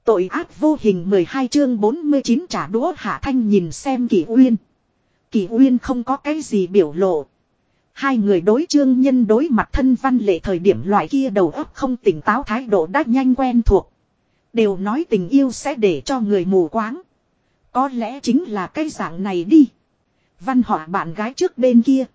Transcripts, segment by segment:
Tội ác vô hình 12 chương 49 trả đũa Hạ Thanh nhìn xem Kỷ Uyên. Kỷ Uyên không có cái gì biểu lộ. Hai người đối Trương Nhân đối mặt thân văn lệ thời điểm loại kia đầu óc không tỉnh táo thái độ đã nhanh quen thuộc. Đều nói tình yêu sẽ để cho người mù quáng. Có lẽ chính là cái dạng này đi. Văn Họa bạn gái trước bên kia.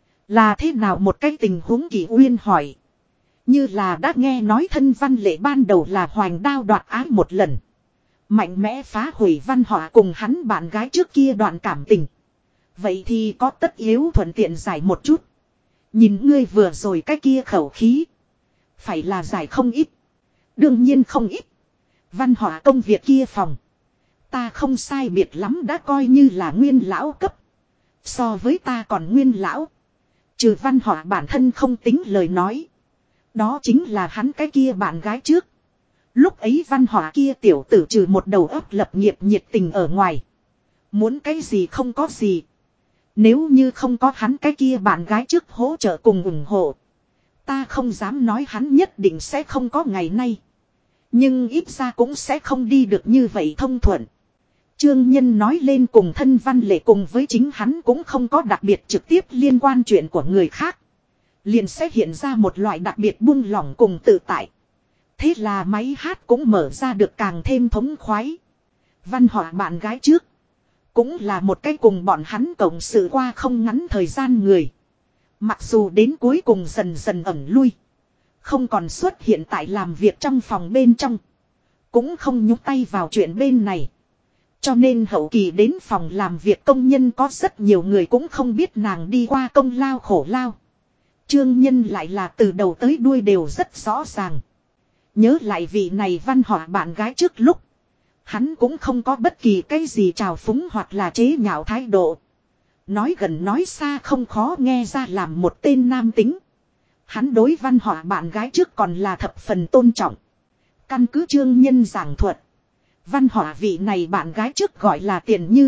Là thế nào một cái tình huống Kỷ Uyên hỏi. Như là đã nghe nói thân văn lệ ban đầu là hoành đao đoạt ái một lần. Mạnh mẽ phá hủy Văn Họa cùng hắn bạn gái trước kia đoạn cảm tình. Vậy thì có tất yếu thuận tiện giải một chút. Nhìn ngươi vừa rồi cái kia khẩu khí. Phải là giải không ít. Đương nhiên không ít. Văn Họa công việc kia phòng. Ta không sai biệt lắm đã coi như là nguyên lão cấp. So với ta còn nguyên lão. Trừ Văn Họa bản thân không tính lời nói. Đó chính là hắn cái kia bạn gái trước. Lúc ấy Văn Họa kia tiểu tử trừ một đầu óc lập nghiệp nhiệt tình ở ngoài. Muốn cái gì không có gì. Nếu như không có hắn cái kia bạn gái trước hỗ trợ cùng ủng hộ. Ta không dám nói hắn nhất định sẽ không có ngày nay. Nhưng ít ra cũng sẽ không đi được như vậy thông thuận. Trương Nhân nói lên cùng thân văn lệ cùng với chính hắn cũng không có đặc biệt trực tiếp liên quan chuyện của người khác. Liền sẽ hiện ra một loại đặc biệt buông lỏng cùng tự tại. Thế là máy hát cũng mở ra được càng thêm thống khoái. Văn Họa bạn gái trước. Cũng là một cái cùng bọn hắn cộng sự qua không ngắn thời gian người. Mặc dù đến cuối cùng dần dần ẩn lui. Không còn xuất hiện tại làm việc trong phòng bên trong. Cũng không nhúc tay vào chuyện bên này. Cho nên hậu kỳ đến phòng làm việc công nhân có rất nhiều người cũng không biết nàng đi qua công lao khổ lao. Trương Nhân lại là từ đầu tới đuôi đều rất rõ ràng. Nhớ lại vị này Văn Họa bạn gái trước lúc. Hắn cũng không có bất kỳ cái gì trào phúng hoặc là chế nhạo thái độ. Nói gần nói xa không khó nghe ra làm một tên nam tính. Hắn đối Văn Họa bạn gái trước còn là thập phần tôn trọng. Căn cứ Trương Nhân giảng thuật. Văn Họa vị này bạn gái trước gọi là Tiền Như.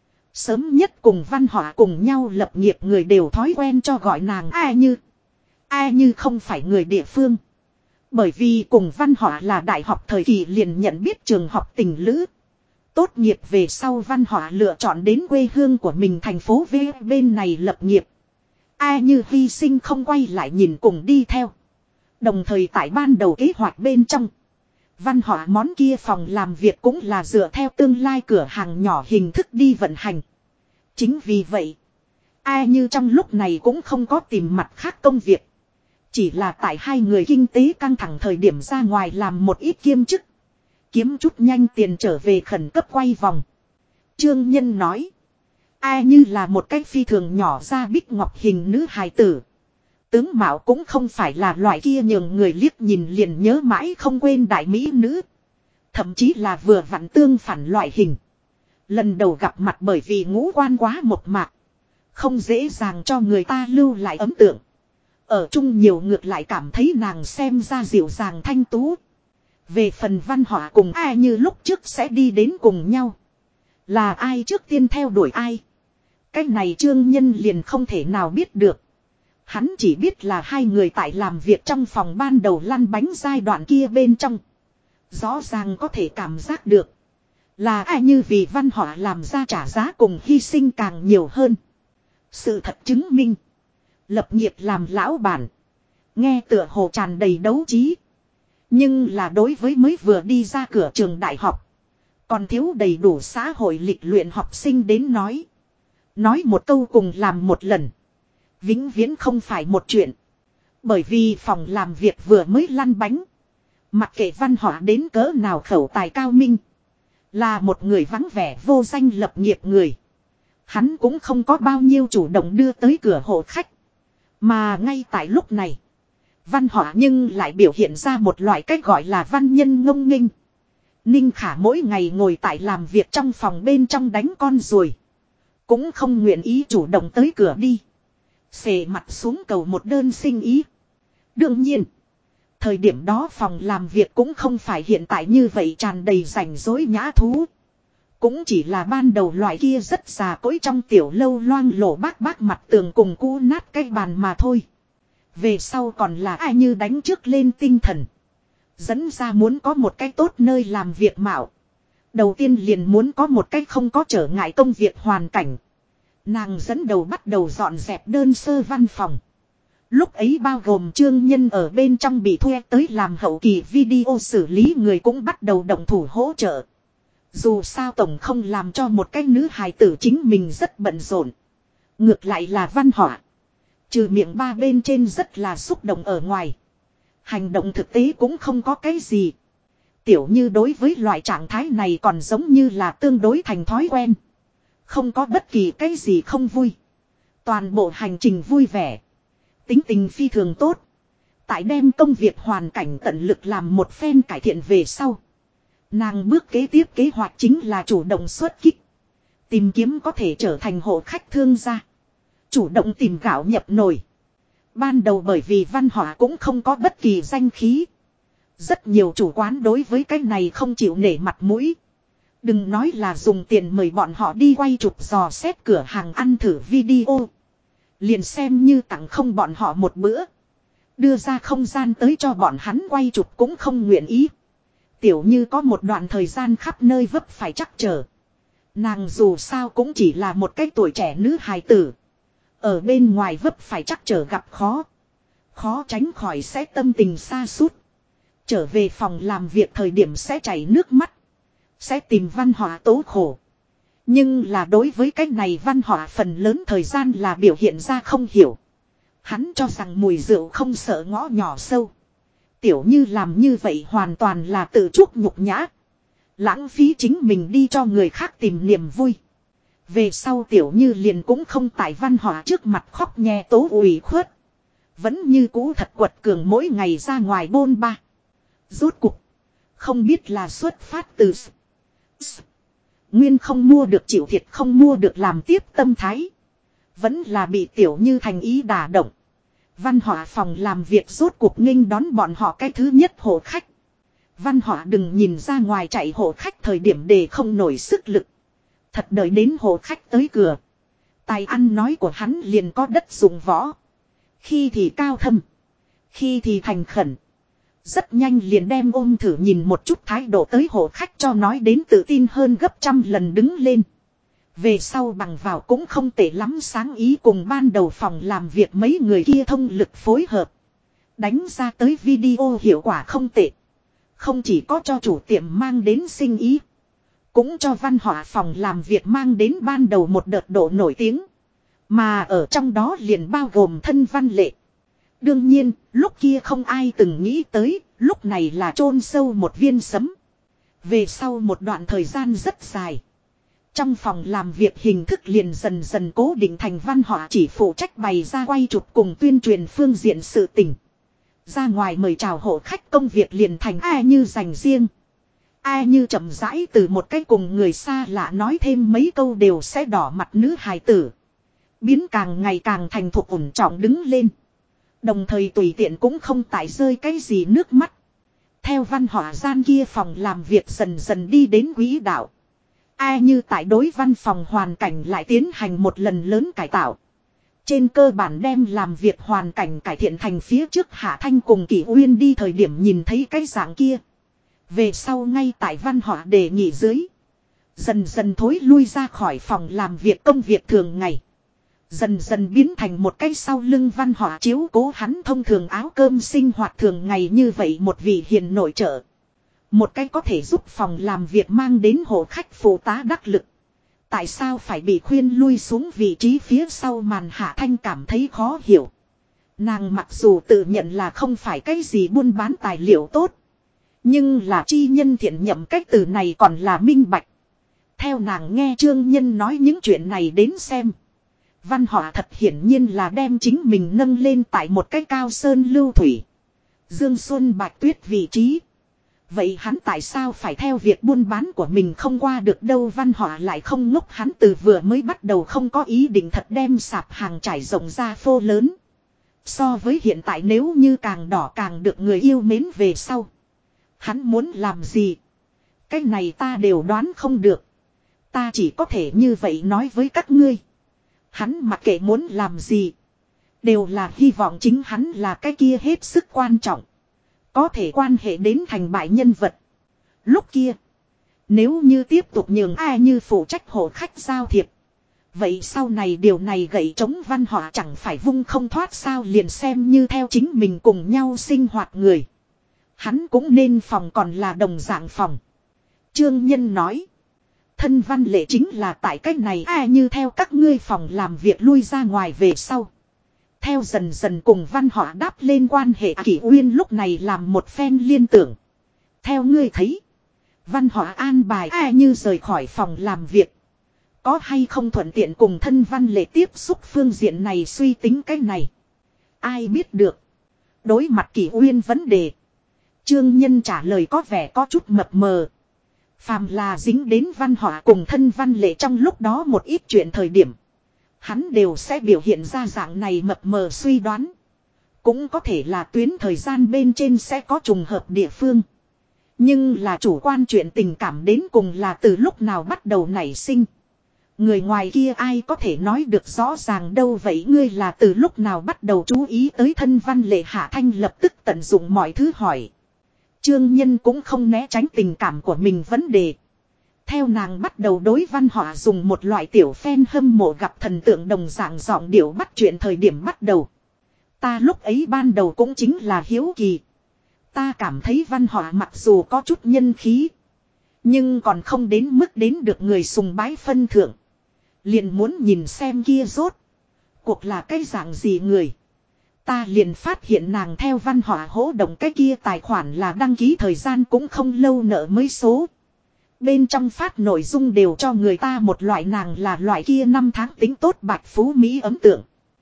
Sớm nhất cùng Văn Họa cùng nhau lập nghiệp người đều thói quen cho gọi nàng A Như. A Như không phải người địa phương. Bởi vì cùng Văn Họa là đại học thời kỳ liền nhận biết trường học tình lữ. Tốt nghiệp về sau Văn Họa lựa chọn đến quê hương của mình thành phố V bên này lập nghiệp. A Như hy sinh không quay lại nhìn cùng đi theo. Đồng thời tại ban đầu kế hoạch bên trong. Văn Họa món kia phòng làm việc cũng là dựa theo tương lai cửa hàng nhỏ hình thức đi vận hành. Chính vì vậy, A Như trong lúc này cũng không có tìm mặt khác công việc. Chỉ là tại hai người kinh tế căng thẳng thời điểm ra ngoài làm một ít kiêm chức. Kiếm chút nhanh tiền trở về khẩn cấp quay vòng. Trương Nhân nói. A Như là một cái phi thường nhỏ ra bích ngọc hình nữ hài tử. Tướng mạo cũng không phải là loại kia nhường người liếc nhìn liền nhớ mãi không quên đại mỹ nữ. Thậm chí là vừa vặn tương phản loại hình. Lần đầu gặp mặt bởi vì ngũ quan quá một mạc. Không dễ dàng cho người ta lưu lại ấn tượng. Ở chung nhiều ngược lại cảm thấy nàng xem ra dịu dàng thanh tú. Về phần Văn Họa cùng ai như lúc trước sẽ đi đến cùng nhau. Là ai trước tiên theo đuổi ai. Cái này Trương Nhân liền không thể nào biết được. Hắn chỉ biết là hai người tại làm việc trong phòng ban đầu lăn bánh giai đoạn kia bên trong. Rõ ràng có thể cảm giác được. Là ai như vì Văn Họa làm ra trả giá cùng hy sinh càng nhiều hơn. Sự thật chứng minh. Lập nghiệp làm lão bản. Nghe tựa hồ tràn đầy đấu trí. Nhưng là đối với mới vừa đi ra cửa trường đại học. Còn thiếu đầy đủ xã hội lịch luyện học sinh đến nói. Nói một câu cùng làm một lần. Vĩnh viễn không phải một chuyện. Bởi vì phòng làm việc vừa mới lăn bánh. Mặc kệ Văn Họa đến cỡ nào khẩu tài cao minh. Là một người vắng vẻ vô danh lập nghiệp người. Hắn cũng không có bao nhiêu chủ động đưa tới cửa hộ khách. Mà ngay tại lúc này. Văn Họa nhưng lại biểu hiện ra một loại cách gọi là văn nhân ngông nghênh. Ninh Khả mỗi ngày ngồi tại làm việc trong phòng bên trong đánh con ruồi. Cũng không nguyện ý chủ động tới cửa đi. Xề mặt xuống cầu một đơn sinh ý. Đương nhiên. Thời điểm đó phòng làm việc cũng không phải hiện tại như vậy tràn đầy rảnh rỗi nhã thú. Cũng chỉ là ban đầu loại kia rất già cỗi trong tiểu lâu loang lổ bác mặt tường cùng cũ nát cái bàn mà thôi. Về sau còn là ai như đánh trước lên tinh thần. Dẫn ra muốn có một cái tốt nơi làm việc mạo. Đầu tiên liền muốn có một cái không có trở ngại công việc hoàn cảnh. Nàng dẫn đầu bắt đầu dọn dẹp đơn sơ văn phòng. Lúc ấy bao gồm Trương Nhân ở bên trong bị thuê tới làm hậu kỳ video xử lý người cũng bắt đầu động thủ hỗ trợ. Dù sao tổng không làm cho một cái nữ hài tử chính mình rất bận rộn. Ngược lại là Văn Họa. Trừ miệng ba bên trên rất là xúc động ở ngoài. Hành động thực tế cũng không có cái gì. Tiểu Như đối với loại trạng thái này còn giống như là tương đối thành thói quen. Không có bất kỳ cái gì không vui. Toàn bộ hành trình vui vẻ. Tính tình phi thường tốt. Tại đem công việc hoàn cảnh tận lực làm một phen cải thiện về sau. Nàng bước kế tiếp kế hoạch chính là chủ động xuất kích. Tìm kiếm có thể trở thành hộ khách thương gia. Chủ động tìm gạo nhập nồi. Ban đầu bởi vì Văn Họa cũng không có bất kỳ danh khí. Rất nhiều chủ quán đối với cái này không chịu nể mặt mũi. Đừng nói là dùng tiền mời bọn họ đi quay chụp dò xét cửa hàng ăn thử video. Liền xem như tặng không bọn họ một bữa. Đưa ra không gian tới cho bọn hắn quay chụp cũng không nguyện ý. Tiểu Như có một đoạn thời gian khắp nơi vấp phải trắc trở. Nàng dù sao cũng chỉ là một cái tuổi trẻ nữ hài tử. Ở bên ngoài vấp phải trắc trở gặp khó. Khó tránh khỏi sẽ tâm tình sa sút. Trở về phòng làm việc thời điểm sẽ chảy nước mắt. Sẽ tìm Văn Họa tố khổ. Nhưng là đối với cái này Văn Họa phần lớn thời gian là biểu hiện ra không hiểu. Hắn cho rằng mùi rượu không sợ ngõ nhỏ sâu. Tiểu Như làm như vậy hoàn toàn là tự chuốc nhục nhã. Lãng phí chính mình đi cho người khác tìm niềm vui. Về sau Tiểu Như liền cũng không tại Văn Họa trước mặt khóc nhè tố ủy khuất. Vẫn như cũ thật quật cường mỗi ngày ra ngoài bôn ba. Rốt cục. Không biết là xuất phát từ nguyên không mua được chịu thiệt không mua được làm tiếp tâm thái. Vẫn là bị Tiểu Như thành ý đả động. Văn Họa phòng làm việc rốt cuộc nghênh đón bọn họ cái thứ nhất hộ khách. Văn Họa đừng nhìn ra ngoài chạy hộ khách thời điểm để không nổi sức lực. Thật đợi đến hộ khách tới cửa. Tài ăn nói của hắn liền có đất dụng võ. Khi thì cao thâm. Khi thì thành khẩn. Rất nhanh liền đem ôm thử nhìn một chút thái độ tới hộ khách cho nói đến tự tin hơn gấp trăm lần đứng lên. Về sau bằng vào cũng không tệ lắm sáng ý cùng ban đầu phòng làm việc mấy người kia thông lực phối hợp. Đánh ra tới video hiệu quả không tệ. Không chỉ có cho chủ tiệm mang đến sinh ý. Cũng cho Văn Họa phòng làm việc mang đến ban đầu một đợt độ nổi tiếng. Mà ở trong đó liền bao gồm thân Văn Lệ. Đương nhiên, lúc kia không ai từng nghĩ tới, lúc này là chôn sâu một viên sấm. Về sau một đoạn thời gian rất dài. Trong phòng làm việc hình thức liền dần dần cố định thành Văn Họa chỉ phụ trách bày ra quay chụp cùng tuyên truyền phương diện sự tình. Ra ngoài mời chào hộ khách công việc liền thành ai như dành riêng. Ai như chậm rãi từ một cái cùng người xa lạ nói thêm mấy câu đều sẽ đỏ mặt nữ hài tử. Biến càng ngày càng thành thục ổn trọng đứng lên. Đồng thời tùy tiện cũng không tải rơi cái gì nước mắt. Theo Văn Họa gian kia phòng làm việc dần dần đi đến quỹ đạo. Ai như tại đối văn phòng hoàn cảnh lại tiến hành một lần lớn cải tạo. Trên cơ bản đem làm việc hoàn cảnh cải thiện thành phía trước Hạ Thanh cùng Kỷ Uyên đi thời điểm nhìn thấy cái dạng kia. Về sau ngay tại Văn Họa đề nghị dưới. Dần dần thối lui ra khỏi phòng làm việc công việc thường ngày. Dần dần biến thành một cái sau lưng Văn Họa chiếu cố hắn thông thường áo cơm sinh hoạt thường ngày như vậy một vị hiền nội trợ. Một cái có thể giúp phòng làm việc mang đến hộ khách phụ tá đắc lực. Tại sao phải bị khuyên lui xuống vị trí phía sau màn Hạ Thanh cảm thấy khó hiểu. Nàng mặc dù tự nhận là không phải cái gì buôn bán tài liệu tốt. Nhưng là chi nhân thiện nhậm cách từ này còn là minh bạch. Theo nàng nghe Trương Nhân nói những chuyện này đến xem. Văn Họa thật hiển nhiên là đem chính mình nâng lên tại một cái cao sơn lưu thủy. Dương Xuân Bạch Tuyết vị trí. Vậy hắn tại sao phải theo việc buôn bán của mình không qua được đâu. Văn Họa lại không ngốc, hắn từ vừa mới bắt đầu không có ý định thật đem sạp hàng trải rộng ra phô lớn. So với hiện tại nếu như càng đỏ càng được người yêu mến về sau. Hắn muốn làm gì? Cái này ta đều đoán không được. Ta chỉ có thể như vậy nói với các ngươi. Hắn mặc kệ muốn làm gì. Đều là hy vọng chính hắn là cái kia hết sức quan trọng. Có thể quan hệ đến thành bại nhân vật. Lúc kia. Nếu như tiếp tục nhường ai như phụ trách hộ khách giao thiệp. Vậy sau này điều này gậy chống văn họa chẳng phải vung không thoát sao, liền xem như theo chính mình cùng nhau sinh hoạt người. Hắn cũng nên phòng còn là đồng dạng phòng. Trương Nhân nói. Thân Văn Lệ chính là tại cách này ai như theo các ngươi phòng làm việc lui ra ngoài về sau. Theo dần dần cùng văn họa đáp lên quan hệ, Kỷ Uyên lúc này làm một phen liên tưởng. Theo ngươi thấy. Văn họa an bài ai như rời khỏi phòng làm việc. Có hay không thuận tiện cùng thân Văn Lệ tiếp xúc phương diện này, suy tính cái này. Ai biết được. Đối mặt Kỷ Uyên vấn đề. Trương Nhân trả lời có vẻ có chút mập mờ. Phàm là dính đến văn họa cùng thân Văn Lệ trong lúc đó một ít chuyện thời điểm. Hắn đều sẽ biểu hiện ra dạng này mập mờ suy đoán. Cũng có thể là tuyến thời gian bên trên sẽ có trùng hợp địa phương. Nhưng là chủ quan chuyện tình cảm đến cùng là từ lúc nào bắt đầu nảy sinh. Người ngoài kia ai có thể nói được rõ ràng đâu. Vậy ngươi là từ lúc nào bắt đầu chú ý tới thân Văn Lệ? Hạ Thanh lập tức tận dụng mọi thứ hỏi. Trương Nhân cũng không né tránh tình cảm của mình vấn đề. Theo nàng bắt đầu đối văn họa dùng một loại tiểu phen hâm mộ gặp thần tượng đồng dạng giọng điệu bắt chuyện thời điểm bắt đầu. Ta lúc ấy ban đầu cũng chính là hiếu kỳ. Ta cảm thấy văn họa mặc dù có chút nhân khí. Nhưng còn không đến mức đến được người sùng bái phân thượng. Liền muốn nhìn xem kia rốt. Cuộc là cái dạng gì người. Ta liền phát hiện nàng theo văn họa hỗ động cái kia tài khoản là đăng ký thời gian cũng không lâu nợ mới số. Bên trong phát nội dung đều cho người ta một loại nàng là loại kia năm tháng tính tốt bạch phú Mỹ ấn tượng.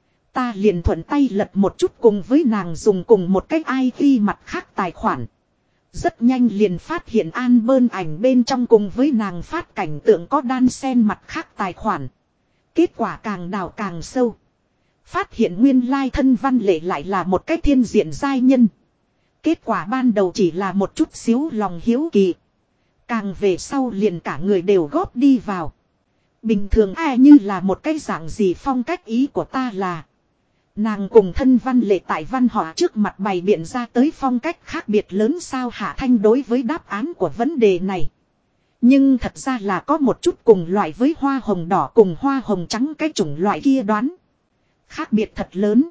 Ta liền thuận tay lật một chút cùng với nàng dùng cùng một cách ai ghi mặt khác tài khoản. Rất nhanh liền phát hiện an bơn ảnh bên trong cùng với nàng phát cảnh tượng có đan xen mặt khác tài khoản. Kết quả càng đào càng sâu. Phát hiện nguyên lai thân Văn Lệ lại là một cái thiên diện giai nhân. Kết quả ban đầu chỉ là một chút xíu lòng hiếu kỳ. Càng về sau liền cả người đều góp đi vào. Bình thường ai như là một cái dạng gì phong cách, ý của ta là. Nàng cùng thân Văn Lệ tại văn họa trước mặt bày biện ra tới phong cách khác biệt lớn sao? Hạ Thanh đối với đáp án của vấn đề này. Nhưng thật ra là có một chút cùng loại với hoa hồng đỏ cùng hoa hồng trắng cái chủng loại kia đoán. Khác biệt thật lớn.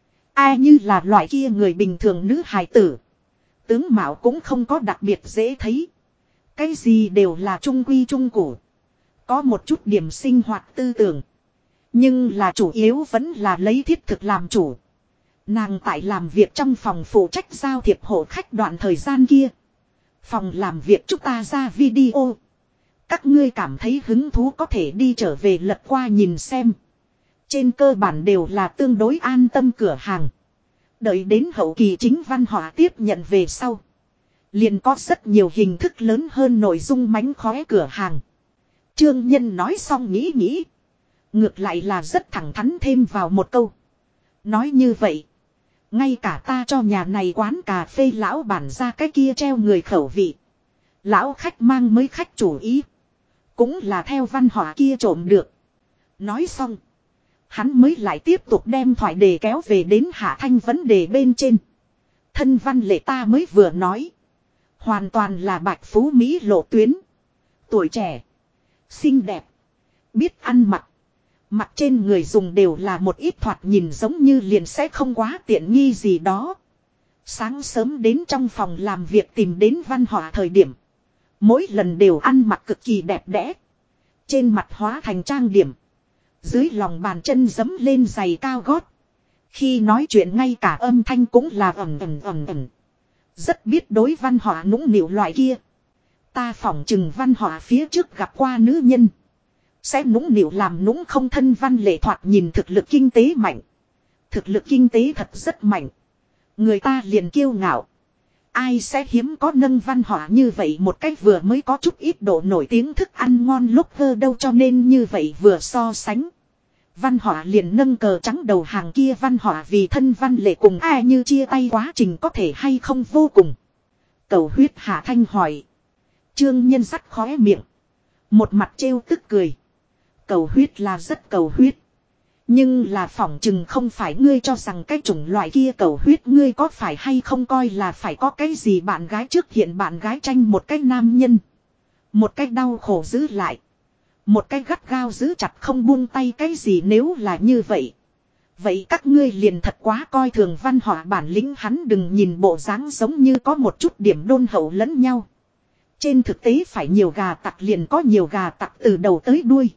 Ai như là loại kia người bình thường nữ hài tử. Tướng mạo cũng không có đặc biệt dễ thấy. Cái gì đều là trung quy trung củ. Có một chút điểm sinh hoạt tư tưởng. Nhưng là chủ yếu vẫn là lấy thiết thực làm chủ. Nàng tại làm việc trong phòng phụ trách giao thiệp hộ khách đoạn thời gian kia. Phòng làm việc chúng ta ra video. Các ngươi cảm thấy hứng thú có thể đi trở về lật qua nhìn xem. Trên cơ bản đều là tương đối an tâm cửa hàng. Đợi đến hậu kỳ chính văn họa tiếp nhận về sau. Liền có rất nhiều hình thức lớn hơn nội dung mánh khóe cửa hàng. Trương Nhân nói xong nghĩ nghĩ. Ngược lại là rất thẳng thắn thêm vào một câu. Nói như vậy. Ngay cả ta cho nhà này quán cà phê lão bản ra cái kia treo người khẩu vị. Lão khách mang mới khách chủ ý. Cũng là theo văn họa kia trộm được. Nói xong. Hắn mới lại tiếp tục đem thoại đề kéo về đến Hạ Thanh vấn đề bên trên. Thân Văn Lệ ta mới vừa nói. Hoàn toàn là bạch phú Mỹ lộ tuyến. Tuổi trẻ. Xinh đẹp. Biết ăn mặc. Mặc trên người dùng đều là một ít thoạt nhìn giống như liền sẽ không quá tiện nghi gì đó. Sáng sớm đến trong phòng làm việc tìm đến văn họa thời điểm. Mỗi lần đều ăn mặc cực kỳ đẹp đẽ. Trên mặt hóa thành trang điểm. Dưới lòng bàn chân giẫm lên giày cao gót. Khi nói chuyện ngay cả âm thanh cũng là ầm ầm ầm ầm. Rất biết đối văn họa nũng nịu loại kia. Ta phỏng chừng văn họa phía trước gặp qua nữ nhân. Sẽ nũng nịu làm nũng không. Thân Văn Lệ thoạt nhìn thực lực kinh tế mạnh. Thực lực kinh tế thật rất mạnh. Người ta liền kiêu ngạo. Ai sẽ hiếm có nâng văn họa như vậy một cách vừa mới có chút ít độ nổi tiếng thức ăn ngon lúc hơ đâu, cho nên như vậy vừa so sánh. Văn họa liền nâng cờ trắng đầu hàng kia. Văn họa vì thân Văn Lệ cùng ai như chia tay quá trình có thể hay không vô cùng. Cầu huyết Hạ Thanh hỏi. Trương Nhân sắt khóe miệng. Một mặt trêu tức cười. Cầu huyết là rất cầu huyết. Nhưng là phỏng chừng không phải ngươi cho rằng cái chủng loại kia cầu huyết ngươi có phải hay không coi là phải có cái gì bạn gái trước hiện bạn gái tranh một cái nam nhân. Một cái đau khổ giữ lại. Một cái gắt gao giữ chặt không buông tay cái gì nếu là như vậy. Vậy các ngươi liền thật quá coi thường văn hóa bản lĩnh hắn đừng nhìn bộ dáng giống như có một chút điểm đôn hậu lẫn nhau. Trên thực tế phải nhiều gà tặc liền có nhiều gà tặc từ đầu tới đuôi.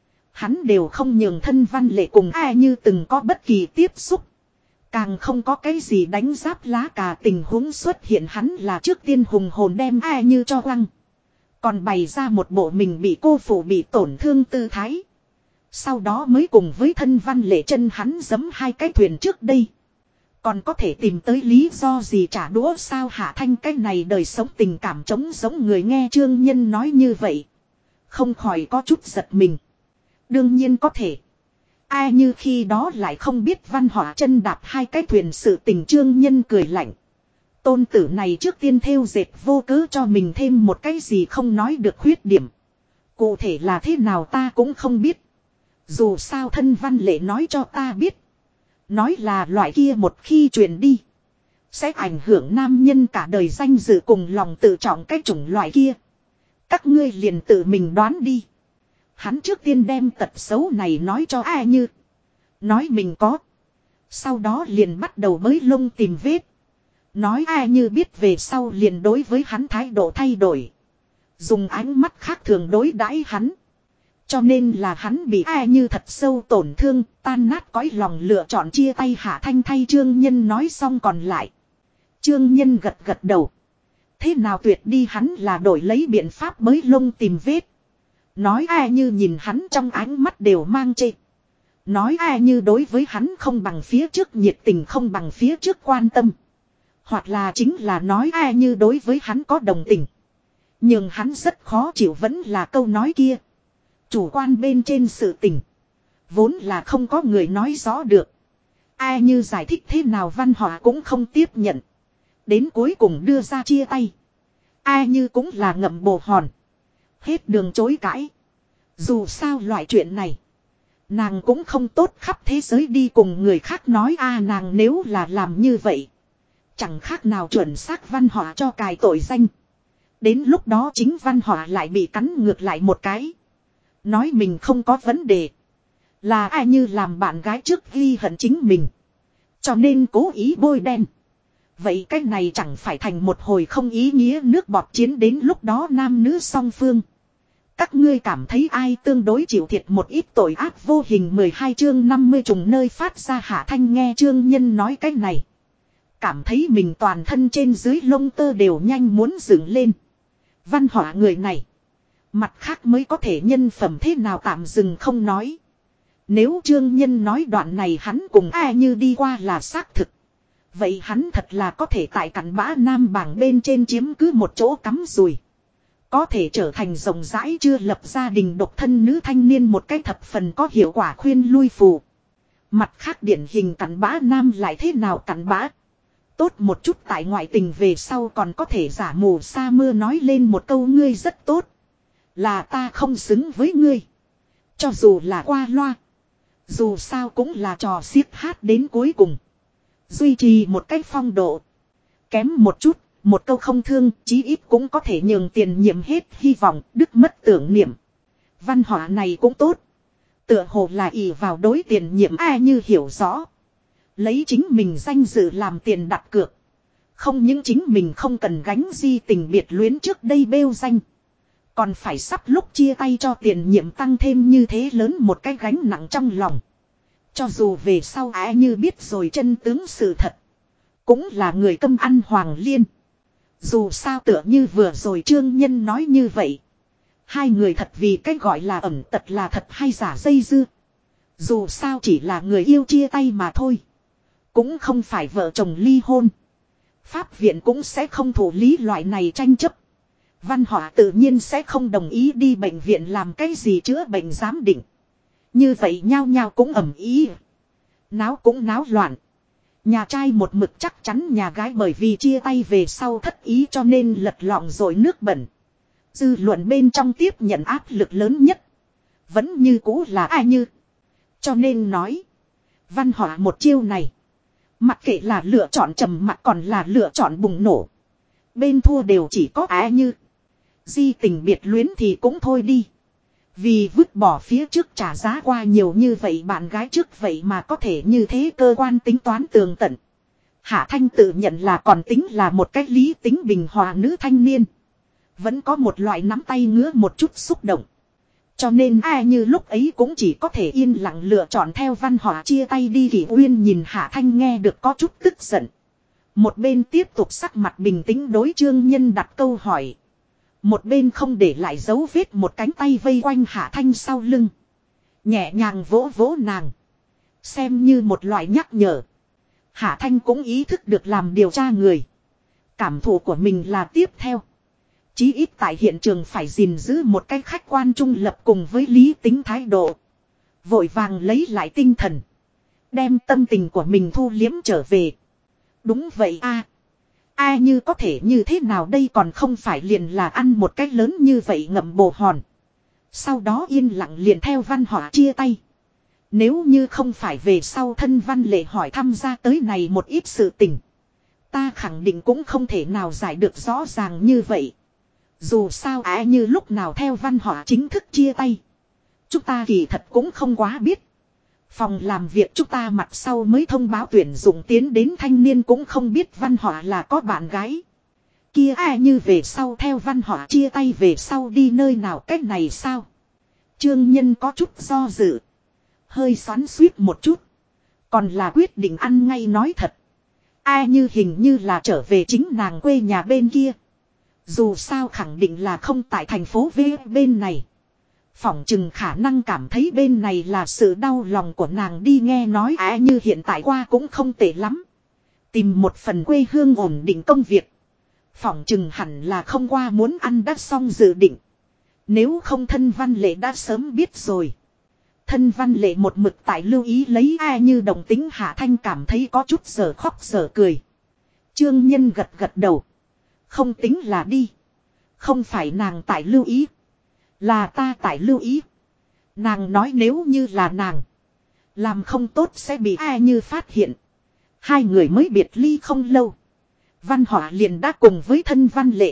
Hắn đều không nhường thân Văn Lệ cùng ai như từng có bất kỳ tiếp xúc. Càng không có cái gì đánh giáp lá cà tình huống xuất hiện hắn là trước tiên hùng hồn đem ai như cho quăng. Còn bày ra một bộ mình bị cô phụ bị tổn thương tư thái. Sau đó mới cùng với thân Văn Lệ chân hắn giấm hai cái thuyền trước đây. Còn có thể tìm tới lý do gì trả đũa sao Hạ Thanh cái này đời sống tình cảm trống giống người nghe Trương Nhân nói như vậy. Không khỏi có chút giật mình. Đương nhiên có thể. Ai như khi đó lại không biết Văn Hỏa chân đạp hai cái thuyền sự tình Trương Nhân cười lạnh. Tôn tử này trước tiên theo dệt vô cớ cho mình thêm một cái gì không nói được khuyết điểm. Cụ thể là thế nào ta cũng không biết. Dù sao thân Văn Lệ nói cho ta biết. Nói là loại kia một khi truyền đi. Sẽ ảnh hưởng nam nhân cả đời danh dự cùng lòng tự trọng cái chủng loại kia. Các ngươi liền tự mình đoán đi. Hắn trước tiên đem tật xấu này nói cho ai như. Nói mình có. Sau đó liền bắt đầu bới lông tìm vết. Nói ai như biết về sau liền đối với hắn thái độ thay đổi. Dùng ánh mắt khác thường đối đãi hắn. Cho nên là hắn bị ai như thật sâu tổn thương, tan nát cõi lòng lựa chọn chia tay Hạ Thanh thay Trương Nhân nói xong còn lại. Trương Nhân gật gật đầu. Thế nào tuyệt đi hắn là đổi lấy biện pháp bới lông tìm vết. Nói ai như nhìn hắn trong ánh mắt đều mang chê. Nói ai như đối với hắn không bằng phía trước nhiệt tình không bằng phía trước quan tâm. Hoặc là chính là nói ai như đối với hắn có đồng tình. Nhưng hắn rất khó chịu vẫn là câu nói kia. Chủ quan bên trên sự tình. Vốn là không có người nói rõ được. Ai như giải thích thế nào Văn Hỏa cũng không tiếp nhận. Đến cuối cùng đưa ra chia tay. Ai như cũng là ngậm bồ hòn. Hết đường chối cãi. Dù sao loại chuyện này. Nàng cũng không tốt khắp thế giới đi cùng người khác nói nàng nếu là làm như vậy. Chẳng khác nào chuẩn xác Văn Hỏa cho cài tội danh. Đến lúc đó chính Văn Hỏa lại bị cắn ngược lại một cái. Nói mình không có vấn đề. Là ai như làm bạn gái trước ghi hận chính mình. Cho nên cố ý bôi đen. Vậy cái này chẳng phải thành một hồi không ý nghĩa nước bọt chiến đến lúc đó nam nữ song phương. Các ngươi cảm thấy ai tương đối chịu thiệt một ít tội ác vô hình 12 chương 50 trùng nơi phát ra Hạ Thanh nghe Trương Nhân nói cái này. Cảm thấy mình toàn thân trên dưới lông tơ đều nhanh muốn dựng lên. Văn Hỏa người này. Mặt khác mới có thể nhân phẩm thế nào tạm dừng không nói. Nếu Trương Nhân nói đoạn này hắn cùng ai như đi qua là xác thực. Vậy hắn thật là có thể tại cặn bã nam bảng bên trên chiếm cứ một chỗ cắm rùi. Có thể trở thành rộng rãi chưa lập gia đình độc thân nữ thanh niên một cái thập phần có hiệu quả khuyên lui phù. Mặt khác điển hình cặn bã nam lại thế nào cặn bã. Tốt một chút tại ngoại tình về sau còn có thể giả mù sa mưa nói lên một câu ngươi rất tốt. Là ta không xứng với ngươi. Cho dù là qua loa. Dù sao cũng là trò xiết hát đến cuối cùng. Duy trì một cách phong độ. Kém một chút, một câu không thương, chí ít cũng có thể nhường tiền nhiệm hết hy vọng, đứt mất tưởng niệm. Văn Hỏa này cũng tốt. Tựa hồ là ỷ vào đối tiền nhiệm ai như hiểu rõ. Lấy chính mình danh dự làm tiền đặt cược. Không những chính mình không cần gánh di tình biệt luyến trước đây bêu danh. Còn phải sắp lúc chia tay cho tiền nhiệm tăng thêm như thế lớn một cái gánh nặng trong lòng. Cho dù về sau ai như biết rồi chân tướng sự thật. Cũng là người câm ăn hoàng liên. Dù sao tựa như vừa rồi Trương Nhân nói như vậy. Hai người thật vì cái gọi là ẩm tật là thật hay giả dây dưa. Dù sao chỉ là người yêu chia tay mà thôi. Cũng không phải vợ chồng ly hôn. Pháp viện cũng sẽ không thủ lý loại này tranh chấp. Văn Hỏa tự nhiên sẽ không đồng ý đi bệnh viện làm cái gì chữa bệnh giám định. Như vậy nhao nhao cũng ầm ý. Náo cũng náo loạn. Nhà trai một mực chắc chắn nhà gái bởi vì chia tay về sau thất ý cho nên lật lọng rồi nước bẩn. Dư luận bên trong tiếp nhận áp lực lớn nhất. Vẫn như cũ là ai như. Cho nên nói. Văn Hỏa một chiêu này. Mặc kệ là lựa chọn trầm mặc còn là lựa chọn bùng nổ. Bên thua đều chỉ có Á Như. Di tình biệt luyến thì cũng thôi đi. Vì vứt bỏ phía trước trả giá qua nhiều như vậy bạn gái trước vậy mà có thể như thế cơ quan tính toán tường tận. Hạ Thanh tự nhận là còn tính là một cách lý tính bình hòa nữ thanh niên. Vẫn có một loại nắm tay ngứa một chút xúc động. Cho nên ai như lúc ấy cũng chỉ có thể yên lặng lựa chọn theo Văn Hỏa chia tay đi. Kỷ Uyên nhìn Hạ Thanh nghe được có chút tức giận. Một bên tiếp tục sắc mặt bình tĩnh đối Trương Nhân đặt câu hỏi. Một bên không để lại dấu vết một cánh tay vây quanh Hạ Thanh sau lưng. Nhẹ nhàng vỗ vỗ nàng. Xem như một loại nhắc nhở. Hạ Thanh cũng ý thức được làm điều tra người. Cảm thụ của mình là tiếp theo. Chí ít tại hiện trường phải gìn giữ một cách khách quan trung lập cùng với lý tính thái độ. Vội vàng lấy lại tinh thần. Đem tâm tình của mình thu liếm trở về. Đúng vậy a. Ai như có thể như thế nào đây còn không phải liền là ăn một cách lớn như vậy ngậm bồ hòn. Sau đó yên lặng liền theo Văn Hỏa chia tay. Nếu như không phải về sau thân Văn Lệ hỏi thăm ra tới này một ít sự tình. Ta khẳng định cũng không thể nào giải được rõ ràng như vậy. Dù sao Ai như lúc nào theo Văn Hỏa chính thức chia tay. Chúng ta kỳ thật cũng không quá biết. Phòng làm việc chúng ta mặt sau mới thông báo tuyển dụng tiến đến thanh niên cũng không biết Văn Hỏa là có bạn gái. Kia Ai như về sau theo Văn Hỏa chia tay về sau đi nơi nào cách này sao? Trương Nhân có chút do dự. Hơi xoắn xuýt một chút. Còn là quyết định ăn ngay nói thật. Ai như hình như là trở về chính nàng quê nhà bên kia. Dù sao khẳng định là không tại thành phố V bên này. Phỏng chừng khả năng cảm thấy bên này là sự đau lòng của nàng đi nghe nói Ai như hiện tại qua cũng không tệ lắm. Tìm một phần quê hương ổn định công việc. Phỏng chừng hẳn là không qua muốn ăn đã xong dự định. Nếu không thân Văn Lệ đã sớm biết rồi. Thân Văn Lệ một mực tại lưu ý lấy Ai như đồng tính Hạ Thanh cảm thấy có chút giờ khóc giờ cười. Trương Nhân gật gật đầu. Không tính là đi. Không phải nàng tại lưu ý. Là ta tại lưu ý. Nàng nói nếu như là nàng. Làm không tốt sẽ bị Ai như phát hiện. Hai người mới biệt ly không lâu. Văn Hỏa liền đã cùng với thân Văn Lệ.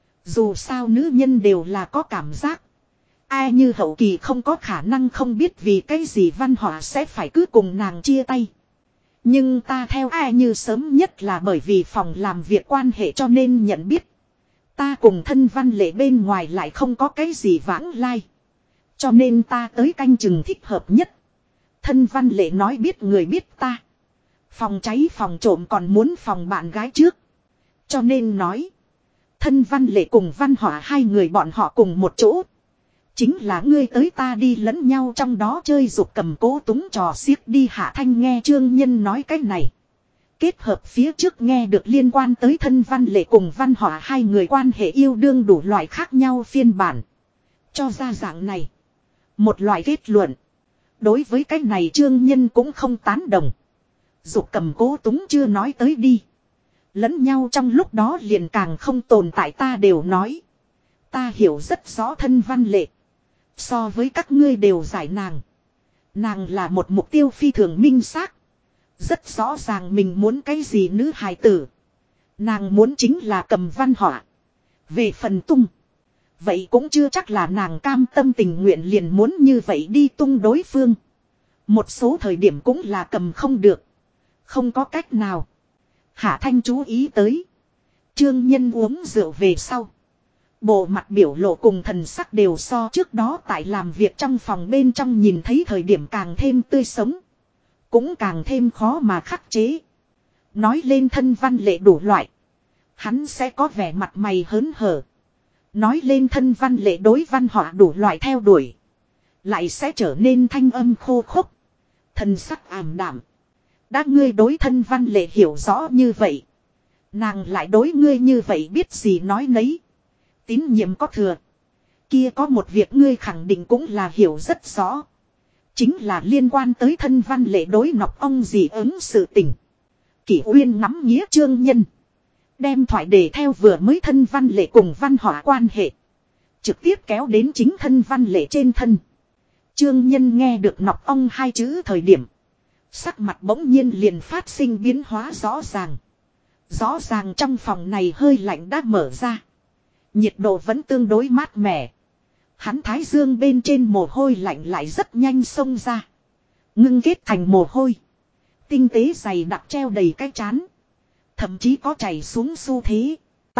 Dù sao nữ nhân đều là có cảm giác. Ai như hậu kỳ không có khả năng không biết vì cái gì Văn Hỏa sẽ phải cứ cùng nàng chia tay. Nhưng ta theo Ai như sớm nhất là bởi vì phòng làm việc quan hệ cho nên nhận biết. Ta cùng thân Văn Lệ bên ngoài lại không có cái gì vãng lai. Cho nên ta tới canh chừng thích hợp nhất. Thân Văn Lệ nói biết người biết ta. Phòng cháy phòng trộm còn muốn phòng bạn gái trước. Cho nên nói. Thân Văn Lệ cùng Văn Hỏa hai người bọn họ cùng một chỗ. Chính là ngươi tới ta đi lẫn nhau trong đó chơi dục cầm cố túng trò xiếc đi. Hạ Thanh nghe Trương Nhân nói cái này. Kết hợp phía trước nghe được liên quan tới thân Văn Lệ cùng Văn Hỏa hai người quan hệ yêu đương đủ loại khác nhau phiên bản. Cho ra dạng này. Một loại kết luận. Đối với cái này Trương Nhân cũng không tán đồng. Dục cầm cố túng chưa nói tới đi. Lẫn nhau trong lúc đó liền càng không tồn tại ta đều nói. Ta hiểu rất rõ thân Văn Lệ. So với các ngươi đều giải nàng. Nàng là một mục tiêu phi thường minh xác. Rất rõ ràng mình muốn cái gì nữ hài tử. Nàng muốn chính là cầm Văn Hỏa. Về phần tung. Vậy cũng chưa chắc là nàng cam tâm tình nguyện liền muốn như vậy đi tung đối phương. Một số thời điểm cũng là cầm không được. Không có cách nào. Hạ Thanh chú ý tới. Trương Nhân uống rượu về sau. Bộ mặt biểu lộ cùng thần sắc đều so trước đó tại làm việc trong phòng bên trong nhìn thấy thời điểm càng thêm tươi sống. Cũng càng thêm khó mà khắc chế. Nói lên thân Văn Lệ đủ loại. Hắn sẽ có vẻ mặt mày hớn hở. Nói lên thân Văn Lệ đối Văn Hỏa đủ loại theo đuổi. Lại sẽ trở nên thanh âm khô khốc. Thần sắc ảm đạm. Đã ngươi đối thân Văn Lệ hiểu rõ như vậy. Nàng lại đối ngươi như vậy biết gì nói nấy. Tín nhiệm có thừa. Kia có một việc ngươi khẳng định cũng là hiểu rất rõ. Chính là liên quan tới thân Văn Lệ đối Nọc Ong dị ứng sự tình. Kỷ Uyên ngắm nghĩa Trương Nhân. Đem thoại đề theo vừa mới thân Văn Lệ cùng Văn Hỏa quan hệ. Trực tiếp kéo đến chính thân Văn Lệ trên thân. Trương Nhân nghe được Nọc Ong hai chữ thời điểm. Sắc mặt bỗng nhiên liền phát sinh biến hóa rõ ràng. Rõ ràng trong phòng này hơi lạnh đã mở ra. Nhiệt độ vẫn tương đối mát mẻ. Hắn thái dương bên trên mồ hôi lạnh lại rất nhanh xông ra. Ngưng kết thành mồ hôi. Tinh tế dày đặc treo đầy cái chán. Thậm chí có chảy xuống xu thế.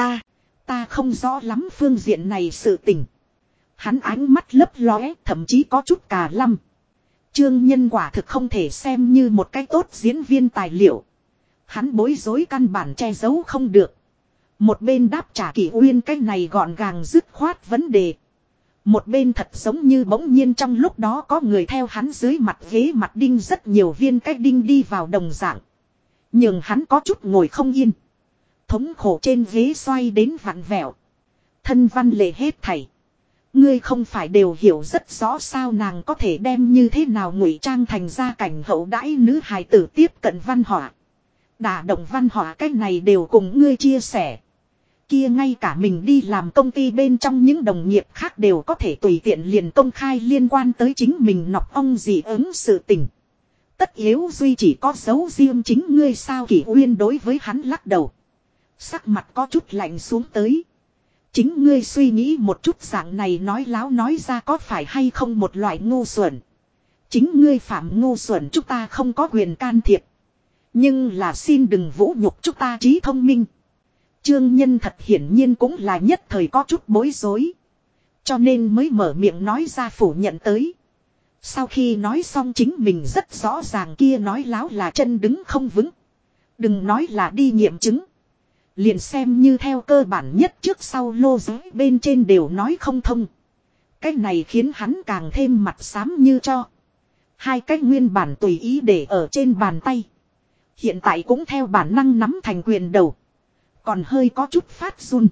Ta không rõ lắm phương diện này sự tình. Hắn ánh mắt lấp lóe, thậm chí có chút cà lăm. Trương Nhân quả thực không thể xem như một cái tốt diễn viên tài liệu. Hắn bối rối căn bản che giấu không được. Một bên đáp trả Kỷ Uyên cái này gọn gàng dứt khoát vấn đề. Một bên thật giống như bỗng nhiên trong lúc đó có người theo hắn dưới mặt ghế mặt đinh rất nhiều viên cái đinh đi vào đồng dạng. Nhưng hắn có chút ngồi không yên. Thống khổ trên ghế xoay đến vặn vẹo. Thân Văn Lệ hết thảy. Ngươi không phải đều hiểu rất rõ sao nàng có thể đem như thế nào ngụy trang thành gia cảnh hậu đãi nữ hài tử tiếp cận Văn Hỏa. Đả động Văn Hỏa cái này đều cùng ngươi chia sẻ. Kia ngay cả mình đi làm công ty bên trong những đồng nghiệp khác đều có thể tùy tiện liền công khai liên quan tới chính mình nọc ong dị ứng sự tình. Tất yếu duy chỉ có dấu riêng chính ngươi sao. Kỷ Uyên đối với hắn lắc đầu. Sắc mặt có chút lạnh xuống tới. Chính ngươi suy nghĩ một chút dạng này nói láo nói ra có phải hay không một loại ngu xuẩn. Chính ngươi phạm ngu xuẩn chúng ta không có quyền can thiệp. Nhưng là xin đừng vũ nhục chúng ta trí thông minh. Trương Nhân thật hiển nhiên cũng là nhất thời có chút bối rối. Cho nên mới mở miệng nói ra phủ nhận tới. Sau khi nói xong chính mình rất rõ ràng kia nói láo là chân đứng không vững. Đừng nói là đi nghiệm chứng. Liền xem như theo cơ bản nhất trước sau lô giới bên trên đều nói không thông. Cái này khiến hắn càng thêm mặt xám như cho. Hai cái nguyên bản tùy ý để ở trên bàn tay. Hiện tại cũng theo bản năng nắm thành quyền đầu. Còn hơi có chút phát run.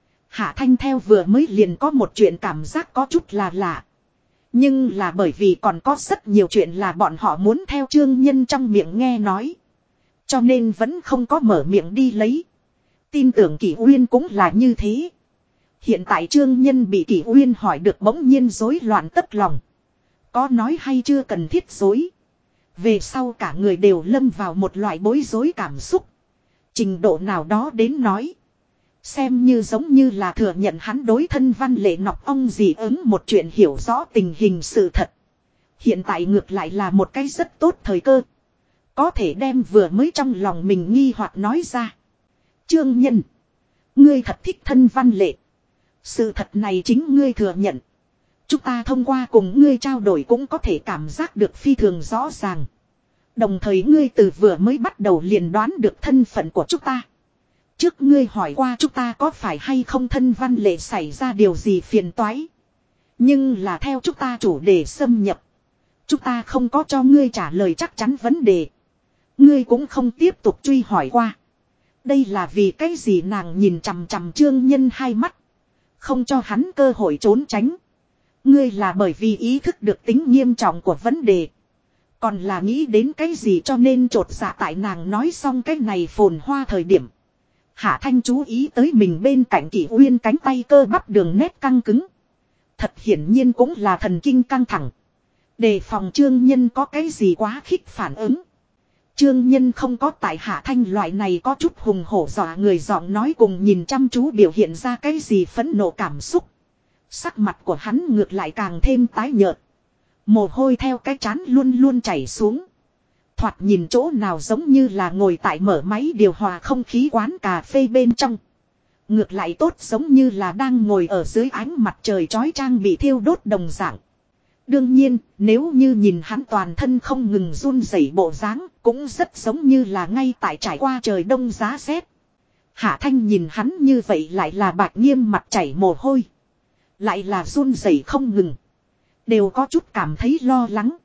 Hạ Thanh theo vừa mới liền có một chuyện cảm giác có chút là lạ. Nhưng là bởi vì còn có rất nhiều chuyện là bọn họ muốn theo Trương Nhân trong miệng nghe nói. Cho nên vẫn không có mở miệng đi lấy. Tin tưởng Kỷ Uyên cũng là như thế. Hiện tại Trương Nhân bị Kỷ Uyên hỏi được bỗng nhiên rối loạn tất lòng. Có nói hay chưa cần thiết dối. Về sau cả người đều lâm vào một loại bối rối cảm xúc. Trình độ nào đó đến nói. Xem như giống như là thừa nhận hắn đối thân Văn Lệ nọc ong dị ứng một chuyện hiểu rõ tình hình sự thật. Hiện tại ngược lại là một cái rất tốt thời cơ. Có thể đem vừa mới trong lòng mình nghi hoặc nói ra. Trương Nhân. Ngươi thật thích thân Văn Lệ. Sự thật này chính ngươi thừa nhận. Chúng ta thông qua cùng ngươi trao đổi cũng có thể cảm giác được phi thường rõ ràng. Đồng thời ngươi từ vừa mới bắt đầu liền đoán được thân phận của chúng ta. Trước ngươi hỏi qua chúng ta có phải hay không thân Văn Lệ xảy ra điều gì phiền toái. Nhưng là theo chúng ta chủ đề xâm nhập. Chúng ta không có cho ngươi trả lời chắc chắn vấn đề. Ngươi cũng không tiếp tục truy hỏi qua. Đây là vì cái gì nàng nhìn chằm chằm Trương Nhân hai mắt. Không cho hắn cơ hội trốn tránh. Ngươi là bởi vì ý thức được tính nghiêm trọng của vấn đề. Còn là nghĩ đến cái gì cho nên trột dạ tại nàng nói xong cái này phồn hoa thời điểm. Hạ Thanh chú ý tới mình bên cạnh Kỷ Uyên cánh tay cơ bắp đường nét căng cứng. Thật hiển nhiên cũng là thần kinh căng thẳng. Đề phòng Trương Nhân có cái gì quá khích phản ứng. Trương Nhân không có tại Hạ Thanh loại này có chút hùng hổ dọa người giọng nói cùng nhìn chăm chú biểu hiện ra cái gì phẫn nộ cảm xúc. Sắc mặt của hắn ngược lại càng thêm tái nhợt. Mồ hôi theo cái trán luôn luôn chảy xuống. Thoạt nhìn chỗ nào giống như là ngồi tại mở máy điều hòa không khí quán cà phê bên trong. Ngược lại tốt giống như là đang ngồi ở dưới ánh mặt trời chói chang bị thiêu đốt đồng dạng. Đương nhiên, nếu như nhìn hắn toàn thân không ngừng run rẩy bộ dáng, cũng rất giống như là ngay tại trải qua trời đông giá rét. Hạ Thanh nhìn hắn như vậy lại là Bạch Nghiêm mặt chảy mồ hôi. Lại là run rẩy không ngừng. Đều có chút cảm thấy lo lắng.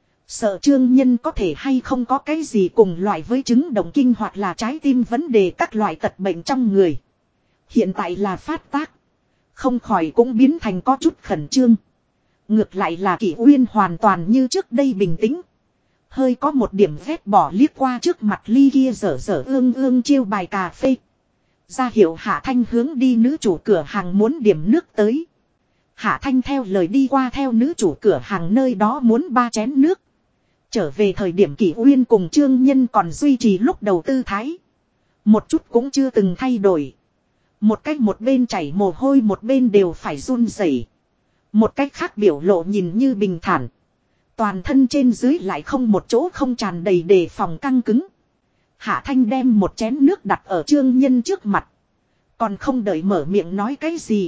Sợ Trương Nhân có thể hay không có cái gì cùng loại với chứng động kinh hoặc là trái tim vấn đề các loại tật bệnh trong người. Hiện tại là phát tác. Không khỏi cũng biến thành có chút khẩn trương. Ngược lại là Kỷ Uyên hoàn toàn như trước đây bình tĩnh. Hơi có một điểm vét bỏ liếc qua trước mặt ly kia dở dở ương ương chiêu bài cà phê. Ra hiệu Hạ Thanh hướng đi nữ chủ cửa hàng muốn điểm nước tới. Hạ Thanh theo lời đi qua theo nữ chủ cửa hàng nơi đó muốn 3 chén nước. Trở về thời điểm Kỷ Uyên cùng Trương Nhân còn duy trì lúc đầu tư thái. Một chút cũng chưa từng thay đổi. Một cách một bên chảy mồ hôi một bên đều phải run rẩy. Một cách khác biểu lộ nhìn như bình thản. Toàn thân trên dưới lại không một chỗ không tràn đầy đề phòng căng cứng. Hạ Thanh đem một chén nước đặt ở Trương Nhân trước mặt. Còn không đợi mở miệng nói cái gì.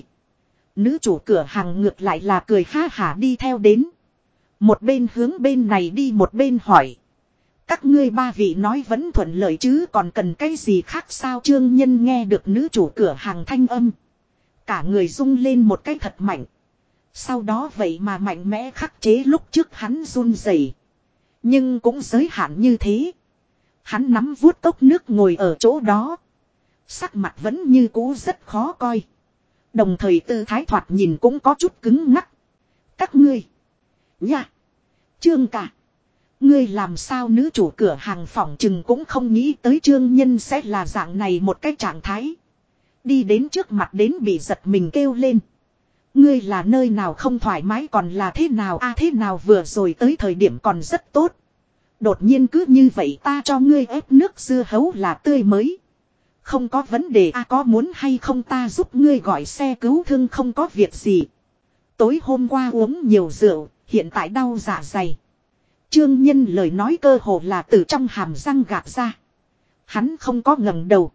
Nữ chủ cửa hàng ngược lại là cười ha hả đi theo đến. Một bên hướng bên này đi một bên hỏi. Các ngươi ba vị nói vẫn thuận lợi chứ còn cần cái gì khác sao? Trương Nhân nghe được nữ chủ cửa hàng thanh âm. Cả người rung lên một cái thật mạnh. Sau đó vậy mà mạnh mẽ khắc chế lúc trước hắn run rẩy. Nhưng cũng giới hạn như thế. Hắn nắm vuốt cốc nước ngồi ở chỗ đó. Sắc mặt vẫn như cũ rất khó coi. Đồng thời tư thái thoạt nhìn cũng có chút cứng ngắc. Các ngươi. Nha. Trương cả. Ngươi làm sao? Nữ chủ cửa hàng phỏng chừng cũng không nghĩ tới Trương Nhân sẽ là dạng này một cái trạng thái. Đi đến trước mặt đến bị giật mình kêu lên. Ngươi là nơi nào không thoải mái còn là thế nào thế nào vừa rồi tới thời điểm còn rất tốt. Đột nhiên cứ như vậy ta cho ngươi ép nước dưa hấu là tươi mới. Không có vấn đề có muốn hay không ta giúp ngươi gọi xe cứu thương không có việc gì. Tối hôm qua uống nhiều rượu, hiện tại đau dạ dày. Trương Nhân lời nói cơ hồ là từ trong hàm răng gạt ra. Hắn không có ngẩng đầu.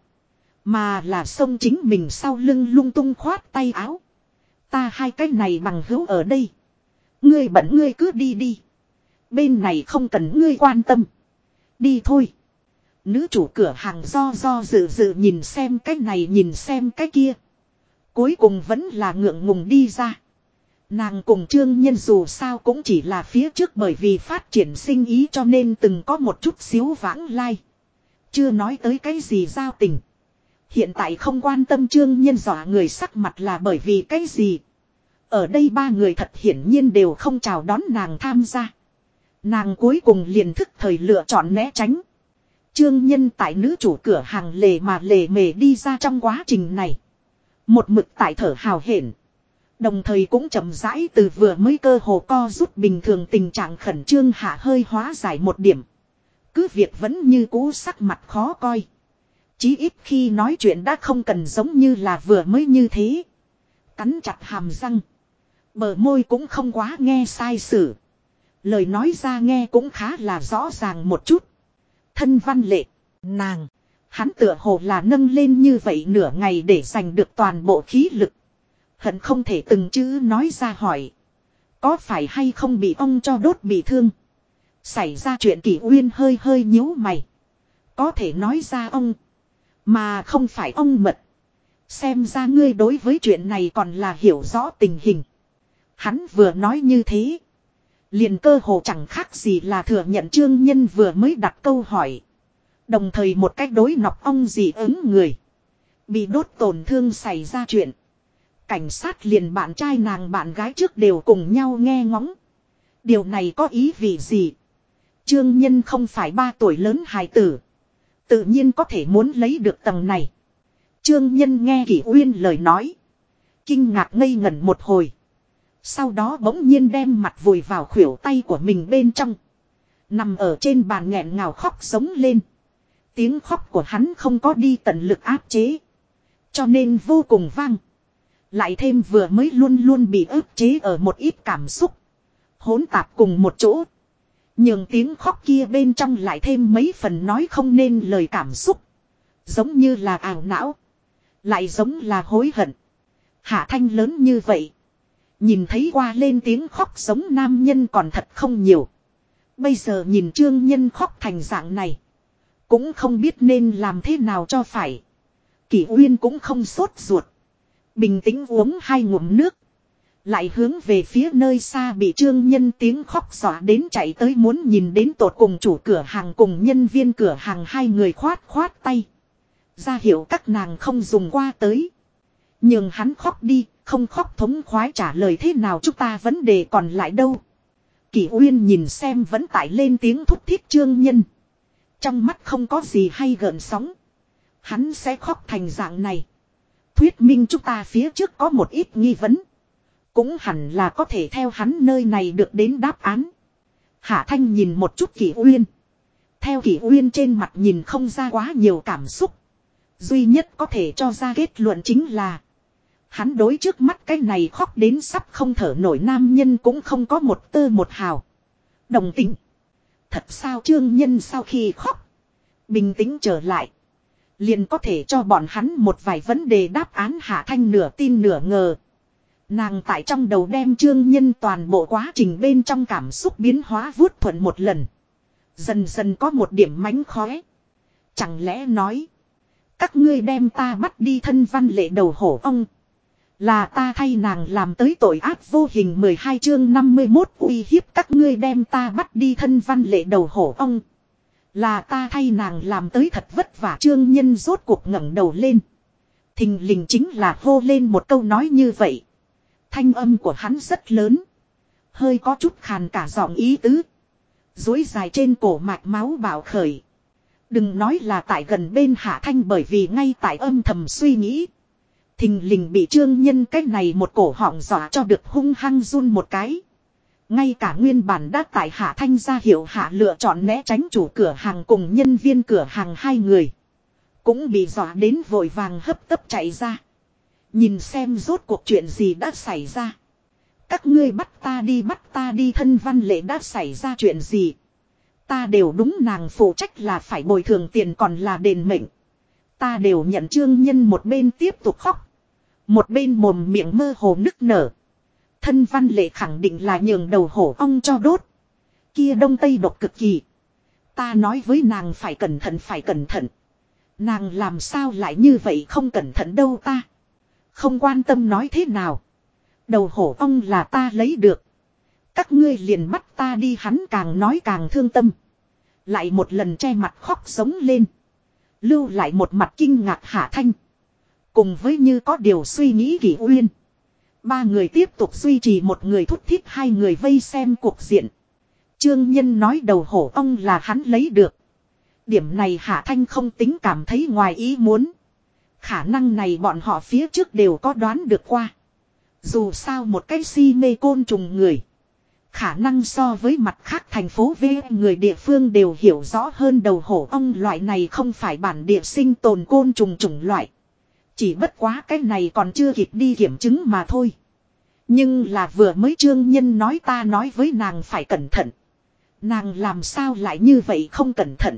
Mà là xông chính mình sau lưng lung tung khoát tay áo. Ta hai cái này bằng hữu ở đây. Ngươi bận ngươi cứ đi đi. Bên này không cần ngươi quan tâm. Đi thôi. Nữ chủ cửa hàng do dự nhìn xem cái này nhìn xem cái kia. Cuối cùng vẫn là ngượng ngùng đi ra. Nàng cùng Trương Nhân dù sao cũng chỉ là phía trước bởi vì phát triển sinh ý cho nên từng có một chút xíu vãng lai. Chưa nói tới cái gì giao tình. Hiện tại không quan tâm Trương Nhân dọa người sắc mặt là bởi vì cái gì. Ở đây ba người thật hiển nhiên đều không chào đón nàng tham gia. Nàng cuối cùng liền thức thời lựa chọn né tránh. Trương Nhân tại nữ chủ cửa hàng lề mà lề mề đi ra trong quá trình này. Một mực tại thở hào hển. Đồng thời cũng chậm rãi từ vừa mới cơ hồ co rút bình thường tình trạng khẩn trương hạ hơi hóa giải một điểm. Cứ việc vẫn như cũ sắc mặt khó coi. Chí ít khi nói chuyện đã không cần giống như là vừa mới như thế. Cắn chặt hàm răng. Bờ môi cũng không quá nghe sai sử. Lời nói ra nghe cũng khá là rõ ràng một chút. Thân văn lệ, nàng, hắn tựa hồ là nâng lên như vậy nửa ngày để giành được toàn bộ khí lực. Hận không thể từng chữ nói ra hỏi. Có phải hay không bị ông cho đốt bị thương? Xảy ra chuyện Kỷ Uyên hơi hơi nhíu mày. Có thể nói ra ông. Mà không phải ông Mật. Xem ra ngươi đối với chuyện này còn là hiểu rõ tình hình. Hắn vừa nói như thế. Liền cơ hồ chẳng khác gì là thừa nhận Trương Nhân vừa mới đặt câu hỏi. Đồng thời một cách đối nọc ong dị ứng người. Bị đốt tổn thương xảy ra chuyện. Cảnh sát liền bạn trai nàng bạn gái trước đều cùng nhau nghe ngóng. Điều này có ý vị gì? Trương Nhân không phải 3 tuổi lớn hài tử. Tự nhiên có thể muốn lấy được tầng này. Trương Nhân nghe Kỷ Uyên lời nói. Kinh ngạc ngây ngẩn một hồi. Sau đó bỗng nhiên đem mặt vùi vào khuỷu tay của mình bên trong. Nằm ở trên bàn nghẹn ngào khóc sống lên. Tiếng khóc của hắn không có đi tận lực áp chế. Cho nên vô cùng vang. Lại thêm vừa mới luôn luôn bị ức chế ở một ít cảm xúc. Hỗn tạp cùng một chỗ. Nhưng tiếng khóc kia bên trong lại thêm mấy phần nói không nên lời cảm xúc. Giống như là ảo não. Lại giống là hối hận. Hạ Thanh lớn như vậy. Nhìn thấy qua lên tiếng khóc giống nam nhân còn thật không nhiều. Bây giờ nhìn Trương Nhân khóc thành dạng này. Cũng không biết nên làm thế nào cho phải. Kỷ Uyên cũng không sốt ruột. Bình tĩnh uống 2 ngụm nước. Lại hướng về phía nơi xa bị Trương Nhân tiếng khóc dọa đến chạy tới muốn nhìn đến tột cùng chủ cửa hàng cùng nhân viên cửa hàng hai người khoát tay. Ra hiệu các nàng không dùng qua tới. Nhưng hắn khóc đi, không khóc thống khoái trả lời thế nào chúng ta vấn đề còn lại đâu. Kỷ Uyên nhìn xem vẫn tải lên tiếng thúc thiết Trương Nhân. Trong mắt không có gì hay gợn sóng. Hắn sẽ khóc thành dạng này. Thuyết minh chúng ta phía trước có một ít nghi vấn. Cũng hẳn là có thể theo hắn nơi này được đến đáp án. Hạ Thanh nhìn một chút Kỷ Uyên. Theo Kỷ Uyên trên mặt nhìn không ra quá nhiều cảm xúc. Duy nhất có thể cho ra kết luận chính là hắn đối trước mắt cái này khóc đến sắp không thở nổi nam nhân cũng không có một tơ một hào đồng tình. Thật sao Trương Nhân sau khi khóc bình tĩnh trở lại, liền có thể cho bọn hắn một vài vấn đề đáp án. Hạ Thanh nửa tin nửa ngờ. Nàng tại trong đầu đem Trương Nhân toàn bộ quá trình bên trong cảm xúc biến hóa vuốt thuận một lần. Dần dần có một điểm mánh khóe. Chẳng lẽ nói các ngươi đem ta bắt đi thân văn lệ đầu hổ ong, là ta thay nàng làm tới tội ác vô hình. 12 chương 51 uy hiếp các ngươi đem ta bắt đi thân văn lệ đầu hổ ong, là ta thay nàng làm tới thật vất vả. Trương Nhân rốt cuộc ngẩng đầu lên. Thình lình chính là hô lên một câu nói như vậy. Thanh âm của hắn rất lớn, hơi có chút khàn cả giọng ý tứ. Dối dài trên cổ mạch máu bạo khởi. Đừng nói là tại gần bên Hạ Thanh, bởi vì ngay tại âm thầm suy nghĩ. Thình lình bị Trương Nhân cái này một cổ họng dọa cho được hung hăng run một cái. Ngay cả nguyên bản đã tại Hạ Thanh ra hiệu hạ lựa chọn né tránh chủ cửa hàng cùng nhân viên cửa hàng hai người, cũng bị dọa đến vội vàng hấp tấp chạy ra. Nhìn xem rốt cuộc chuyện gì đã xảy ra. Các ngươi bắt ta đi thân văn lệ đã xảy ra chuyện gì. Ta đều đúng nàng phụ trách là phải bồi thường tiền còn là đền mệnh. Ta đều nhận. Trương Nhân một bên tiếp tục khóc, một bên mồm miệng mơ hồ nức nở. Thân văn lệ khẳng định là nhường đầu hổ ong cho đốt. Kia đông tây độc cực kỳ. Ta nói với nàng phải cẩn thận phải cẩn thận. Nàng làm sao lại như vậy không cẩn thận đâu. Ta không quan tâm nói thế nào. Đầu hổ ong là ta lấy được. Các ngươi liền bắt ta đi. Hắn càng nói càng thương tâm. Lại một lần che mặt khóc sống lên. Lưu lại một mặt kinh ngạc Hạ Thanh. Cùng với như có điều suy nghĩ Kỷ Uyên. Ba người tiếp tục duy trì một người thúc thiết hai người vây xem cuộc diện. Trương Nhân nói đầu hổ ong là hắn lấy được. Điểm này Hạ Thanh không tính cảm thấy ngoài ý muốn. Khả năng này bọn họ phía trước đều có đoán được qua. Dù sao một cái si mê côn trùng người, khả năng so với mặt khác thành phố V người địa phương đều hiểu rõ hơn. Đầu hổ ong loại này không phải bản địa sinh tồn côn trùng chủng loại. Chỉ bất quá cái này còn chưa kịp đi kiểm chứng mà thôi. Nhưng là vừa mới Trương Nhân nói ta nói với nàng phải cẩn thận. Nàng làm sao lại như vậy không cẩn thận.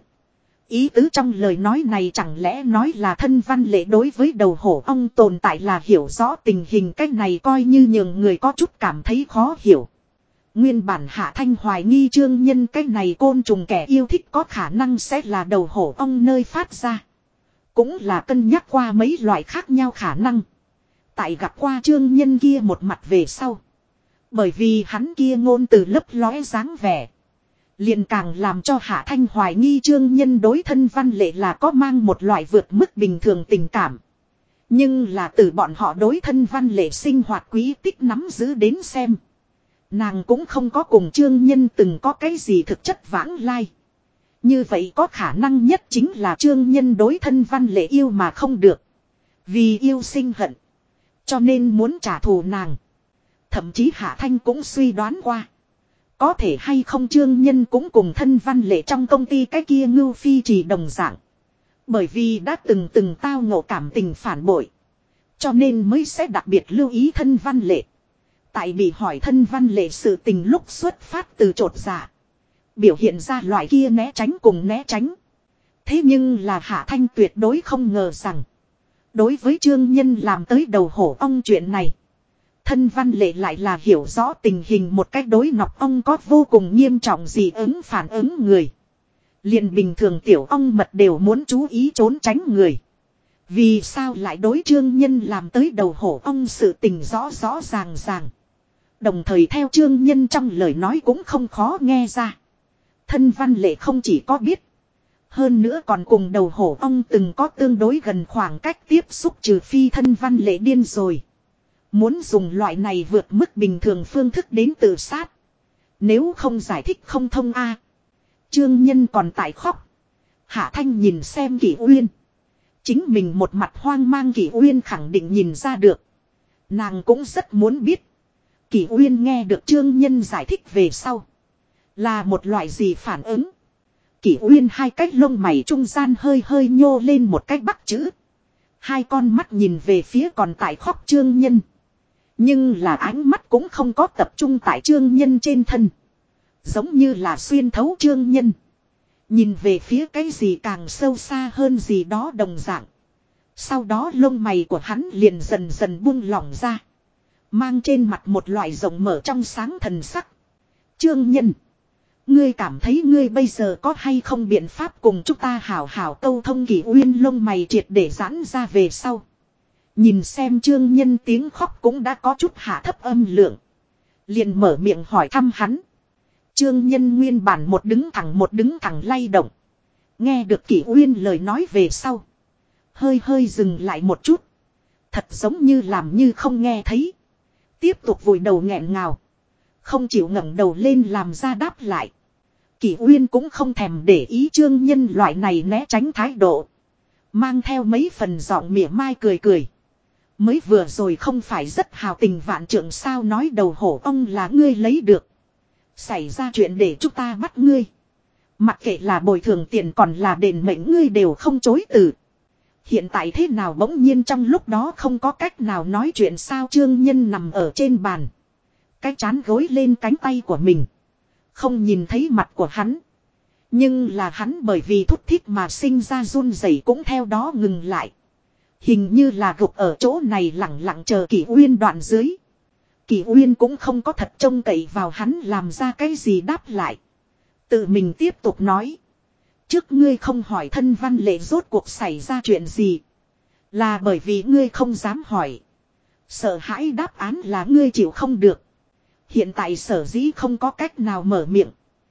Ý tứ trong lời nói này chẳng lẽ nói là thân văn lệ đối với đầu hổ ong tồn tại là hiểu rõ tình hình. Cách này coi như nhường người có chút cảm thấy khó hiểu. Nguyên bản Hạ Thanh hoài nghi Trương Nhân cái này côn trùng kẻ yêu thích có khả năng sẽ là đầu hổ ong nơi phát ra. Cũng là cân nhắc qua mấy loại khác nhau khả năng. Tại gặp qua Trương Nhân kia một mặt về sau. Bởi vì hắn kia ngôn từ lấp lóe dáng vẻ, liền càng làm cho Hạ Thanh hoài nghi Trương Nhân đối thân văn lệ là có mang một loại vượt mức bình thường tình cảm. Nhưng là từ bọn họ đối thân văn lệ sinh hoạt quý tích nắm giữ đến xem, nàng cũng không có cùng Trương Nhân từng có cái gì thực chất vãng lai. Như vậy có khả năng nhất chính là Trương Nhân đối thân văn lệ yêu mà không được. Vì yêu sinh hận, cho nên muốn trả thù nàng. Thậm chí Hạ Thanh cũng suy đoán qua, có thể hay không Trương Nhân cũng cùng thân văn lệ trong công ty cái kia Ngưu Phi Trì đồng dạng. Bởi vì đã từng tao ngộ cảm tình phản bội, cho nên mới sẽ đặc biệt lưu ý thân văn lệ. Tại bị hỏi thân văn lệ sự tình lúc xuất phát từ chột dạ, biểu hiện ra loại kia né tránh cùng né tránh. Thế nhưng là Hạ Thanh tuyệt đối không ngờ rằng, đối với Trương Nhân làm tới đầu hổ ong chuyện này, thân văn lệ lại là hiểu rõ tình hình một cách đối nọc ong có vô cùng nghiêm trọng dị ứng phản ứng người. Liền bình thường tiểu ong mật đều muốn chú ý trốn tránh người. Vì sao lại đối Trương Nhân làm tới đầu hổ ong sự tình rõ rõ ràng ràng. Đồng thời theo Trương Nhân trong lời nói cũng không khó nghe ra. Thân văn lệ không chỉ có biết, hơn nữa còn cùng đầu hổ ong từng có tương đối gần khoảng cách tiếp xúc, trừ phi thân văn lệ điên rồi, muốn dùng loại này vượt mức bình thường phương thức đến tự sát. Nếu không giải thích không thông a. Trương Nhân còn tại khóc. Hạ Thanh nhìn xem Kỷ Uyên. Chính mình một mặt hoang mang Kỷ Uyên khẳng định nhìn ra được. Nàng cũng rất muốn biết. Kỷ Uyên nghe được Trương Nhân giải thích về sau, Là một loại gì phản ứng? Kỷ Uyên hai cái lông mày trung gian hơi hơi nhô lên một cái bắc chữ. Hai con mắt nhìn về phía còn tại khóc Trương Nhân. Nhưng là ánh mắt cũng không có tập trung tại Trương Nhân trên thân. Giống như là xuyên thấu Trương Nhân. Nhìn về phía cái gì càng sâu xa hơn gì đó đồng dạng. Sau đó lông mày của hắn liền dần dần buông lỏng ra. Mang trên mặt một loại rộng mở trong sáng thần sắc. Trương Nhân. Ngươi cảm thấy ngươi bây giờ có hay không biện pháp cùng chúng ta hảo hảo câu thông? Kỷ Uyên lông mày triệt để giãn ra về sau. Nhìn xem Trương Nhân tiếng khóc cũng đã có chút hạ thấp âm lượng. Liền mở miệng hỏi thăm hắn. Trương Nhân nguyên bản một đứng thẳng lay động. Nghe được Kỷ Uyên lời nói về sau. Hơi hơi dừng lại một chút. Thật giống như làm như không nghe thấy. Tiếp tục vùi đầu nghẹn ngào. Không chịu ngẩng đầu lên làm ra đáp lại. Kỷ Uyên cũng không thèm để ý Trương Nhân loại này né tránh thái độ. Mang theo mấy phần giọng mỉa mai cười cười. Mới vừa rồi không phải rất hào tình vạn trượng sao, nói đầu hổ ông là ngươi lấy được. Xảy ra chuyện để chúng ta bắt ngươi. Mặc kệ là bồi thường tiền còn là đền mệnh ngươi đều không chối từ. Hiện tại thế nào bỗng nhiên trong lúc đó không có cách nào nói chuyện sao? Trương Nhân nằm ở trên bàn. Cái chán gối lên cánh tay của mình. Không nhìn thấy mặt của hắn. Nhưng là hắn bởi vì thúc thích mà sinh ra run rẩy cũng theo đó ngừng lại. Hình như là gục ở chỗ này lặng lặng chờ Kỷ Uyên đoạn dưới. Kỷ Uyên cũng không có thật trông cậy vào hắn làm ra cái gì đáp lại. Tự mình tiếp tục nói. Trước ngươi không hỏi thân Văn Lệ rốt cuộc xảy ra chuyện gì. Là bởi vì ngươi không dám hỏi. Sợ hãi đáp án là ngươi chịu không được. Hiện tại sở dĩ không có cách nào mở miệng.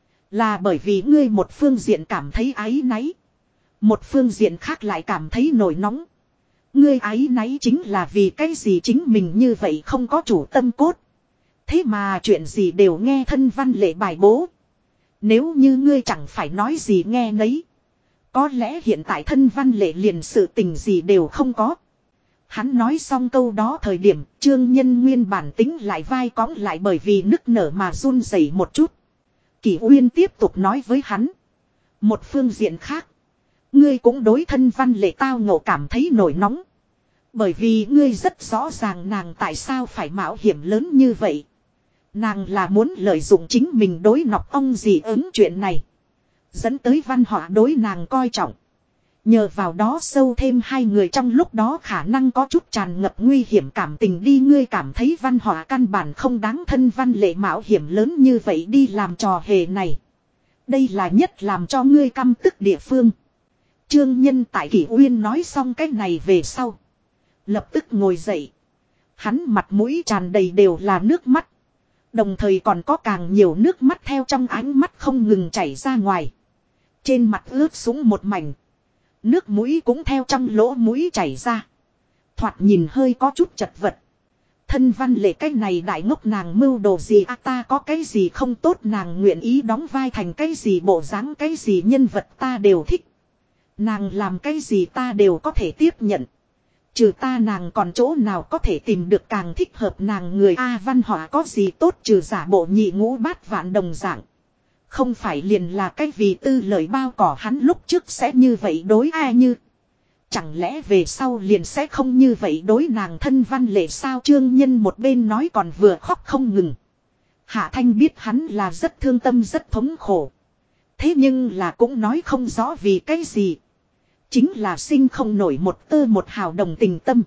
Là bởi vì ngươi một phương diện cảm thấy áy náy. Một phương diện khác lại cảm thấy nổi nóng. Ngươi áy náy chính là vì cái gì chính mình như vậy không có chủ tâm cốt. Thế mà chuyện gì đều nghe thân Văn Lệ bài bố. Nếu như ngươi chẳng phải nói gì nghe nấy. Có lẽ hiện tại thân Văn Lệ liền sự tình gì đều không có. Hắn nói xong câu đó thời điểm Trương Nhân nguyên bản tính lại vai cõng lại bởi vì nức nở mà run rẩy một chút. Kỷ Uyên tiếp tục nói với hắn. Một phương diện khác. Ngươi cũng đối thân Văn Lệ tao ngộ cảm thấy nổi nóng. Bởi vì ngươi rất rõ ràng nàng tại sao phải mạo hiểm lớn như vậy. Nàng là muốn lợi dụng chính mình đối Nọc Ong dị ứng chuyện này. Dẫn tới Văn Họa đối nàng coi trọng. Nhờ vào đó sâu thêm hai người trong lúc đó khả năng có chút tràn ngập nguy hiểm cảm tình đi. Ngươi cảm thấy Văn Họa căn bản không đáng thân Văn Lệ mạo hiểm lớn như vậy đi làm trò hề này. Đây là nhất làm cho ngươi căm tức địa phương. Trương Nhân tại Kỷ Uyên nói xong cái này về sau. Lập tức ngồi dậy. Hắn mặt mũi tràn đầy đều là nước mắt. Đồng thời còn có càng nhiều nước mắt theo trong ánh mắt không ngừng chảy ra ngoài. Trên mặt ướt sũng một mảnh. Nước mũi cũng theo trong lỗ mũi chảy ra. Thoạt nhìn hơi có chút chật vật. Thân Văn Lệ cái này đại ngốc nàng mưu đồ gì ta có cái gì không tốt nàng nguyện ý đóng vai thành cái gì bộ dáng cái gì nhân vật ta đều thích. Nàng làm cái gì ta đều có thể tiếp nhận. Trừ ta nàng còn chỗ nào có thể tìm được càng thích hợp nàng người Văn Họa có gì tốt trừ giả bộ nhị ngũ bát vạn đồng dạng. Không phải liền là cái vì tư lời bao cỏ hắn lúc trước sẽ như vậy đối như. Chẳng lẽ về sau liền sẽ không như vậy đối nàng thân Văn Lệ sao? Trương Nhân một bên nói còn vừa khóc không ngừng. Hạ Thanh biết hắn là rất thương tâm rất thống khổ. Thế nhưng là cũng nói không rõ vì cái gì. Chính là sinh không nổi một tơ một hào đồng tình tâm.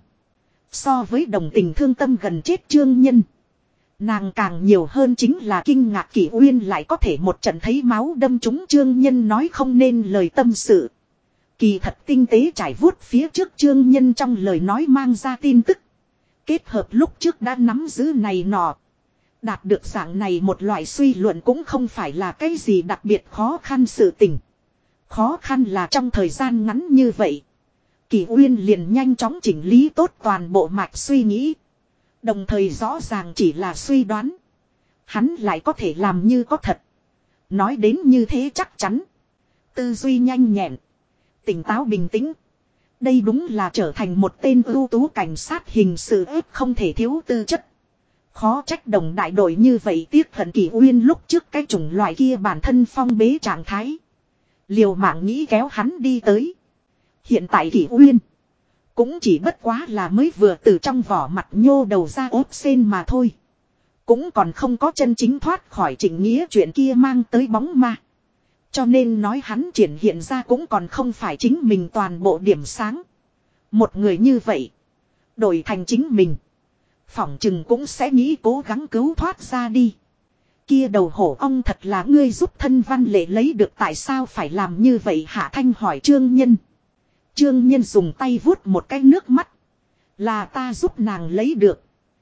So với đồng tình thương tâm gần chết Trương Nhân. Nàng càng nhiều hơn chính là kinh ngạc Kỷ Uyên lại có thể một trận thấy máu đâm trúng. Trương Nhân nói không nên lời tâm sự. Kỳ thật tinh tế trải vuốt phía trước Trương Nhân trong lời nói mang ra tin tức. Kết hợp lúc trước đã nắm giữ này nọ. Đạt được dạng này một loại suy luận cũng không phải là cái gì đặc biệt khó khăn sự tình. Khó khăn là trong thời gian ngắn như vậy. Kỷ Uyên liền nhanh chóng chỉnh lý tốt toàn bộ mạch suy nghĩ. Đồng thời rõ ràng chỉ là suy đoán. Hắn lại có thể làm như có thật. Nói đến như thế chắc chắn. Tư duy nhanh nhẹn. Tỉnh táo bình tĩnh. Đây đúng là trở thành một tên ưu tú cảnh sát hình sự ép không thể thiếu tư chất. Khó trách đồng đại đội như vậy tiếc hận Kỷ Uyên lúc trước cái chủng loại kia bản thân phong bế trạng thái. Liều mạng nghĩ kéo hắn đi tới. Hiện tại Kỷ Uyên cũng chỉ bất quá là mới vừa từ trong vỏ mặt nhô đầu ra ốp sen mà thôi. Cũng còn không có chân chính thoát khỏi Trịnh Nghĩa chuyện kia mang tới bóng ma. Cho nên nói hắn triển hiện ra cũng còn không phải chính mình toàn bộ điểm sáng. Một người như vậy, đổi thành chính mình, phỏng chừng cũng sẽ nghĩ cố gắng cứu thoát ra đi. Kia đầu hổ ong thật là ngươi giúp thân Văn Lệ lấy được, tại sao phải làm như vậy? Hạ Thanh hỏi Trương Nhân. Trương Nhân dùng tay vuốt một cái nước mắt. Là ta giúp nàng lấy được.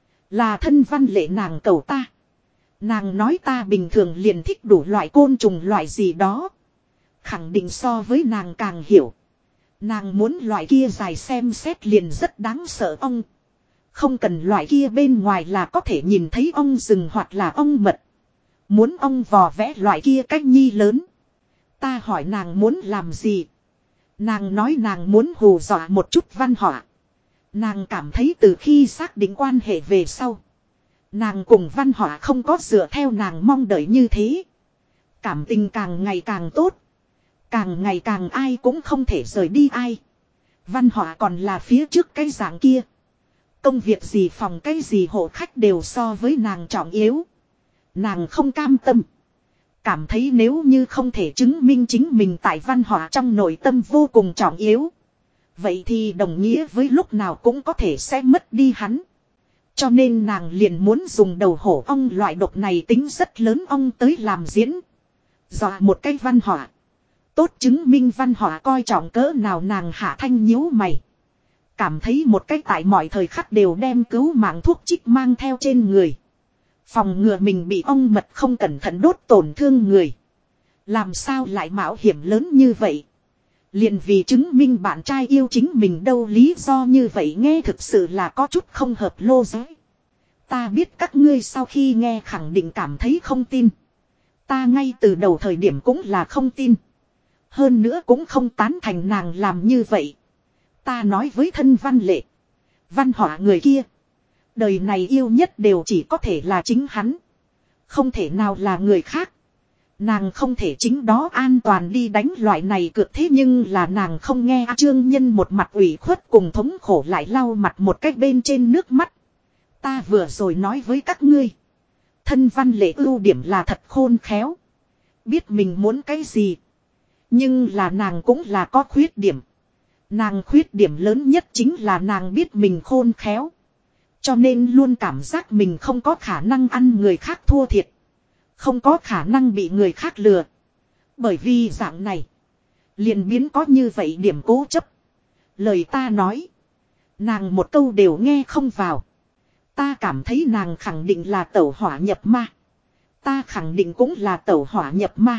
Là thân Văn Lệ nàng cầu ta. Nàng nói ta bình thường liền thích đủ loại côn trùng loại gì đó. Khẳng định so với nàng càng hiểu. Nàng muốn loại kia dài xem xét liền rất đáng sợ ong. Không cần loại kia bên ngoài là có thể nhìn thấy ong rừng hoặc là ong mật. Muốn ong vò vẽ loại kia cách nhi lớn. Ta hỏi nàng muốn làm gì. Nàng nói nàng muốn hù dọa một chút Văn Họa. Nàng cảm thấy từ khi xác định quan hệ về sau, nàng cùng Văn Họa không có dựa theo nàng mong đợi như thế. Cảm tình càng ngày càng tốt. Càng ngày càng ai cũng không thể rời đi ai. Văn Họa còn là phía trước cái dạng kia. Công việc gì phòng cái gì hộ khách đều so với nàng trọng yếu. Nàng không cam tâm. Cảm thấy nếu như không thể chứng minh chính mình tại Văn Họa trong nội tâm vô cùng trọng yếu. Vậy thì đồng nghĩa với lúc nào cũng có thể sẽ mất đi hắn. Cho nên nàng liền muốn dùng đầu hổ ong loại độc này tính rất lớn ong tới làm diễn. Dọa một cái Văn Họa. Tốt chứng minh Văn Họa coi trọng cỡ nào. Nàng Hạ Thanh nhíu mày. Cảm thấy một cái tại mọi thời khắc đều đem cứu mạng thuốc trích mang theo trên người. Phòng ngừa mình bị ong mật không cẩn thận đốt tổn thương người. Làm sao lại mạo hiểm lớn như vậy. Liền vì chứng minh bạn trai yêu chính mình đâu, lý do như vậy nghe thực sự là có chút không hợp lô giới. Ta biết các ngươi sau khi nghe khẳng định cảm thấy không tin. Ta ngay từ đầu thời điểm cũng là không tin. Hơn nữa cũng không tán thành nàng làm như vậy. Ta nói với thân Văn Lệ, Văn Họa người kia, đời này yêu nhất đều chỉ có thể là chính hắn. Không thể nào là người khác. Nàng không thể chính đó an toàn đi đánh loại này cược, thế nhưng là nàng không nghe. Trương Nhân một mặt ủy khuất cùng thống khổ lại lau mặt một cách bên trên nước mắt. Ta vừa rồi nói với các ngươi. Thân Văn Lệ ưu điểm là thật khôn khéo. Biết mình muốn cái gì. Nhưng là nàng cũng là có khuyết điểm. Nàng khuyết điểm lớn nhất chính là nàng biết mình khôn khéo. Cho nên luôn cảm giác mình không có khả năng ăn người khác thua thiệt. Không có khả năng bị người khác lừa. Bởi vì dạng này liền biến có như vậy điểm cố chấp. Lời ta nói, nàng một câu đều nghe không vào. Ta cảm thấy nàng khẳng định là tẩu hỏa nhập ma. Ta khẳng định cũng là tẩu hỏa nhập ma.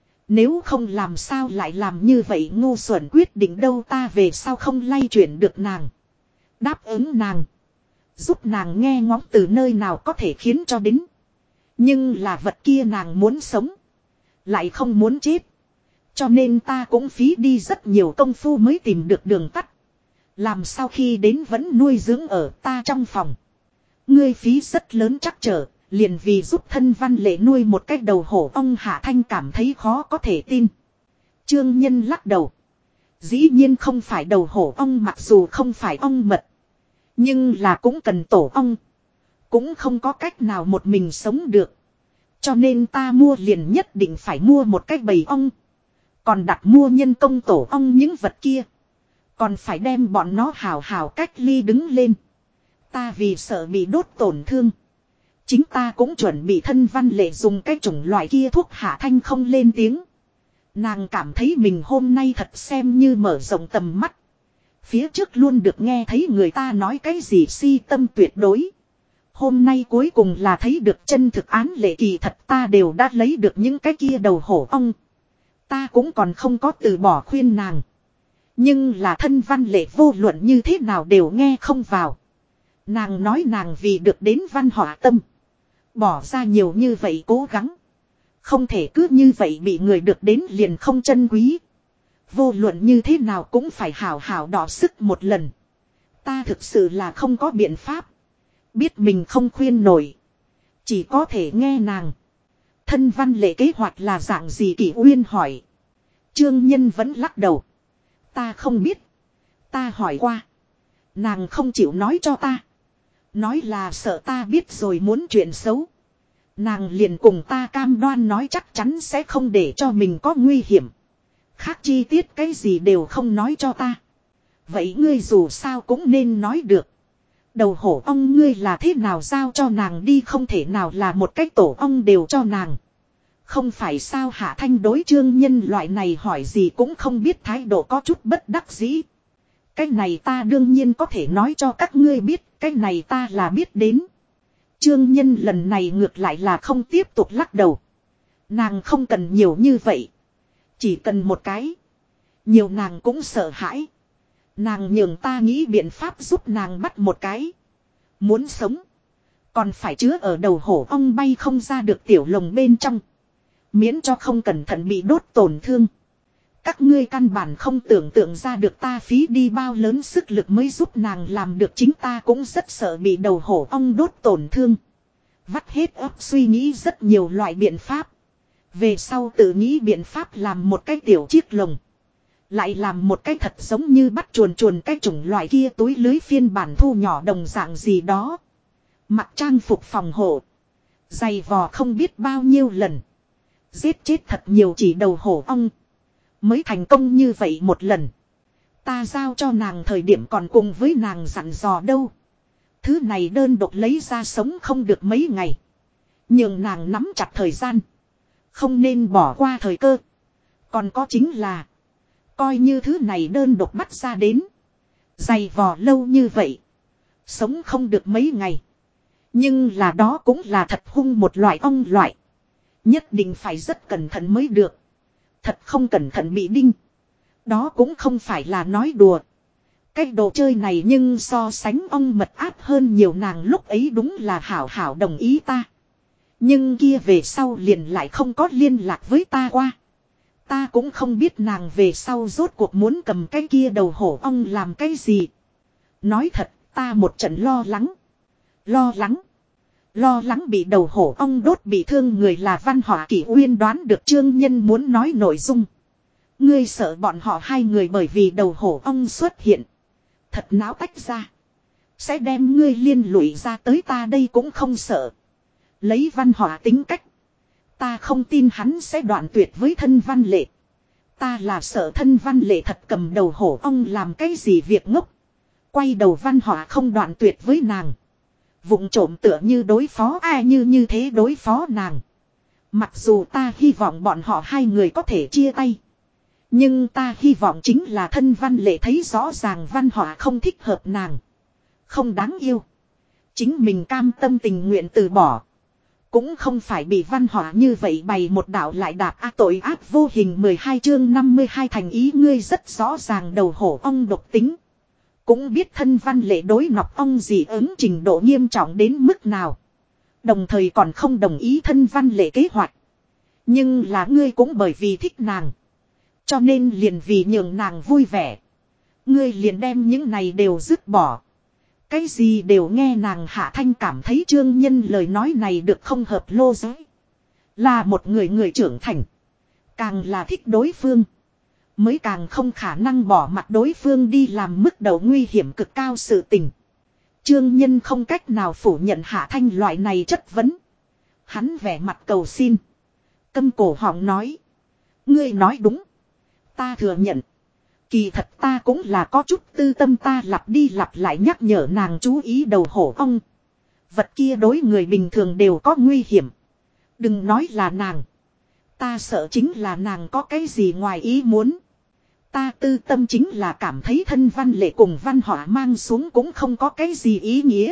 Nếu không làm sao lại làm như vậy ngu xuẩn quyết định đâu. Ta về sao không lay chuyển được nàng. Đáp ứng nàng. Giúp nàng nghe ngóng từ nơi nào có thể khiến cho đến. Nhưng là vật kia nàng muốn sống. Lại không muốn chết. Cho nên ta cũng phí đi rất nhiều công phu mới tìm được đường tắt. Làm sao khi đến vẫn nuôi dưỡng ở ta trong phòng. Ngươi phí rất lớn chắc trở. Liền vì giúp thân Văn Lệ nuôi một cái đầu hổ ong. Hạ Thanh cảm thấy khó có thể tin. Trương Nhân lắc đầu. Dĩ nhiên không phải đầu hổ ong, mặc dù không phải ong mật. Nhưng là cũng cần tổ ong. Cũng không có cách nào một mình sống được. Cho nên ta mua liền nhất định phải mua một cái bầy ong. Còn đặt mua nhân công tổ ong những vật kia. Còn phải đem bọn nó hào hào cách ly đứng lên. Ta vì sợ bị đốt tổn thương. Chính ta cũng chuẩn bị thân Văn Lệ dùng cái chủng loại kia thuốc. Hạ Thanh không lên tiếng. Nàng cảm thấy mình hôm nay thật xem như mở rộng tầm mắt. Phía trước luôn được nghe thấy người ta nói cái gì si tâm tuyệt đối. Hôm nay cuối cùng là thấy được chân thực án lệ, kỳ thật ta đều đã lấy được những cái kia đầu hổ ong. Ta cũng còn không có từ bỏ khuyên nàng. Nhưng là thân Văn Lệ vô luận như thế nào đều nghe không vào. Nàng nói nàng vì được đến Văn Họa tâm. Bỏ ra nhiều như vậy cố gắng. Không thể cứ như vậy bị người được đến liền không trân quý. Vô luận như thế nào cũng phải hào hào đọ sức một lần. Ta thực sự là không có biện pháp. Biết mình không khuyên nổi. Chỉ có thể nghe nàng. Thân văn lệ kế hoạch là dạng gì Kỷ Uyên hỏi. Trương Nhân vẫn lắc đầu. Ta không biết. Ta hỏi qua. Nàng không chịu nói cho ta. Nói là sợ ta biết rồi muốn chuyện xấu. Nàng liền cùng ta cam đoan nói chắc chắn sẽ không để cho mình có nguy hiểm. Khác chi tiết cái gì đều không nói cho ta. Vậy ngươi dù sao cũng nên nói được. Đầu hổ ong ngươi là thế nào giao cho nàng đi, không thể nào là một cái tổ ong đều cho nàng. Không phải sao Hạ Thanh đối Trương Nhân loại này hỏi gì cũng không biết thái độ có chút bất đắc dĩ. Cái này ta đương nhiên có thể nói cho các ngươi biết, cái này ta là biết đến. Trương Nhân lần này ngược lại là không tiếp tục lắc đầu. Nàng không cần nhiều như vậy. Chỉ cần một cái. Nhiều nàng cũng sợ hãi. Nàng nhường ta nghĩ biện pháp giúp nàng bắt một cái. Muốn sống. Còn phải chứa ở đầu hổ ong bay không ra được tiểu lồng bên trong. Miễn cho không cẩn thận bị đốt tổn thương. Các ngươi căn bản không tưởng tượng ra được ta phí đi bao lớn sức lực mới giúp nàng làm được, chính ta cũng rất sợ bị đầu hổ ong đốt tổn thương. Vắt hết óc suy nghĩ rất nhiều loại biện pháp. Về sau tự nghĩ biện pháp làm một cái tiểu chiếc lồng. Lại làm một cái thật giống như bắt chuồn chuồn cái chủng loại kia túi lưới phiên bản thu nhỏ đồng dạng gì đó. Mặc trang phục phòng hộ. Giày vò không biết bao nhiêu lần. Giết chết thật nhiều chỉ đầu hổ ong. Mới thành công như vậy một lần. Ta giao cho nàng thời điểm còn cùng với nàng dặn dò đâu. Thứ này đơn độc lấy ra sống không được mấy ngày. Nhưng nàng nắm chặt thời gian. Không nên bỏ qua thời cơ. Còn có chính là. Coi như thứ này đơn độc bắt ra đến. Dày vò lâu như vậy. Sống không được mấy ngày. Nhưng là đó cũng là thật hung một loại ong loại. Nhất định phải rất cẩn thận mới được. Thật không cẩn thận bị đinh. Đó cũng không phải là nói đùa. Cái đồ chơi này nhưng so sánh ong mật áp hơn nhiều, nàng lúc ấy đúng là hảo hảo đồng ý ta. Nhưng kia về sau liền lại không có liên lạc với ta qua. Ta cũng không biết nàng về sau rốt cuộc muốn cầm cái kia đầu hổ ong làm cái gì. Nói thật, ta một trận lo lắng. Lo lắng. Lo lắng bị đầu hổ ong đốt bị thương người là Văn Họa Kỷ Uyên đoán được Trương Nhân muốn nói nội dung. Ngươi sợ bọn họ hai người bởi vì đầu hổ ong xuất hiện. Thật náo tách ra. Sẽ đem ngươi liên lụy ra tới, ta đây cũng không sợ. Lấy Văn Họa tính cách. Ta không tin hắn sẽ đoạn tuyệt với thân Văn Lệ. Ta là sợ thân Văn Lệ thật cầm đầu hổ ong làm cái gì việc ngốc. Quay đầu Văn Họa không đoạn tuyệt với nàng. Vụng trộm tựa như đối phó ai như thế đối phó nàng. Mặc dù ta hy vọng bọn họ hai người có thể chia tay. Nhưng ta hy vọng chính là thân Văn Lệ thấy rõ ràng Văn Họa không thích hợp nàng. Không đáng yêu. Chính mình cam tâm tình nguyện từ bỏ. Cũng không phải bị Văn Họa như vậy bày một đạo lại đạp tội ác vô hình. 12 chương 52 thành ý ngươi rất rõ ràng đầu hổ ong độc tính. Cũng biết thân Văn Lệ đối nọc ong dị ứng trình độ nghiêm trọng đến mức nào. Đồng thời còn không đồng ý thân Văn Lệ kế hoạch. Nhưng là ngươi cũng bởi vì thích nàng. Cho nên liền vì nhường nàng vui vẻ. Ngươi liền đem những này đều dứt bỏ. Cái gì đều nghe nàng. Hạ Thanh cảm thấy Trương Nhân lời nói này được không hợp lô giới. Là một người trưởng thành. Càng là thích đối phương. Mới càng không khả năng bỏ mặt đối phương đi làm mức độ nguy hiểm cực cao sự tình. Trương Nhân không cách nào phủ nhận Hạ Thanh loại này chất vấn. Hắn vẻ mặt cầu xin. Câm cổ họng nói. Ngươi nói đúng. Ta thừa nhận. Kỳ thật ta cũng là có chút tư tâm, ta lặp đi lặp lại nhắc nhở nàng chú ý đầu hổ ong. Vật kia đối người bình thường đều có nguy hiểm. Đừng nói là nàng. Ta sợ chính là nàng có cái gì ngoài ý muốn. Ta tư tâm chính là cảm thấy thân Văn Lệ cùng Văn Họa mang xuống cũng không có cái gì ý nghĩa.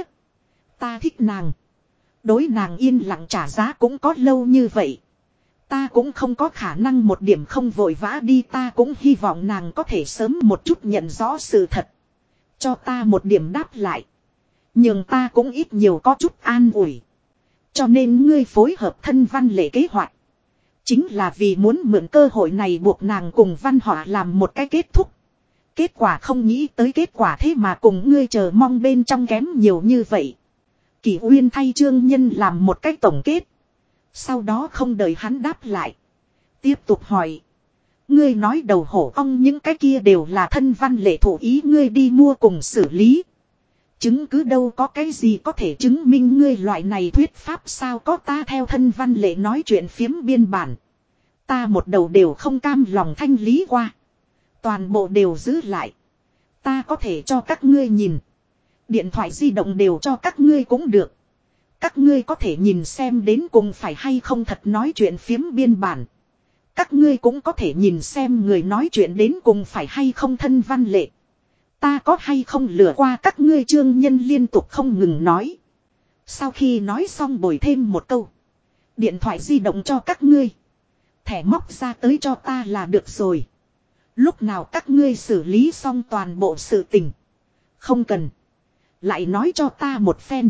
Ta thích nàng. Đối nàng yên lặng trả giá cũng có lâu như vậy. Ta cũng không có khả năng một điểm không vội vã đi, ta cũng hy vọng nàng có thể sớm một chút nhận rõ sự thật. Cho ta một điểm đáp lại. Nhưng ta cũng ít nhiều có chút an ủi. Cho nên ngươi phối hợp thân Văn Lệ kế hoạch. Chính là vì muốn mượn cơ hội này buộc nàng cùng Văn Họa làm một cái kết thúc. Kết quả không nghĩ tới kết quả thế mà cùng ngươi chờ mong bên trong kém nhiều như vậy. Kỷ Uyên thay Trương Nhân làm một cách tổng kết. Sau đó không đợi hắn đáp lại. Tiếp tục hỏi. Ngươi nói đầu hổ ong những cái kia đều là thân văn lệ thủ ý ngươi đi mua cùng xử lý. Chứng cứ đâu có cái gì có thể chứng minh ngươi loại này thuyết pháp sao có ta theo thân văn lệ nói chuyện phiếm biên bản. Ta một đầu đều không cam lòng thanh lý qua. Toàn bộ đều giữ lại. Ta có thể cho các ngươi nhìn. Điện thoại di động đều cho các ngươi cũng được. Các ngươi có thể nhìn xem đến cùng phải hay không thật nói chuyện phiếm biên bản. Các ngươi cũng có thể nhìn xem người nói chuyện đến cùng phải hay không thân văn lệ. Ta có hay không lừa qua các ngươi Trương Nhân liên tục không ngừng nói. Sau khi nói xong bồi thêm một câu. Điện thoại di động cho các ngươi. Thẻ móc ra tới cho ta là được rồi. Lúc nào các ngươi xử lý xong toàn bộ sự tình. Không cần. Lại nói cho ta một phen.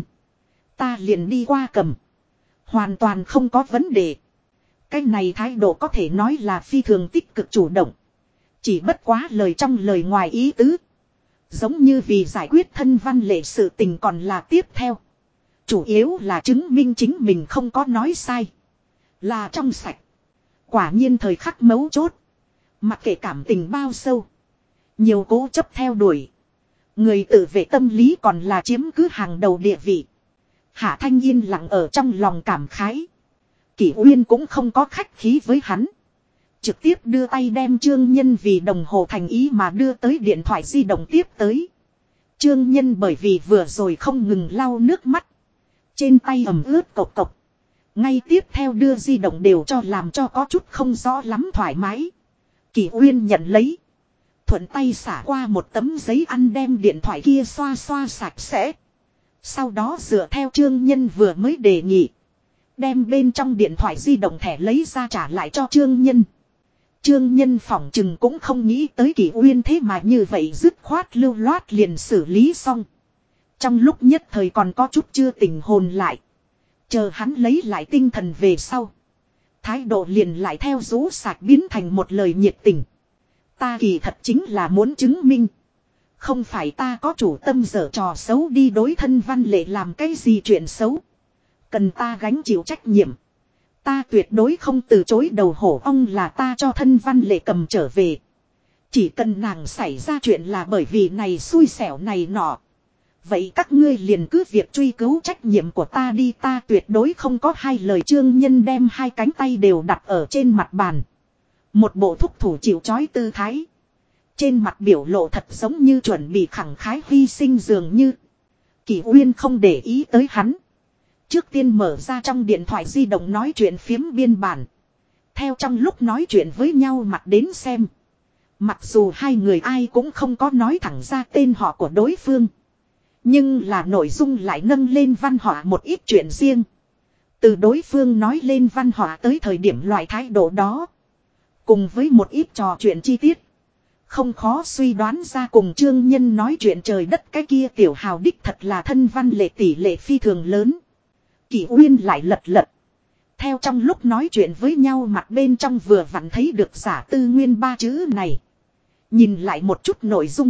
Ta liền đi qua cầm. Hoàn toàn không có vấn đề. Cái này thái độ có thể nói là phi thường tích cực chủ động. Chỉ bất quá lời trong lời ngoài ý tứ. Giống như vì giải quyết thân văn lệ sự tình còn là tiếp theo. Chủ yếu là chứng minh chính mình không có nói sai. Là trong sạch. Quả nhiên thời khắc mấu chốt. Mặc kệ cảm tình bao sâu. Nhiều cố chấp theo đuổi. Người tự vệ tâm lý còn là chiếm cứ hàng đầu địa vị. Hạ Thanh yên lặng ở trong lòng cảm khái. Kỷ Uyên cũng không có khách khí với hắn. Trực tiếp đưa tay đem Trương Nhân vì đồng hồ thành ý mà đưa tới điện thoại di động tiếp tới. Trương Nhân bởi vì vừa rồi không ngừng lau nước mắt. Trên tay ẩm ướt cộc cộc. Ngay tiếp theo đưa di động đều cho làm cho có chút không rõ lắm thoải mái. Kỷ Uyên nhận lấy. Thuận tay xả qua một tấm giấy ăn đem điện thoại kia xoa xoa sạch sẽ. Sau đó dựa theo Trương Nhân vừa mới đề nghị. Đem bên trong điện thoại di động thẻ lấy ra trả lại cho Trương Nhân. Trương Nhân phỏng chừng cũng không nghĩ tới Kỷ Uyên thế mà như vậy dứt khoát lưu loát liền xử lý xong. Trong lúc nhất thời còn có chút chưa tỉnh hồn lại. Chờ hắn lấy lại tinh thần về sau. Thái độ liền lại theo rũ sạch biến thành một lời nhiệt tình. Ta kỳ thật chính là muốn chứng minh. Không phải ta có chủ tâm dở trò xấu đi đối thân văn lệ làm cái gì chuyện xấu. Cần ta gánh chịu trách nhiệm. Ta tuyệt đối không từ chối đầu hổ ong là ta cho thân văn lệ cầm trở về. Chỉ cần nàng xảy ra chuyện là bởi vì này xui xẻo này nọ. Vậy các ngươi liền cứ việc truy cứu trách nhiệm của ta đi ta tuyệt đối không có hai lời Trương Nhân đem hai cánh tay đều đặt ở trên mặt bàn. Một bộ thúc thủ chịu trói tư thái. Trên mặt biểu lộ thật giống như chuẩn bị khẳng khái hy sinh dường như. Kỷ Uyên không để ý tới hắn. Trước tiên mở ra trong điện thoại di động nói chuyện phiếm biên bản. Theo trong lúc nói chuyện với nhau mặt đến xem. Mặc dù hai người ai cũng không có nói thẳng ra tên họ của đối phương. Nhưng là nội dung lại nâng lên văn họa một ít chuyện riêng. Từ đối phương nói lên văn họa tới thời điểm loại thái độ đó. Cùng với một ít trò chuyện chi tiết. Không khó suy đoán ra cùng Trương Nhân nói chuyện trời đất cái kia tiểu hào đích thật là thân văn lệ tỷ lệ phi thường lớn. Kỷ Uyên lại lật lật. Theo trong lúc nói chuyện với nhau mặt bên trong vừa vặn thấy được giả tư nguyên ba chữ này. Nhìn lại một chút nội dung.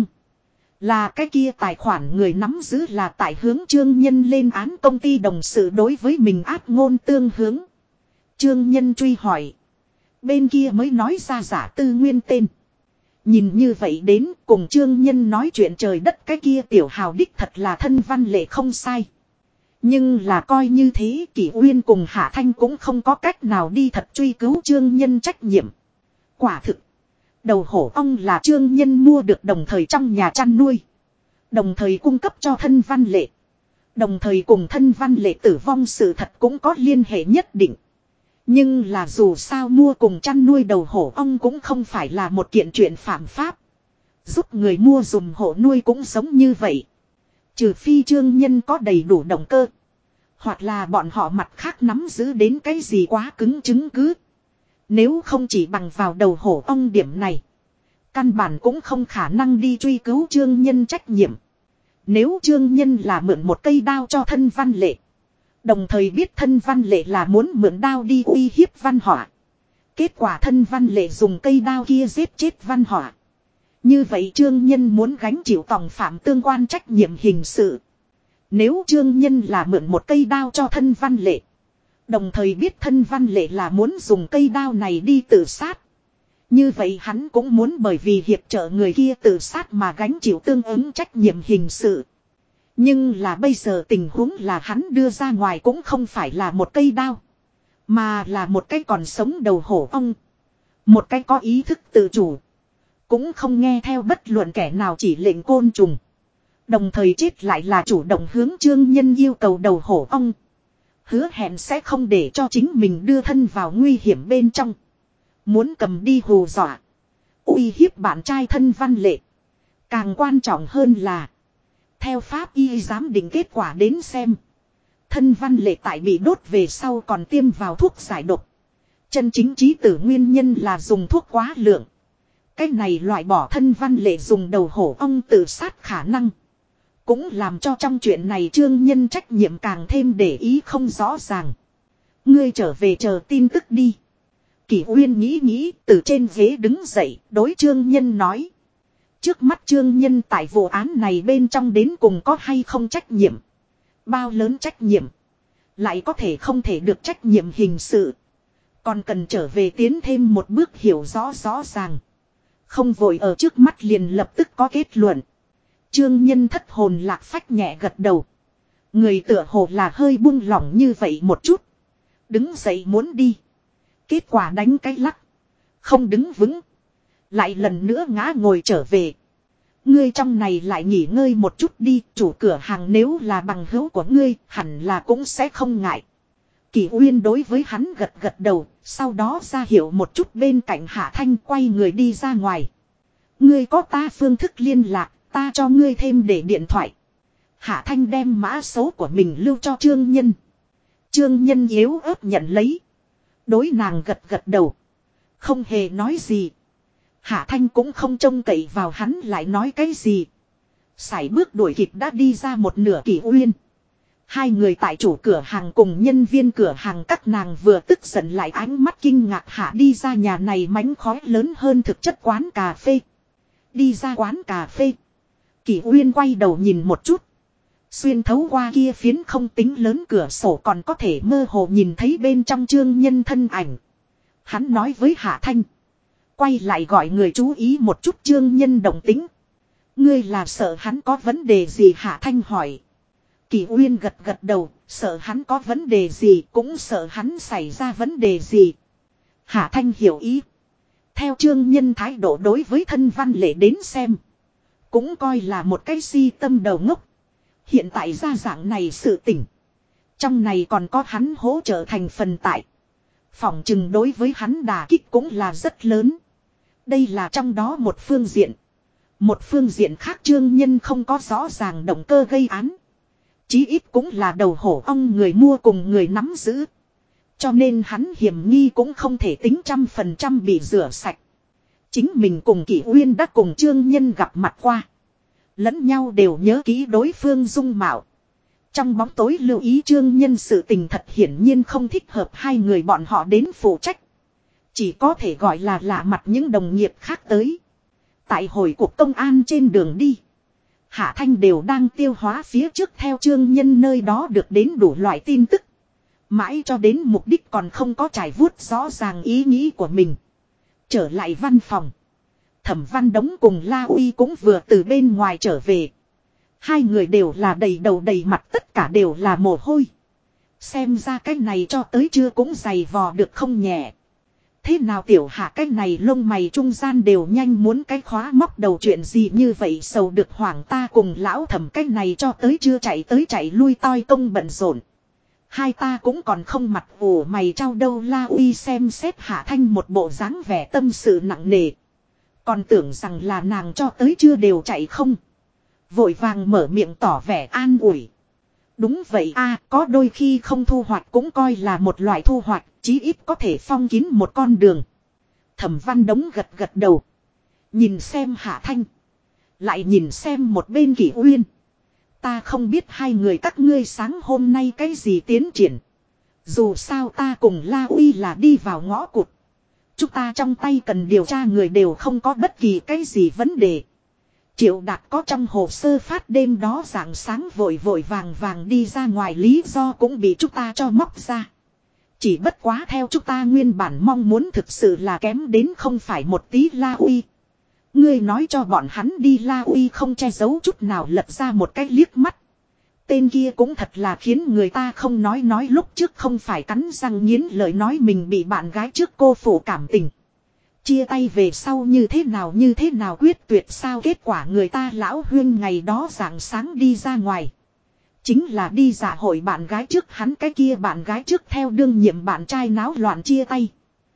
Là cái kia tài khoản người nắm giữ là tại hướng Trương Nhân lên án công ty đồng sự đối với mình áp ngôn tương hướng. Trương Nhân truy hỏi. Bên kia mới nói ra giả tư nguyên tên. Nhìn như vậy đến cùng Trương Nhân nói chuyện trời đất cái kia tiểu hào đích thật là thân văn lệ không sai. Nhưng là coi như thế Kỷ Uyên cùng Hạ Thanh cũng không có cách nào đi thật truy cứu Trương Nhân trách nhiệm. Quả thực. Đầu hổ ong là Trương Nhân mua được đồng thời trong nhà chăn nuôi. Đồng thời cung cấp cho thân văn lệ. Đồng thời cùng thân văn lệ tử vong sự thật cũng có liên hệ nhất định. Nhưng là dù sao mua cùng chăn nuôi đầu hổ ong cũng không phải là một kiện chuyện phạm pháp. Giúp người mua dùm hộ nuôi cũng giống như vậy. Trừ phi Trương Nhân có đầy đủ động cơ. Hoặc là bọn họ mặt khác nắm giữ đến cái gì quá cứng chứng cứ. Nếu không chỉ bằng vào đầu hổ ong điểm này. Căn bản cũng không khả năng đi truy cứu Trương Nhân trách nhiệm. Nếu Trương Nhân là mượn một cây đao cho thân văn lệ. Đồng thời biết thân văn lệ là muốn mượn đao đi uy hiếp văn họa. Kết quả thân văn lệ dùng cây đao kia giết chết văn họa. Như vậy Trương Nhân muốn gánh chịu tòng phạm tương quan trách nhiệm hình sự. Nếu Trương Nhân là mượn một cây đao cho thân Văn Lệ. Đồng thời biết thân Văn Lệ là muốn dùng cây đao này đi tự sát. Như vậy hắn cũng muốn bởi vì hiệp trợ người kia tự sát mà gánh chịu tương ứng trách nhiệm hình sự. Nhưng là bây giờ tình huống là hắn đưa ra ngoài cũng không phải là một cây đao. Mà là một cái còn sống đầu hổ ong. Một cái có ý thức tự chủ. Cũng không nghe theo bất luận kẻ nào chỉ lệnh côn trùng. Đồng thời chết lại là chủ động hướng Trương Nhân yêu cầu đầu hổ ong. Hứa hẹn sẽ không để cho chính mình đưa thân vào nguy hiểm bên trong. Muốn cầm đi hù dọa. Uy hiếp bạn trai thân Văn Lệ. Càng quan trọng hơn là. Theo pháp y giám định kết quả đến xem. Thân Văn Lệ tại bị đốt về sau còn tiêm vào thuốc giải độc. Chân chính chí tử nguyên nhân là dùng thuốc quá lượng. Cái này loại bỏ thân Văn Lệ dùng đầu hổ ong tự sát khả năng. Cũng làm cho trong chuyện này Trương Nhân trách nhiệm càng thêm để ý không rõ ràng. Ngươi trở về chờ tin tức đi. Kỷ Uyên nghĩ từ trên ghế đứng dậy đối Trương Nhân nói. Trước mắt Trương Nhân tại vụ án này bên trong đến cùng có hay không trách nhiệm. Bao lớn trách nhiệm. Lại có thể không thể được trách nhiệm hình sự. Còn cần trở về tiến thêm một bước hiểu rõ ràng. Không vội ở trước mắt liền lập tức có kết luận. Trương Nhân thất hồn lạc phách nhẹ gật đầu. Người tựa hồ là hơi buông lỏng như vậy một chút. Đứng dậy muốn đi. Kết quả đánh cái lắc. Không đứng vững. Lại lần nữa ngã ngồi trở về. Ngươi trong này lại nghỉ ngơi một chút đi. Chủ cửa hàng nếu là bằng hữu của ngươi hẳn là cũng sẽ không ngại. Kỷ Uyên đối với hắn gật đầu. Sau đó ra hiệu một chút bên cạnh Hạ Thanh quay người đi ra ngoài. Ngươi có ta phương thức liên lạc. Ta cho ngươi thêm để điện thoại. Hạ Thanh đem mã số của mình lưu cho Trương Nhân. Trương Nhân yếu ớt nhận lấy. Đối nàng gật đầu. Không hề nói gì. Hạ Thanh cũng không trông cậy vào hắn lại nói cái gì. Sải bước đuổi kịp đã đi ra một nửa Kỷ Uyên. Hai người tại chủ cửa hàng cùng nhân viên cửa hàng các nàng vừa tức giận lại ánh mắt kinh ngạc hạ đi ra nhà này mánh khói lớn hơn thực chất quán cà phê. Đi ra quán cà phê. Kỷ Uyên quay đầu nhìn một chút. Xuyên thấu qua kia phiến không tính lớn cửa sổ còn có thể mơ hồ nhìn thấy bên trong Trương Nhân thân ảnh. Hắn nói với Hạ Thanh. Quay lại gọi người chú ý một chút Trương Nhân động tính. Ngươi là sợ hắn có vấn đề gì Hạ Thanh hỏi. Kỷ Uyên gật đầu, sợ hắn có vấn đề gì cũng sợ hắn xảy ra vấn đề gì. Hạ Thanh hiểu ý. Theo Trương Nhân thái độ đối với thân Văn Lệ đến xem. Cũng coi là một cái si tâm đầu ngốc. Hiện tại ra dạng này sự tỉnh. Trong này còn có hắn hỗ trợ thành phần tại. Phỏng chừng đối với hắn đả kích cũng là rất lớn. Đây là trong đó một phương diện. Một phương diện khác Trương Nhân không có rõ ràng động cơ gây án. Chí ít cũng là đầu hổ ong người mua cùng người nắm giữ. Cho nên hắn hiểm nghi cũng không thể tính 100% bị rửa sạch. Chính mình cùng Kỷ Uyên đã cùng Trương Nhân gặp mặt qua. Lẫn nhau đều nhớ kỹ đối phương dung mạo. Trong bóng tối lưu ý Trương Nhân sự tình thật hiển nhiên không thích hợp hai người bọn họ đến phụ trách. Chỉ có thể gọi là lạ mặt những đồng nghiệp khác tới. Tại hồi cuộc công an trên đường đi. Hạ Thanh đều đang tiêu hóa phía trước theo Trương Nhân nơi đó được đến đủ loại tin tức. Mãi cho đến mục đích còn không có trải vuốt rõ ràng ý nghĩ của mình. Trở lại văn phòng. Thẩm Văn Đống cùng La Uy cũng vừa từ bên ngoài trở về. Hai người đều là đầy đầu đầy mặt tất cả đều là mồ hôi. Xem ra cái này cho tới chưa cũng dày vò được không nhẹ. Thế nào tiểu Hạ cái này lông mày trung gian đều nhanh muốn cái khóa móc đầu chuyện gì như vậy sầu được hoảng ta cùng lão Thẩm cái này cho tới chưa chạy tới chạy lui toi công bận rộn. Hai ta cũng còn không mặt ủ mày trao đâu La Uy xem xét Hạ Thanh một bộ dáng vẻ tâm sự nặng nề. Còn tưởng rằng là nàng cho tới chưa đều chạy không. Vội vàng mở miệng tỏ vẻ an ủi. Đúng vậy a, có đôi khi không thu hoạch cũng coi là một loại thu hoạch, chí ít có thể phong kín một con đường. Thẩm Văn Đống gật đầu. Nhìn xem Hạ Thanh. Lại nhìn xem một bên Kỷ Uyên. Ta không biết hai người các ngươi sáng hôm nay cái gì tiến triển. Dù sao ta cùng La Uy là đi vào ngõ cụt. Chúng ta trong tay cần điều tra người đều không có bất kỳ cái gì vấn đề. Triệu Đạt có trong hồ sơ phát đêm đó rạng sáng vội vội vàng vàng đi ra ngoài lý do cũng bị chúng ta cho móc ra. Chỉ bất quá theo chúng ta nguyên bản mong muốn thực sự là kém đến không phải một tí La Uy. Ngươi nói cho bọn hắn đi La Uy không che giấu chút nào lật ra một cái liếc mắt. Tên kia cũng thật là khiến người ta không nói lúc trước không phải cắn răng nghiến lợi nói mình bị bạn gái trước cô phụ cảm tình. Chia tay về sau như thế nào quyết tuyệt sao kết quả người ta lão huyên ngày đó rạng sáng đi ra ngoài. Chính là đi dạ hội bạn gái trước hắn cái kia bạn gái trước theo đương nhiệm bạn trai náo loạn chia tay.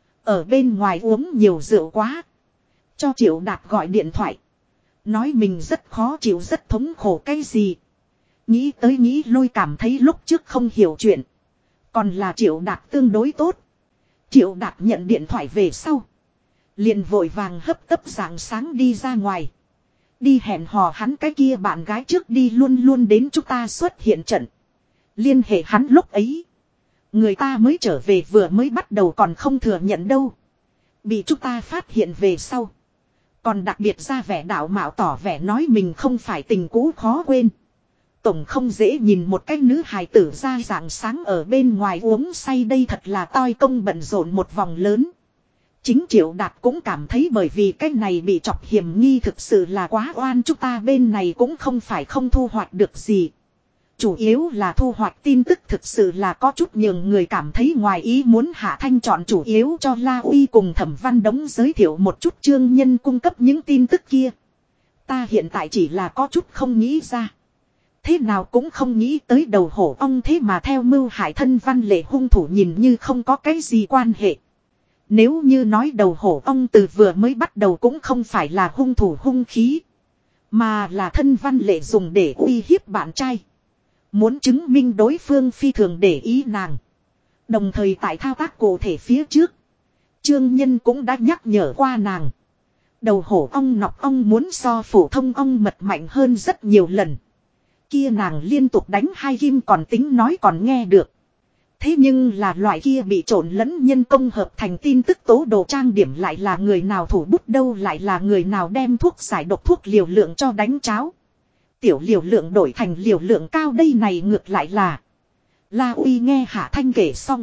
Ở bên ngoài uống nhiều rượu quá. Cho Triệu Đạt gọi điện thoại. Nói mình rất khó chịu rất thống khổ cái gì. Nghĩ tới nghĩ lui cảm thấy lúc trước không hiểu chuyện. Còn là Triệu Đạt tương đối tốt. Triệu Đạt nhận điện thoại về sau. Liền vội vàng hấp tấp rạng sáng đi ra ngoài. Đi hẹn hò hắn cái kia bạn gái trước đi luôn luôn đến chúng ta xuất hiện trận. Liên hệ hắn lúc ấy. Người ta mới trở về vừa mới bắt đầu còn không thừa nhận đâu. Bị chúng ta phát hiện về sau. Còn đặc biệt ra vẻ đạo mạo tỏ vẻ nói mình không phải tình cũ khó quên. Tổng không dễ nhìn một cái nữ hài tử ra rạng sáng ở bên ngoài uống say đây thật là toi công bận rộn một vòng lớn. Chính Triệu Đạt cũng cảm thấy bởi vì cái này bị chọc hiểm nghi thực sự là quá oan chúng ta bên này cũng không phải không thu hoạch được gì. Chủ yếu là thu hoạch tin tức thực sự là có chút nhường người cảm thấy ngoài ý muốn Hạ Thanh chọn chủ yếu cho La Uy cùng Thẩm Văn Đống giới thiệu một chút chương nhân cung cấp những tin tức kia. Ta hiện tại chỉ là có chút không nghĩ ra. Thế nào cũng không nghĩ tới đầu hổ ong thế mà theo mưu hại thân Văn Lệ hung thủ nhìn như không có cái gì quan hệ. Nếu như nói đầu hổ ong từ vừa mới bắt đầu cũng không phải là hung thủ hung khí. Mà là thân Văn Lệ dùng để uy hiếp bạn trai. Muốn chứng minh đối phương phi thường để ý nàng. Đồng thời tại thao tác cụ thể phía trước. Trương Nhân cũng đã nhắc nhở qua nàng. Đầu hổ ong nọc ong muốn so phổ thông ong mật mạnh hơn rất nhiều lần. Kia nàng liên tục đánh hai kim còn tính nói còn nghe được. Thế nhưng là loại kia bị trộn lẫn nhân công hợp thành tin tức tố đồ trang điểm lại là người nào thủ bút đâu lại là người nào đem thuốc giải độc thuốc liều lượng cho đánh cháo. Tiểu liều lượng đổi thành liều lượng cao đây này ngược lại là. La Uy nghe Hạ Thanh kể xong.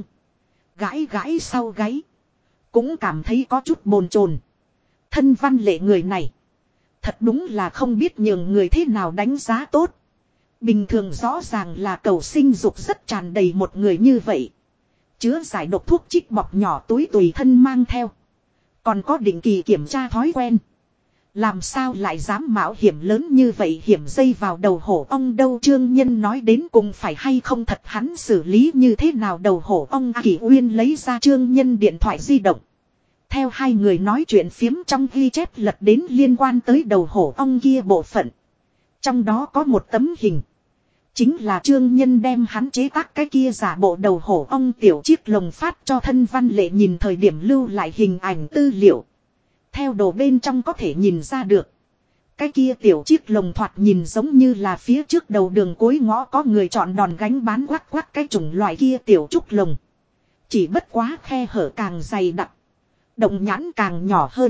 Gãi gãi sau gáy. Cũng cảm thấy có chút bồn chồn. Thân Văn Lệ người này. Thật đúng là không biết nhường người thế nào đánh giá tốt. Bình thường rõ ràng là cầu sinh dục rất tràn đầy một người như vậy. Chứa giải độc thuốc chích bọc nhỏ túi tùy thân mang theo. Còn có định kỳ kiểm tra thói quen. Làm sao lại dám mạo hiểm lớn như vậy hiểm dây vào đầu hổ ong đâu Trương Nhân nói đến cùng phải hay không thật hắn xử lý như thế nào đầu hổ ong Kỷ Uyên lấy ra Trương Nhân điện thoại di động. Theo hai người nói chuyện phiếm trong ghi chép lật đến liên quan tới đầu hổ ong kia bộ phận. Trong đó có một tấm hình. Chính là Trương Nhân đem hắn chế tác cái kia giả bộ đầu hổ ong tiểu chiếc lồng phát cho thân Văn Lệ nhìn thời điểm lưu lại hình ảnh tư liệu. Theo đồ bên trong có thể nhìn ra được. Cái kia tiểu chiếc lồng thoạt nhìn giống như là phía trước đầu đường cuối ngõ có người chọn đòn gánh bán quắc quắc cái chủng loại kia tiểu trúc lồng. Chỉ bất quá khe hở càng dày đặc. Động nhãn càng nhỏ hơn.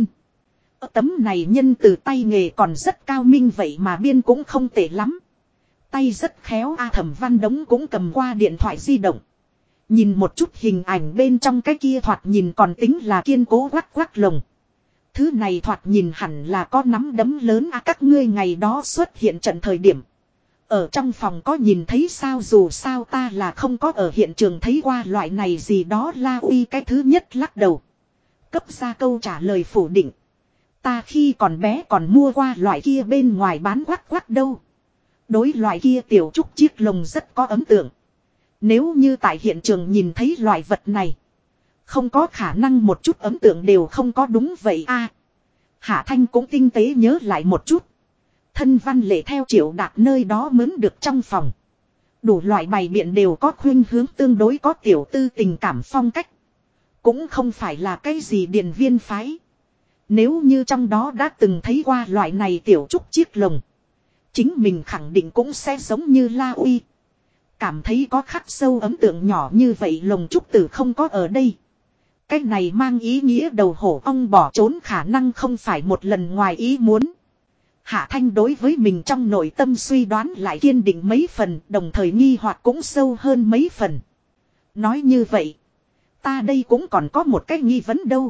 Tấm này nhân từ tay nghề còn rất cao minh vậy mà biên cũng không tệ lắm. Tay rất khéo Thẩm Văn Đống cũng cầm qua điện thoại di động. Nhìn một chút hình ảnh bên trong cái kia thoạt nhìn còn tính là kiên cố quắc quắc lồng. Thứ này thoạt nhìn hẳn là có nắm đấm lớn các ngươi ngày đó xuất hiện trận thời điểm. Ở trong phòng có nhìn thấy sao dù sao ta là không có ở hiện trường thấy qua loại này gì đó La Uy cái thứ nhất lắc đầu. Cấp ra câu trả lời phủ định. Ta khi còn bé còn mua qua loại kia bên ngoài bán quắc quắc đâu. Đối loại kia tiểu trúc chiếc lồng rất có ấn tượng. Nếu như tại hiện trường nhìn thấy loại vật này. Không có khả năng một chút ấn tượng đều không có đúng vậy Hạ Thanh cũng tinh tế nhớ lại một chút. Thân Văn Lệ theo Triệu Đạt nơi đó mướn được trong phòng. Đủ loại bày biện đều có khuynh hướng tương đối có tiểu tư tình cảm phong cách. Cũng không phải là cái gì điền viên phái. Nếu như trong đó đã từng thấy qua loại này tiểu trúc chiếc lồng. Chính mình khẳng định cũng sẽ giống như La Uy. Cảm thấy có khắc sâu ấn tượng nhỏ như vậy lồng trúc tử không có ở đây. Cái này mang ý nghĩa đầu hổ ong bỏ trốn khả năng không phải một lần ngoài ý muốn. Hạ Thanh đối với mình trong nội tâm suy đoán lại kiên định mấy phần, đồng thời nghi hoặc cũng sâu hơn mấy phần. Nói như vậy, ta đây cũng còn có một cái nghi vấn đâu.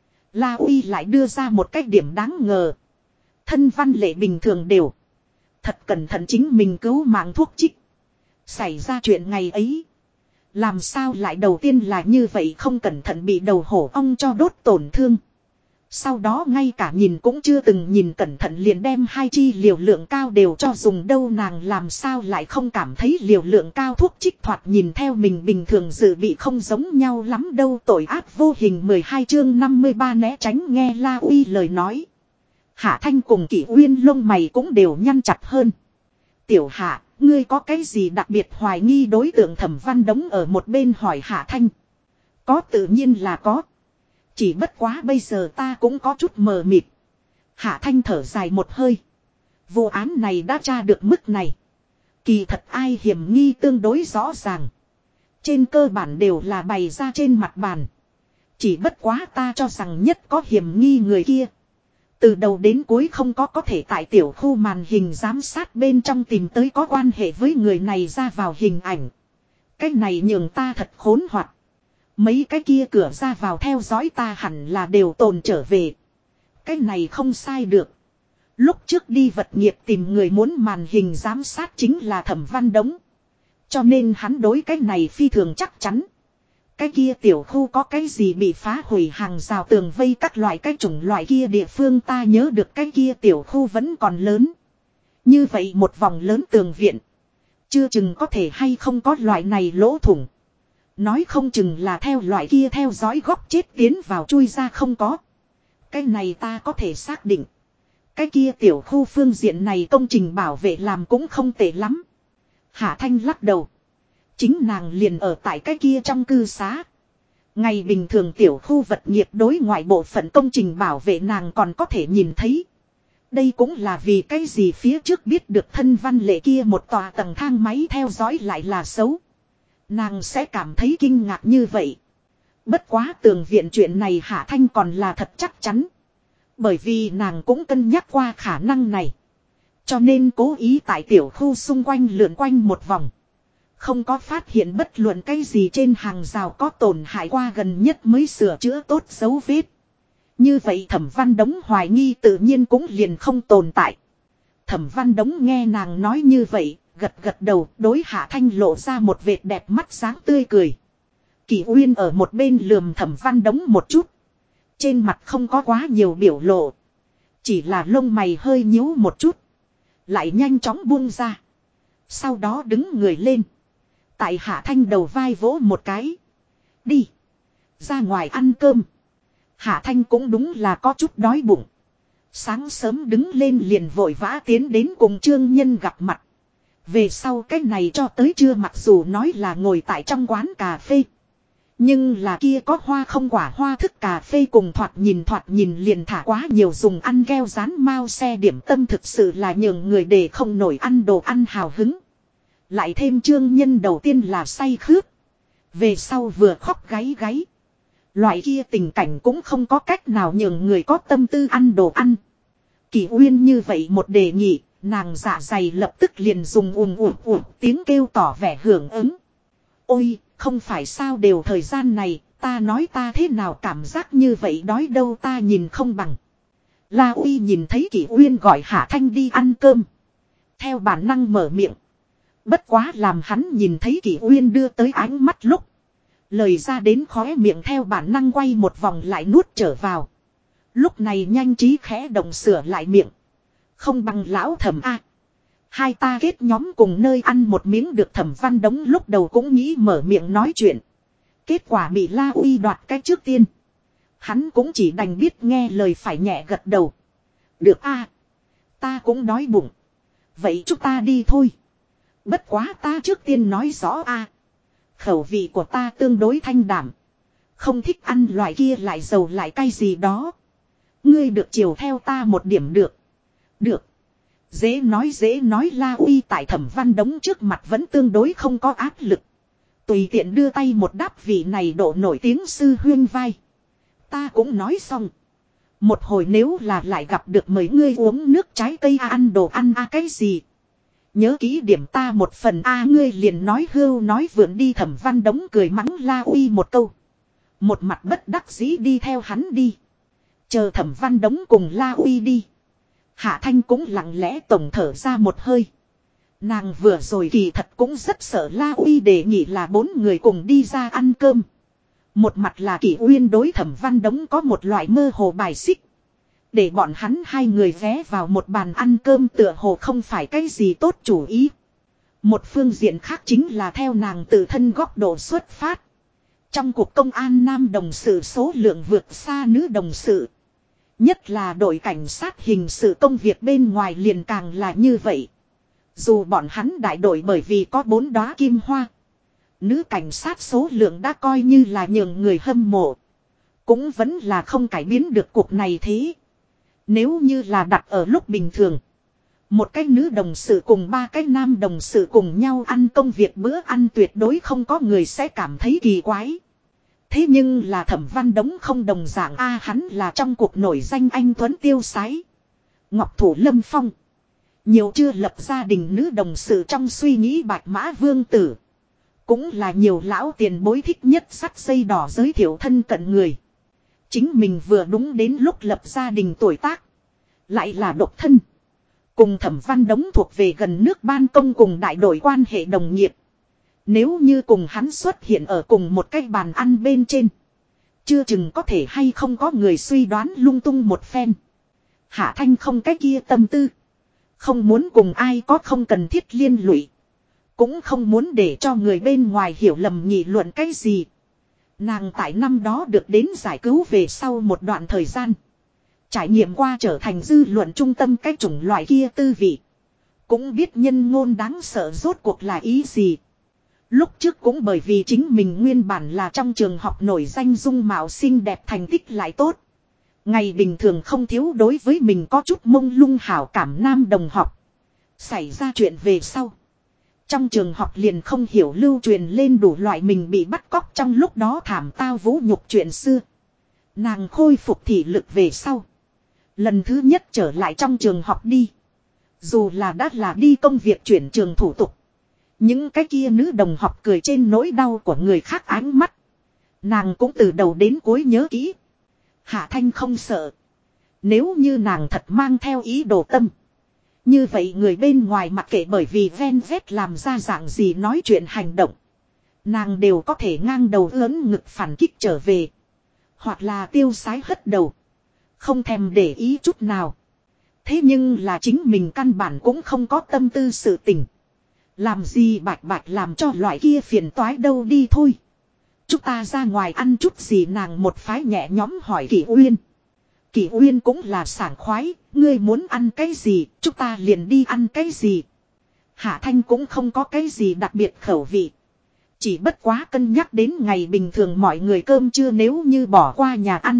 La Uy lại đưa ra một cái điểm đáng ngờ. Thân văn lệ bình thường đều thật cẩn thận chính mình cứu mạng thuốc trích. Xảy ra chuyện ngày ấy, làm sao lại đầu tiên là như vậy, không cẩn thận bị đầu hổ ong cho đốt tổn thương. Sau đó ngay cả nhìn cũng chưa từng nhìn cẩn thận liền đem 2 chi liều lượng cao đều cho dùng đâu, nàng làm sao lại không cảm thấy liều lượng cao thuốc trích thoạt nhìn theo mình bình thường dự bị không giống nhau lắm đâu. Tội ác vô hình 12 chương 53 né tránh nghe La Uy lời nói. Hạ Thanh cùng Kỷ Uyên lông mày cũng đều nhăn chặt hơn. Tiểu Hạ, ngươi có cái gì đặc biệt hoài nghi đối tượng Thẩm Văn Đống ở một bên hỏi Hạ Thanh. Có, tự nhiên là có. Chỉ bất quá bây giờ ta cũng có chút mờ mịt. Hạ Thanh thở dài một hơi. Vụ án này đã tra được mức này. Kỳ thật ai hiểm nghi tương đối rõ ràng. Trên cơ bản đều là bày ra trên mặt bàn. Chỉ bất quá ta cho rằng nhất có hiểm nghi người kia. Từ đầu đến cuối không có thể tại tiểu khu màn hình giám sát bên trong tìm tới có quan hệ với người này ra vào hình ảnh. Cái này nhường ta thật khốn hoặc. Mấy cái kia cửa ra vào theo dõi ta hẳn là đều tồn trở về. Cái này không sai được. Lúc trước đi vật nghiệp tìm người muốn màn hình giám sát chính là Thẩm Văn Đống. Cho nên hắn đối cái này phi thường chắc chắn. Cái kia tiểu khu có cái gì bị phá hủy, hàng rào tường vây các loại cái chủng loại kia địa phương ta nhớ được cái kia tiểu khu vẫn còn lớn. Như vậy một vòng lớn tường viện. Chưa chừng có thể hay không có loại này lỗ thủng. Nói không chừng là theo loại kia theo dõi góc chết tiến vào chui ra không có. Cái này ta có thể xác định. Cái kia tiểu khu phương diện này công trình bảo vệ làm cũng không tệ lắm. Hạ Thanh lắc đầu. Chính nàng liền ở tại cái kia trong cư xá. Ngày bình thường tiểu khu vật nghiệp đối ngoại bộ phận công trình bảo vệ nàng còn có thể nhìn thấy. Đây cũng là vì cái gì phía trước biết được thân văn lệ kia một tòa tầng thang máy theo dõi lại là xấu. Nàng sẽ cảm thấy kinh ngạc như vậy. Bất quá tường viện chuyện này Hạ Thanh còn là thật chắc chắn. Bởi vì nàng cũng cân nhắc qua khả năng này. Cho nên cố ý tại tiểu khu xung quanh lượn quanh một vòng. Không có phát hiện bất luận cái gì trên hàng rào có tổn hại qua, gần nhất mới sửa chữa tốt dấu vết. Như vậy Thẩm Văn Đống hoài nghi tự nhiên cũng liền không tồn tại. Thẩm Văn Đống nghe nàng nói như vậy, gật gật đầu, đối Hạ Thanh lộ ra một vệt đẹp mắt sáng tươi cười. Kỷ Uyên ở một bên lườm Thẩm Văn Đống một chút. Trên mặt không có quá nhiều biểu lộ. Chỉ là lông mày hơi nhíu một chút. Lại nhanh chóng buông ra. Sau đó đứng người lên. Tại Hạ Thanh đầu vai vỗ một cái. Đi. Ra ngoài ăn cơm. Hạ Thanh cũng đúng là có chút đói bụng. Sáng sớm đứng lên liền vội vã tiến đến cùng Trương Nhân gặp mặt. Về sau cái này cho tới trưa, mặc dù nói là ngồi tại trong quán cà phê. Nhưng là kia có hoa không quả hoa thức cà phê cùng thoạt nhìn liền thả quá nhiều dùng ăn keo rán mao xe điểm tâm, thực sự là nhường người để không nổi ăn đồ ăn hào hứng. Lại thêm Trương Nhân đầu tiên là say khướt. Về sau vừa khóc gáy gáy. Loại kia tình cảnh cũng không có cách nào nhường người có tâm tư ăn đồ ăn. Kỷ Uyên như vậy một đề nghị, nàng dạ dày lập tức liền dùng tiếng kêu tỏ vẻ hưởng ứng. Ôi, không phải sao, đều thời gian này, ta nói ta thế nào cảm giác như vậy đói đâu, ta nhìn không bằng. La Uy nhìn thấy Kỷ Uyên gọi Hạ Thanh đi ăn cơm. Theo bản năng mở miệng. Bất quá làm hắn nhìn thấy Kỷ Uyên đưa tới ánh mắt lúc. Lời ra đến khóe miệng theo bản năng quay một vòng lại nuốt trở vào. Lúc này nhanh trí khẽ động sửa lại miệng. Không bằng lão Thẩm a. Hai ta kết nhóm cùng nơi ăn một miếng được. Thẩm Văn Đống lúc đầu cũng nghĩ mở miệng nói chuyện. Kết quả bị La Uy đoạt cái trước tiên. Hắn cũng chỉ đành biết nghe lời phải nhẹ gật đầu. Được a, ta cũng đói bụng. Vậy chúng ta đi thôi. Bất quá ta trước tiên nói rõ a. Khẩu vị của ta tương đối thanh đảm. Không thích ăn loại kia lại dầu lại cay gì đó. Ngươi được chiều theo ta một điểm được. Được. Dễ nói La Uy tại Thẩm Văn Đống trước mặt vẫn tương đối không có áp lực. Tùy tiện đưa tay một đáp vị này độ nổi tiếng sư huyên vai. Ta cũng nói xong. Một hồi nếu là lại gặp được mấy ngươi uống nước trái cây ăn đồ ăn cái gì. Nhớ kỹ điểm ta một phần ngươi liền nói hưu nói vượn đi. Thẩm Văn Đống cười mắng La Uy một câu. Một mặt bất đắc dĩ đi theo hắn đi. Chờ Thẩm Văn Đống cùng La Uy đi. Hạ Thanh cũng lặng lẽ tổng thở ra một hơi. Nàng vừa rồi kỳ thật cũng rất sợ La Uy đề nghị là 4 người cùng đi ra ăn cơm. Một mặt là Kỷ Uyên đối Thẩm Văn Đống có một loại mơ hồ bài xích. Để bọn hắn 2 người ghé vào một bàn ăn cơm tựa hồ không phải cái gì tốt chủ ý. Một phương diện khác chính là theo nàng tự thân góc độ xuất phát. Trong cuộc công an nam đồng sự số lượng vượt xa nữ đồng sự. Nhất là đội cảnh sát hình sự công việc bên ngoài liền càng là như vậy. Dù bọn hắn đại đội bởi vì có 4 đóa kim hoa. Nữ cảnh sát số lượng đã coi như là nhường người hâm mộ. Cũng vẫn là không cải biến được cuộc này thế. Nếu như là đặt ở lúc bình thường. Một cái nữ đồng sự cùng 3 cái nam đồng sự cùng nhau ăn công việc bữa ăn tuyệt đối không có người sẽ cảm thấy kỳ quái. Thế nhưng là Thẩm Văn Đống không đồng dạng hắn là trong cuộc nổi danh anh tuấn tiêu sái. Ngọc thủ lâm phong. Nhiều chưa lập gia đình nữ đồng sự trong suy nghĩ Bạch Mã Vương Tử. Cũng là nhiều lão tiền bối thích nhất sắt dây đỏ giới thiệu thân cận người. Chính mình vừa đúng đến lúc lập gia đình tuổi tác. Lại là độc thân. Cùng Thẩm Văn Đống thuộc về gần nước ban công cùng đại đội quan hệ đồng nghiệp. Nếu như cùng hắn xuất hiện ở cùng một cái bàn ăn bên trên. Chưa chừng có thể hay không có người suy đoán lung tung một phen. Hạ Thanh không cái kia tâm tư. Không muốn cùng ai có không cần thiết liên lụy. Cũng không muốn để cho người bên ngoài hiểu lầm nghị luận cái gì. Nàng tại năm đó được đến giải cứu về sau một đoạn thời gian. Trải nghiệm qua trở thành dư luận trung tâm cái chủng loại kia tư vị. Cũng biết nhân ngôn đáng sợ rốt cuộc là ý gì. Lúc trước cũng bởi vì chính mình nguyên bản là trong trường học nổi danh dung mạo xinh đẹp thành tích lại tốt. Ngày bình thường không thiếu đối với mình có chút mông lung hảo cảm nam đồng học. Xảy ra chuyện về sau. Trong trường học liền không hiểu lưu truyền lên đủ loại mình bị bắt cóc trong lúc đó thảm tao vũ nhục chuyện xưa. Nàng khôi phục thị lực về sau. Lần thứ nhất trở lại trong trường học đi. Dù là đã là đi công việc chuyển trường thủ tục. Những cái kia nữ đồng học cười trên nỗi đau của người khác ánh mắt. Nàng cũng từ đầu đến cuối nhớ kỹ. Hạ Thanh không sợ. Nếu như nàng thật mang theo ý đồ tâm. Như vậy người bên ngoài mặc kệ bởi vì ven vét làm ra dạng gì nói chuyện hành động. Nàng đều có thể ngang đầu lớn ngực phản kích trở về. Hoặc là tiêu sái hất đầu. Không thèm để ý chút nào. Thế nhưng là chính mình căn bản cũng không có tâm tư sự tình. Làm gì bạch bạch làm cho loại kia phiền toái đâu đi thôi. Chúng ta ra ngoài ăn chút gì nàng một phái nhẹ nhõm hỏi Kỷ Uyên. Kỷ Uyên cũng là sảng khoái, ngươi muốn ăn cái gì, chúng ta liền đi ăn cái gì. Hạ Thanh cũng không có cái gì đặc biệt khẩu vị. Chỉ bất quá cân nhắc đến ngày bình thường mọi người cơm trưa nếu như bỏ qua nhà ăn.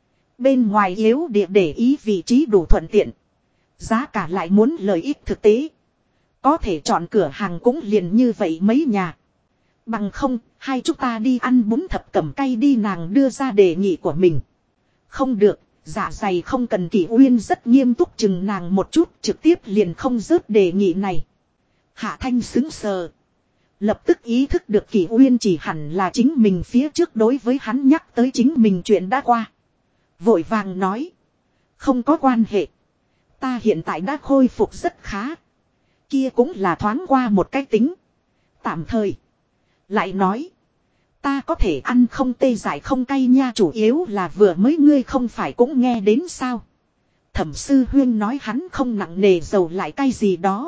Bên ngoài yếu địa để ý vị trí đủ thuận tiện. Giá cả lại muốn lợi ích thực tế. Có thể chọn cửa hàng cũng liền như vậy mấy nhà. Bằng không, hai chúng ta đi ăn bún thập cẩm cay đi nàng đưa ra đề nghị của mình. Không được, dạ dày không cần. Kỷ Uyên rất nghiêm túc chừng nàng một chút trực tiếp liền không rớt đề nghị này. Hạ Thanh sững sờ. Lập tức ý thức được Kỷ Uyên chỉ hẳn là chính mình phía trước đối với hắn nhắc tới chính mình chuyện đã qua. Vội vàng nói. Không có quan hệ. Ta hiện tại đã khôi phục rất khá. Kia cũng là thoáng qua một cái tính. Tạm thời. Lại nói. Ta có thể ăn không tê dại không cay nha, chủ yếu là vừa mới ngươi không phải cũng nghe đến sao. Thẩm sư huyên nói hắn không nặng nề dầu lại cay gì đó.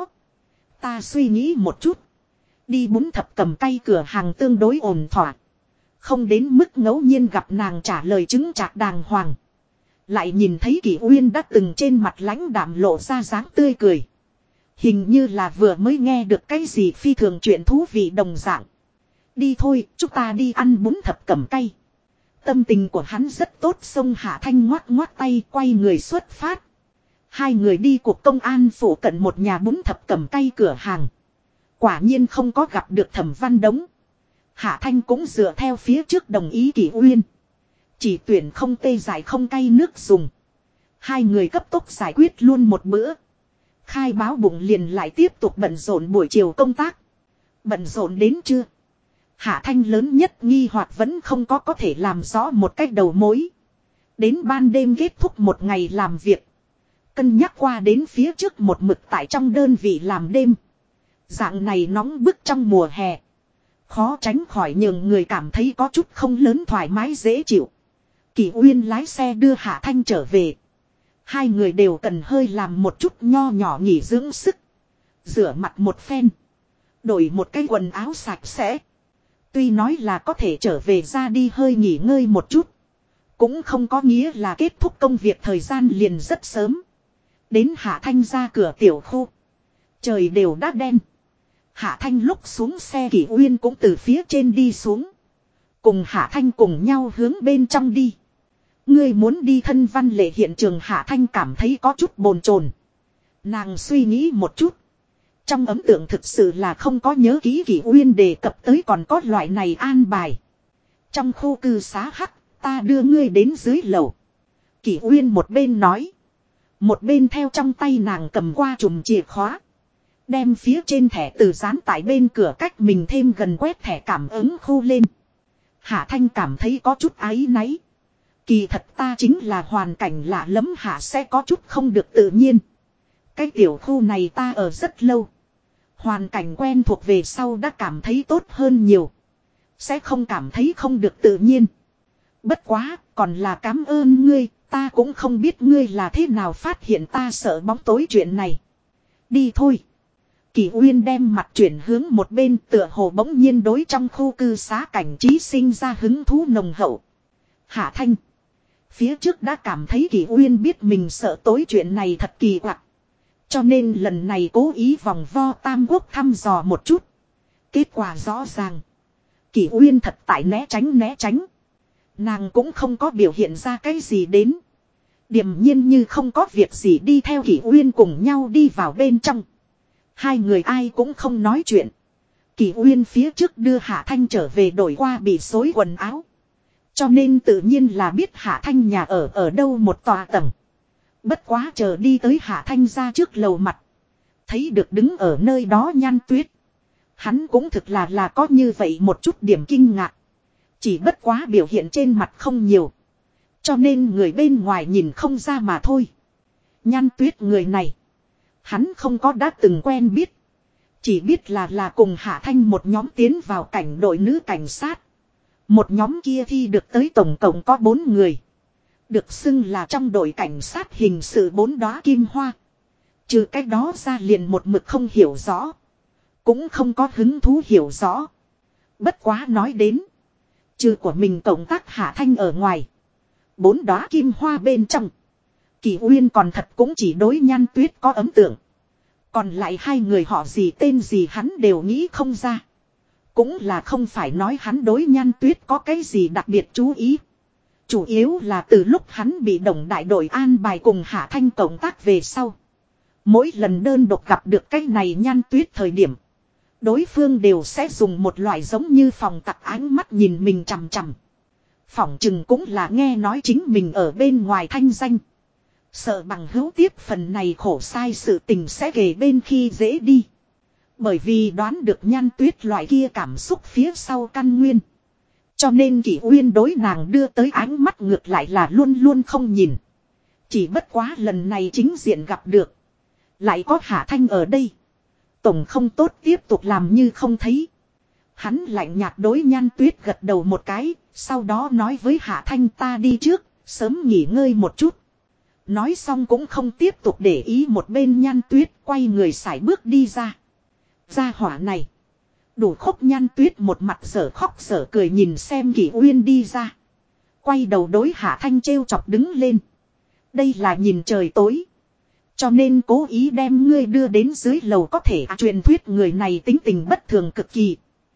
Ta suy nghĩ một chút. Đi bún thập cẩm cay cửa hàng tương đối ổn thỏa. Không đến mức ngẫu nhiên gặp nàng trả lời chứng trạc đàng hoàng. Lại nhìn thấy Kỷ Uyên đã từng trên mặt lãnh đạm lộ ra dáng tươi cười. Hình như là vừa mới nghe được cái gì phi thường chuyện thú vị đồng dạng. Đi thôi, chúng ta đi ăn bún thập cẩm cay. Tâm tình của hắn rất tốt, xông Hạ Thanh ngoắc ngoắc tay quay người xuất phát. Hai người đi cuộc công an phủ cận một nhà bún thập cẩm cay cửa hàng. Quả nhiên không có gặp được Thẩm Văn Đống. Hạ Thanh cũng dựa theo phía trước đồng ý Kỷ Uyên. Chỉ tuyển không tê dại không cay nước dùng. Hai người cấp tốc giải quyết luôn một bữa. Khai báo bụng liền lại tiếp tục bận rộn buổi chiều công tác. Bận rộn đến trưa. Hạ Thanh lớn nhất nghi hoặc vẫn không có thể làm rõ một cách đầu mối. Đến ban đêm kết thúc một ngày làm việc. Cân nhắc qua đến phía trước một mực tại trong đơn vị làm đêm. Dạng này nóng bức trong mùa hè. Khó tránh khỏi nhường người cảm thấy có chút không lớn thoải mái dễ chịu. Kỳ Uyên lái xe đưa Hạ Thanh trở về. Hai người đều cần hơi làm một chút nho nhỏ nghỉ dưỡng sức. Rửa mặt một phen. Đổi một cái quần áo sạch sẽ. Tuy nói là có thể trở về ra đi hơi nghỉ ngơi một chút. Cũng không có nghĩa là kết thúc công việc thời gian liền rất sớm. Đến Hạ Thanh ra cửa tiểu khu. Trời đều đã đen. Hạ Thanh lúc xuống xe Kỷ Uyên cũng từ phía trên đi xuống. Cùng Hạ Thanh cùng nhau hướng bên trong đi. Ngươi muốn đi thân văn lệ hiện trường Hạ Thanh cảm thấy có chút bồn chồn. Nàng suy nghĩ một chút. Trong ấn tượng thực sự là không có nhớ kỹ Kỷ Uyên đề cập tới còn có loại này an bài. Trong khu cư xá hắc, ta đưa ngươi đến dưới lầu. Kỷ Uyên một bên nói. Một bên theo trong tay nàng cầm qua chùm chìa khóa. Đem phía trên thẻ từ dán tại bên cửa cách mình thêm gần quét thẻ cảm ứng khu lên. Hạ Thanh cảm thấy có chút áy náy. Kỳ thật ta chính là hoàn cảnh lạ lẫm Hạ sẽ có chút không được tự nhiên. Cái tiểu khu này ta ở rất lâu. Hoàn cảnh quen thuộc về sau đã cảm thấy tốt hơn nhiều. Sẽ không cảm thấy không được tự nhiên. Bất quá, còn là cảm ơn ngươi, ta cũng không biết ngươi là thế nào phát hiện ta sợ bóng tối chuyện này. Đi thôi. Kỷ Uyên đem mặt chuyển hướng một bên tựa hồ bỗng nhiên đối trong khu cư xá cảnh trí sinh ra hứng thú nồng hậu. Hạ Thanh. Phía trước đã cảm thấy Kỷ Uyên biết mình sợ tối chuyện này thật kỳ quặc. Cho nên lần này cố ý vòng vo Tam Quốc thăm dò một chút. Kết quả rõ ràng. Kỷ Uyên thật tại né tránh. Nàng cũng không có biểu hiện ra cái gì đến. Điềm nhiên như không có việc gì đi theo Kỷ Uyên cùng nhau đi vào bên trong. Hai người ai cũng không nói chuyện. Kỷ Uyên phía trước đưa Hạ Thanh trở về đổi qua bị xối quần áo. Cho nên tự nhiên là biết Hạ Thanh nhà ở đâu một tòa tầng. Bất quá chờ đi tới Hạ Thanh ra trước lầu mặt. Thấy được đứng ở nơi đó Nhan Tuyết. Hắn cũng thực là có như vậy một chút điểm kinh ngạc. Chỉ bất quá biểu hiện trên mặt không nhiều. Cho nên người bên ngoài nhìn không ra mà thôi. Nhan Tuyết người này. Hắn không có đã từng quen biết. Chỉ biết là cùng Hạ Thanh một nhóm tiến vào cảnh đội nữ cảnh sát. Một nhóm kia thi được tới tổng cộng có 4 người. Được xưng là trong đội cảnh sát hình sự 4 đóa kim hoa. Trừ cách đó ra liền một mực không hiểu rõ. Cũng không có hứng thú hiểu rõ. Bất quá nói đến. Trừ của mình cộng tác Hạ Thanh ở ngoài. 4 đóa kim hoa bên trong. Kỷ Uyên còn thật cũng chỉ đối Nhan Tuyết có ấn tượng. Còn lại hai người họ gì tên gì hắn đều nghĩ không ra. Cũng là không phải nói hắn đối Nhan Tuyết có cái gì đặc biệt chú ý. Chủ yếu là từ lúc hắn bị đồng đại đội an bài cùng Hạ Thanh cộng tác về sau. Mỗi lần đơn độc gặp được cái này Nhan Tuyết thời điểm. Đối phương đều sẽ dùng một loại giống như phòng tặc ánh mắt nhìn mình chằm chằm. Phỏng chừng cũng là nghe nói chính mình ở bên ngoài thanh danh. Sợ bằng hữu tiếp phần này khổ sai sự tình sẽ kề bên khi dễ đi. Bởi vì đoán được Nhan Tuyết loại kia cảm xúc phía sau căn nguyên. Cho nên Kỷ Uyên đối nàng đưa tới ánh mắt ngược lại là luôn luôn không nhìn. Chỉ bất quá lần này chính diện gặp được. Lại có Hạ Thanh ở đây. Tổng không tốt tiếp tục làm như không thấy. Hắn lạnh nhạt đối Nhan Tuyết gật đầu một cái. Sau đó nói với Hạ Thanh ta đi trước. Sớm nghỉ ngơi một chút. Nói xong cũng không tiếp tục để ý một bên Nhan Tuyết. Quay người sải bước đi ra. Gia hỏa này. Đủ khóc Nhan Tuyết một mặt sở khóc sở cười nhìn xem Kỷ Uyên đi ra. Quay đầu đối Hạ Thanh trêu chọc đứng lên. Đây là nhìn trời tối. Cho nên cố ý đem ngươi đưa đến dưới lầu có thể truyền thuyết người này tính tình bất thường cực kỳ.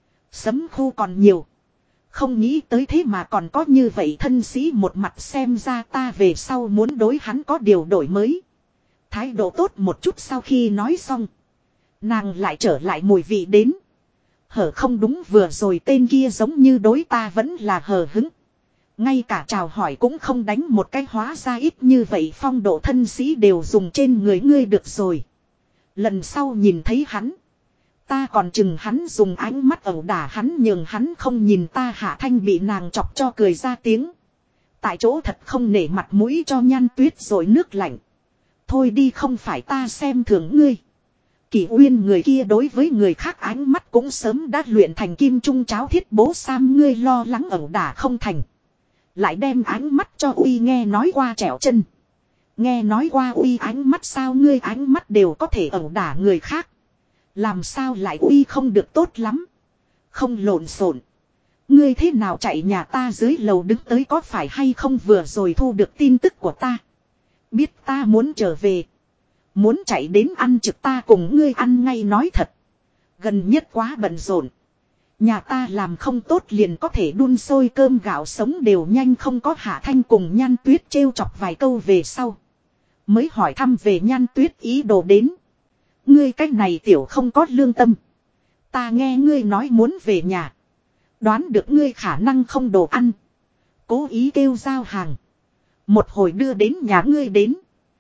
Sấm khu còn nhiều. Không nghĩ tới thế mà còn có như vậy thân sĩ một mặt xem ra ta về sau muốn đối hắn có điều đổi mới. Thái độ tốt một chút sau khi nói xong. Nàng lại trở lại mùi vị đến. Hở không đúng vừa rồi tên kia giống như đối ta vẫn là hờ hứng. Ngay cả chào hỏi cũng không đánh một cái, hóa ra ít như vậy phong độ thân sĩ đều dùng trên người ngươi được rồi. Lần sau nhìn thấy hắn. Ta còn chừng hắn dùng ánh mắt ẩu đả hắn, nhường hắn không nhìn ta. Hạ Thanh bị nàng chọc cho cười ra tiếng. Tại chỗ thật không nể mặt mũi cho Nhan Tuyết rồi nước lạnh. Thôi đi, không phải ta xem thường ngươi. Kỷ Uyên người kia đối với người khác ánh mắt cũng sớm đã luyện thành kim trung cháo thiết bố sam, ngươi lo lắng ẩu đả không thành. Lại đem ánh mắt cho uy, nghe nói qua trẻo chân. Nghe nói qua uy ánh mắt sao, ngươi ánh mắt đều có thể ẩu đả người khác. Làm sao lại uy không được tốt lắm. Không lộn xộn. Ngươi thế nào chạy nhà ta dưới lầu đứng tới, có phải hay không vừa rồi thu được tin tức của ta. Biết ta muốn trở về. Muốn chạy đến ăn trực, ta cùng ngươi ăn ngay nói thật. Gần nhất quá bận rộn. Nhà ta làm không tốt liền có thể đun sôi cơm gạo sống đều nhanh không có. Hạ Thanh cùng Nhan Tuyết trêu chọc vài câu về sau. Mới hỏi thăm về Nhan Tuyết ý đồ đến. Ngươi cách này tiểu không có lương tâm. Ta nghe ngươi nói muốn về nhà. Đoán được ngươi khả năng không đồ ăn. Cố ý kêu giao hàng. Một hồi đưa đến nhà ngươi đến.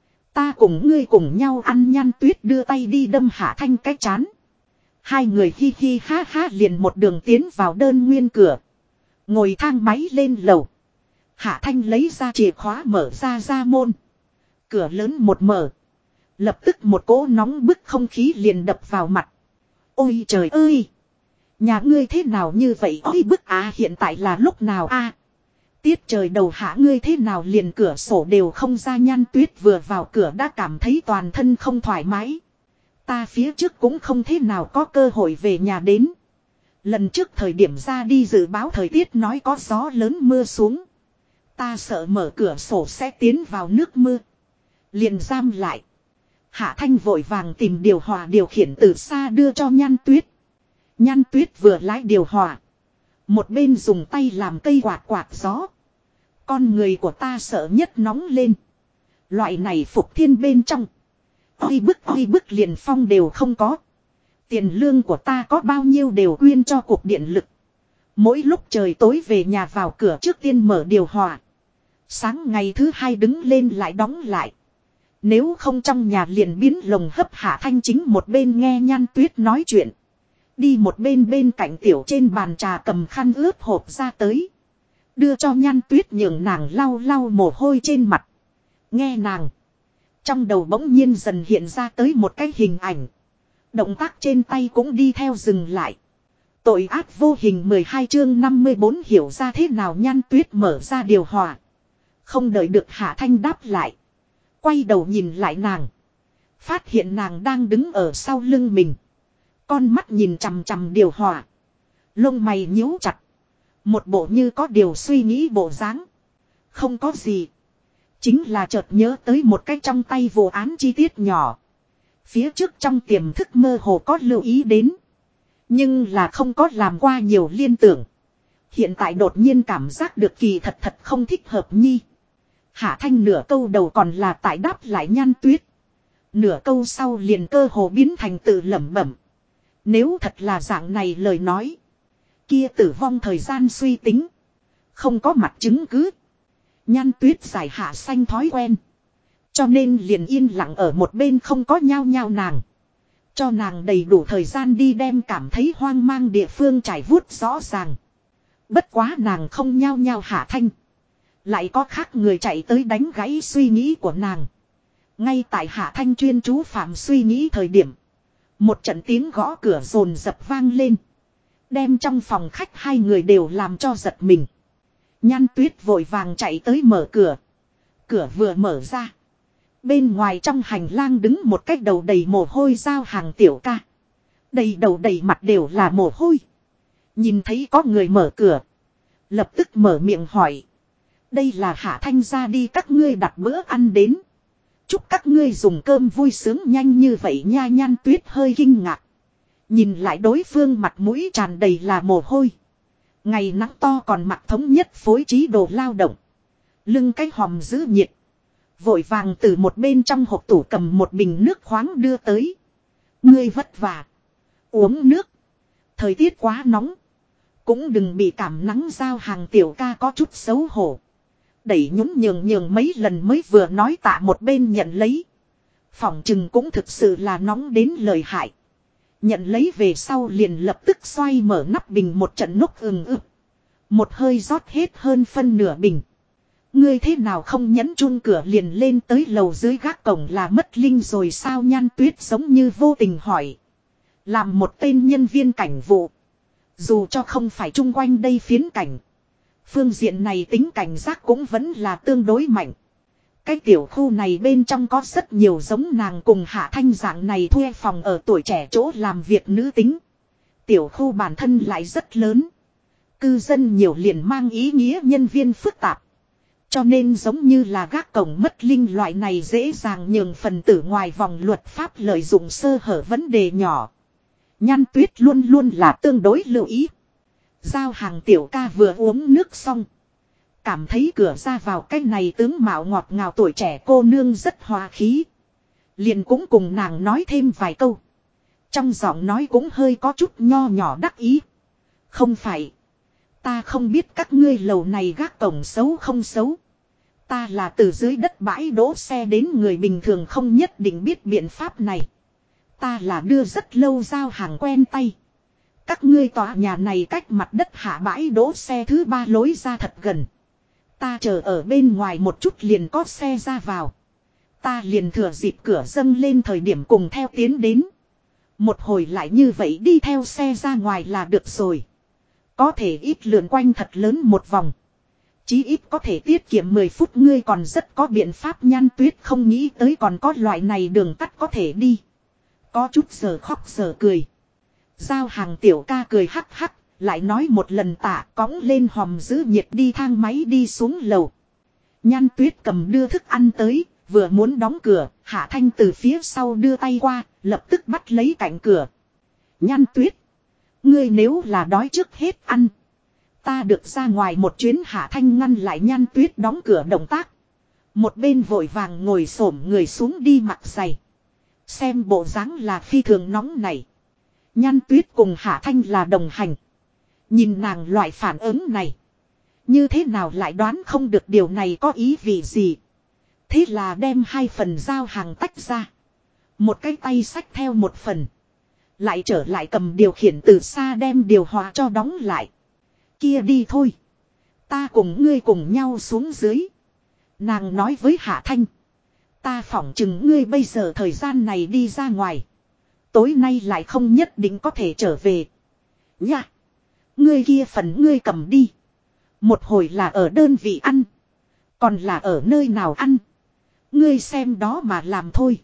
Ta cùng ngươi cùng nhau ăn. Nhan Tuyết đưa tay đi đâm Hạ Thanh cái chán. Hai người hi hi ha ha liền một đường tiến vào đơn nguyên cửa. Ngồi thang máy lên lầu. Hạ Thanh lấy ra chìa khóa mở ra môn. Cửa lớn một mở. Lập tức một cỗ nóng bức không khí liền đập vào mặt. Ôi trời ơi! Nhà ngươi thế nào như vậy? Ôi bức à, hiện tại là lúc nào a? Tiết trời đầu hạ, ngươi thế nào liền cửa sổ đều không ra? Nhan Tuyết vừa vào cửa đã cảm thấy toàn thân không thoải mái. Ta phía trước cũng không thế nào có cơ hội về nhà đến. Lần trước thời điểm ra đi dự báo thời tiết nói có gió lớn mưa xuống. Ta sợ mở cửa sổ sẽ tiến vào nước mưa. Liền giam lại. Hạ Thanh vội vàng tìm điều hòa điều khiển từ xa đưa cho Nhan Tuyết. Nhan Tuyết vừa lái điều hòa. Một bên dùng tay làm cây quạt gió. Con người của ta sợ nhất nóng lên. Loại này phục thiên bên trong. Oi bức liền phong đều không có. Tiền lương của ta có bao nhiêu đều quyên cho cục điện lực. Mỗi lúc trời tối về nhà vào cửa trước tiên mở điều hòa. Sáng ngày thứ hai đứng lên lại đóng lại. Nếu không trong nhà liền biến lồng hấp. Hạ Thanh chính một bên nghe Nhan Tuyết nói chuyện. Đi một bên cạnh tiểu trên bàn trà cầm khăn ướt hộp ra tới. Đưa cho Nhan Tuyết nhường nàng lau lau mồ hôi trên mặt. Nghe nàng. Trong đầu bỗng nhiên dần hiện ra tới một cái hình ảnh. Động tác trên tay cũng đi theo dừng lại. Tội ác vô hình 12 chương 54 hiểu ra thế nào. Nhan Tuyết mở ra điều hòa. Không đợi được Hạ Thanh đáp lại. Quay đầu nhìn lại nàng. Phát hiện nàng đang đứng ở sau lưng mình. Con mắt nhìn chằm chằm điều hòa. Lông mày nhíu chặt. Một bộ như có điều suy nghĩ bộ dáng. Không có gì. Chính là chợt nhớ tới một cái trong tay vụ án chi tiết nhỏ. Phía trước trong tiềm thức mơ hồ có lưu ý đến. Nhưng là không có làm qua nhiều liên tưởng. Hiện tại đột nhiên cảm giác được kỳ thật không thích hợp nhi. Hạ Thanh nửa câu đầu còn là tại đáp lại Nhan Tuyết. Nửa câu sau liền cơ hồ biến thành tự lẩm bẩm. Nếu thật là dạng này lời nói. Kia tử vong thời gian suy tính. Không có mặt chứng cứ. Nhan Tuyết giải Hạ Xanh thói quen. Cho nên liền yên lặng ở một bên không có nhao nhao nàng. Cho nàng đầy đủ thời gian đi đem cảm thấy hoang mang địa phương trải vuốt rõ ràng. Bất quá nàng không nhao nhao Hạ Thanh. Lại có khác người chạy tới đánh gãy suy nghĩ của nàng. Ngay tại Hạ Thanh chuyên chú phạm suy nghĩ thời điểm. Một trận tiếng gõ cửa rồn dập vang lên. Đem trong phòng khách hai người đều làm cho giật mình. Nhan Tuyết vội vàng chạy tới mở cửa. Cửa vừa mở ra. Bên ngoài trong hành lang đứng một cái đầu đầy mồ hôi giao hàng tiểu ca. Đầy đầu đầy mặt đều là mồ hôi. Nhìn thấy có người mở cửa. Lập tức mở miệng hỏi. Đây là Hạ Thanh ra đi các ngươi đặt bữa ăn đến. Chúc các ngươi dùng cơm vui sướng nhanh như vậy nha. Nhan Tuyết hơi kinh ngạc. Nhìn lại đối phương mặt mũi tràn đầy là mồ hôi. Ngày nắng to còn mặc thống nhất phối trí đồ lao động. Lưng cái hòm giữ nhiệt. Vội vàng từ một bên trong hộp tủ cầm một bình nước khoáng đưa tới. Ngươi vất vả. Uống nước. Thời tiết quá nóng. Cũng đừng bị cảm nắng giao hàng tiểu ca có chút xấu hổ. Đẩy nhún nhường mấy lần mới vừa nói tạ một bên nhận lấy. Phỏng chừng cũng thực sự là nóng đến lời hại. Nhận lấy về sau liền lập tức xoay mở nắp bình một trận núc ực. Một hơi rót hết hơn phân nửa bình. Ngươi thế nào không nhấn chun cửa liền lên tới lầu dưới gác cổng là mất linh rồi sao? Nhan Tuyết giống như vô tình hỏi. Làm một tên nhân viên cảnh vụ. Dù cho không phải chung quanh đây phiến cảnh. Phương diện này tính cảnh giác cũng vẫn là tương đối mạnh. Cái tiểu khu này bên trong có rất nhiều giống nàng cùng Hạ Thanh dạng này thuê phòng ở tuổi trẻ chỗ làm việc nữ tính. Tiểu khu bản thân lại rất lớn. Cư dân nhiều liền mang ý nghĩa nhân viên phức tạp. Cho nên giống như là gác cổng mất linh loại này dễ dàng nhường phần tử ngoài vòng luật pháp lợi dụng sơ hở vấn đề nhỏ. Nhan Tuyết luôn luôn là tương đối lưu ý. Giao hàng tiểu ca vừa uống nước xong. Cảm thấy cửa ra vào cái này tướng mạo ngọt ngào tuổi trẻ cô nương rất hòa khí. Liền cũng cùng nàng nói thêm vài câu. Trong giọng nói cũng hơi có chút nho nhỏ đắc ý. Không phải. Ta không biết các ngươi lầu này gác cổng xấu không xấu. Ta là từ dưới đất bãi đỗ xe đến người bình thường không nhất định biết biện pháp này. Ta là đưa rất lâu giao hàng quen tay. Các ngươi tòa nhà này cách mặt đất hạ bãi đỗ xe thứ 3 lối ra thật gần. Ta chờ ở bên ngoài một chút liền có xe ra vào. Ta liền thừa dịp cửa dâng lên thời điểm cùng theo tiến đến. Một hồi lại như vậy đi theo xe ra ngoài là được rồi. Có thể ít lượn quanh thật lớn một vòng. Chí ít có thể tiết kiệm 10 phút ngươi còn rất có biện pháp. Nhan Tuyết không nghĩ tới còn có loại này đường tắt có thể đi. Có chút giờ khóc giờ cười. Giao hàng tiểu ca cười hắc hắc. Lại nói một lần tạ cõng lên hòm giữ nhiệt đi thang máy đi xuống lầu. Nhan Tuyết cầm đưa thức ăn tới. Vừa muốn đóng cửa. Hạ Thanh từ phía sau đưa tay qua. Lập tức bắt lấy cạnh cửa. Nhan Tuyết. Ngươi nếu là đói trước hết ăn. Ta được ra ngoài một chuyến. Hạ Thanh ngăn lại Nhan Tuyết đóng cửa động tác. Một bên vội vàng ngồi xổm người xuống đi mặc giày. Xem bộ dáng là phi thường nóng này. Nhan Tuyết cùng Hạ Thanh là đồng hành. Nhìn nàng loại phản ứng này. Như thế nào lại đoán không được điều này có ý vị gì. Thế là đem 2 phần giao hàng tách ra. Một cái tay xách theo một phần. Lại trở lại cầm điều khiển từ xa đem điều hòa cho đóng lại. Kia đi thôi. Ta cùng ngươi cùng nhau xuống dưới. Nàng nói với Hạ Thanh. Ta phỏng chừng ngươi bây giờ thời gian này đi ra ngoài. Tối nay lại không nhất định có thể trở về. Nha. Ngươi kia phần ngươi cầm đi. Một hồi là ở đơn vị ăn. Còn là ở nơi nào ăn. Ngươi xem đó mà làm thôi.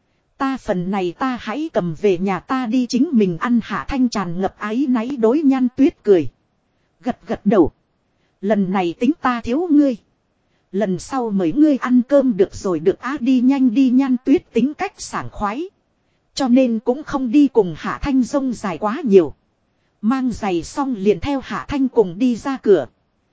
Ta phần này ta hãy cầm về nhà ta đi chính mình ăn. Hạ Thanh tràn ngập áy náy đối Nhan Tuyết cười. Gật gật đầu. Lần này tính ta thiếu ngươi. Lần sau mời ngươi ăn cơm được rồi được á đi nhanh đi. Nhan Tuyết tính cách sảng khoái. Cho nên cũng không đi cùng Hạ Thanh rông dài quá nhiều. Mang giày xong liền theo Hạ Thanh cùng đi ra cửa.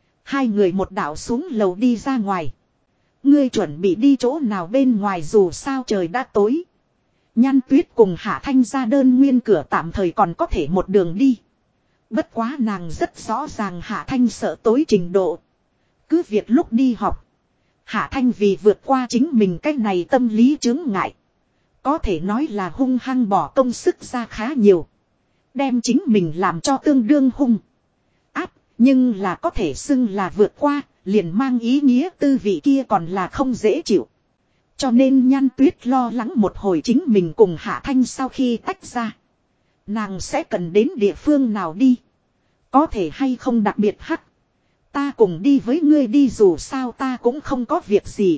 2 người một đạo xuống lầu đi ra ngoài. Ngươi chuẩn bị đi chỗ nào bên ngoài dù sao trời đã tối. Nhan Tuyết cùng Hạ Thanh ra đơn nguyên cửa tạm thời còn có thể một đường đi. Bất quá nàng rất rõ ràng Hạ Thanh sợ tối trình độ. Cứ việc lúc đi học. Hạ Thanh vì vượt qua chính mình cái này tâm lý chướng ngại. Có thể nói là hung hăng bỏ công sức ra khá nhiều. Đem chính mình làm cho tương đương hung. Áp, nhưng là có thể xưng là vượt qua, liền mang ý nghĩa tư vị kia còn là không dễ chịu. Cho nên Nhan Tuyết lo lắng một hồi chính mình cùng Hạ Thanh sau khi tách ra. Nàng sẽ cần đến địa phương nào đi. Có thể hay không đặc biệt hắc. Ta cùng đi với ngươi đi dù sao ta cũng không có việc gì.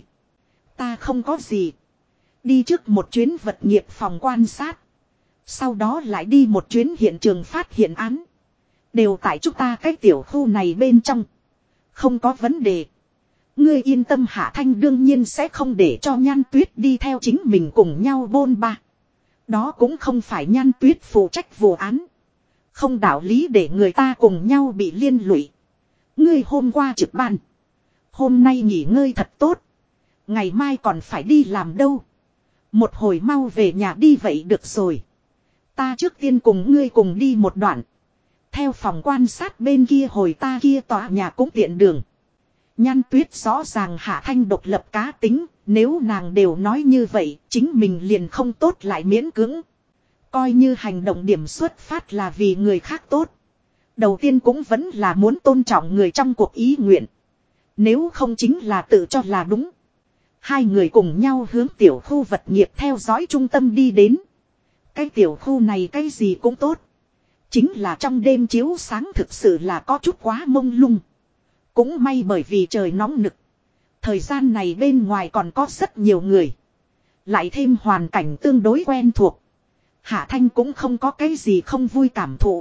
Ta không có gì. Đi trước một chuyến vật nghiệp phòng quan sát. Sau đó lại đi một chuyến hiện trường phát hiện án. Đều tại chúng ta cái tiểu khu này bên trong. Không có vấn đề. Ngươi yên tâm. Hạ Thanh đương nhiên sẽ không để cho Nhan Tuyết đi theo chính mình cùng nhau bôn ba. Đó cũng không phải Nhan Tuyết phụ trách vụ án. Không đạo lý để người ta cùng nhau bị liên lụy. Ngươi hôm qua trực ban. Hôm nay nghỉ ngơi thật tốt. Ngày mai còn phải đi làm đâu. Một hồi mau về nhà đi vậy được rồi. Ta trước tiên cùng ngươi cùng đi một đoạn. Theo phòng quan sát bên kia hồi ta kia tòa nhà cũng tiện đường. Nhan Tuyết rõ ràng Hạ Thanh độc lập cá tính, nếu nàng đều nói như vậy, chính mình liền không tốt lại miễn cưỡng. Coi như hành động điểm xuất phát là vì người khác tốt. Đầu tiên cũng vẫn là muốn tôn trọng người trong cuộc ý nguyện. Nếu không chính là tự cho là đúng. Hai người cùng nhau hướng tiểu khu vật nghiệp theo dõi trung tâm đi đến. Cái tiểu khu này cái gì cũng tốt. Chính là trong đêm chiếu sáng thực sự là có chút quá mông lung. Cũng may bởi vì trời nóng nực. Thời gian này bên ngoài còn có rất nhiều người. Lại thêm hoàn cảnh tương đối quen thuộc. Hạ Thanh cũng không có cái gì không vui cảm thụ.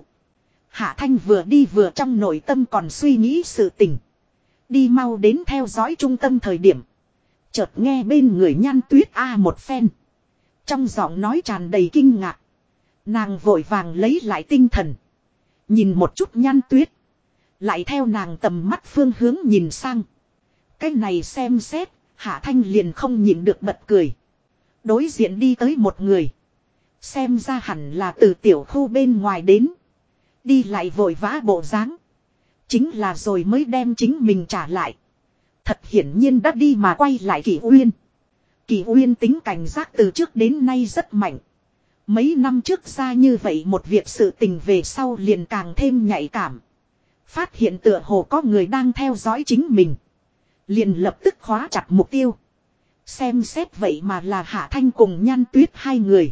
Hạ Thanh vừa đi vừa trong nội tâm còn suy nghĩ sự tình. Đi mau đến theo dõi trung tâm thời điểm. Chợt nghe bên người Nhan Tuyết a một phen. Trong giọng nói tràn đầy kinh ngạc. Nàng vội vàng lấy lại tinh thần. Nhìn một chút Nhan Tuyết. Lại theo nàng tầm mắt phương hướng nhìn sang. Cái này xem xét, Hạ Thanh liền không nhịn được bật cười. Đối diện đi tới một người. Xem ra hẳn là từ tiểu khu bên ngoài đến. Đi lại vội vã bộ dáng. Chính là rồi mới đem chính mình trả lại. Thật hiển nhiên đã đi mà quay lại Kỳ Uyên. Kỳ Uyên tính cảnh giác từ trước đến nay rất mạnh. Mấy năm trước ra như vậy một việc sự tình về sau liền càng thêm nhạy cảm. Phát hiện tựa hồ có người đang theo dõi chính mình. Liền lập tức khóa chặt mục tiêu. Xem xét vậy mà là Hạ Thanh cùng Nhan Tuyết hai người.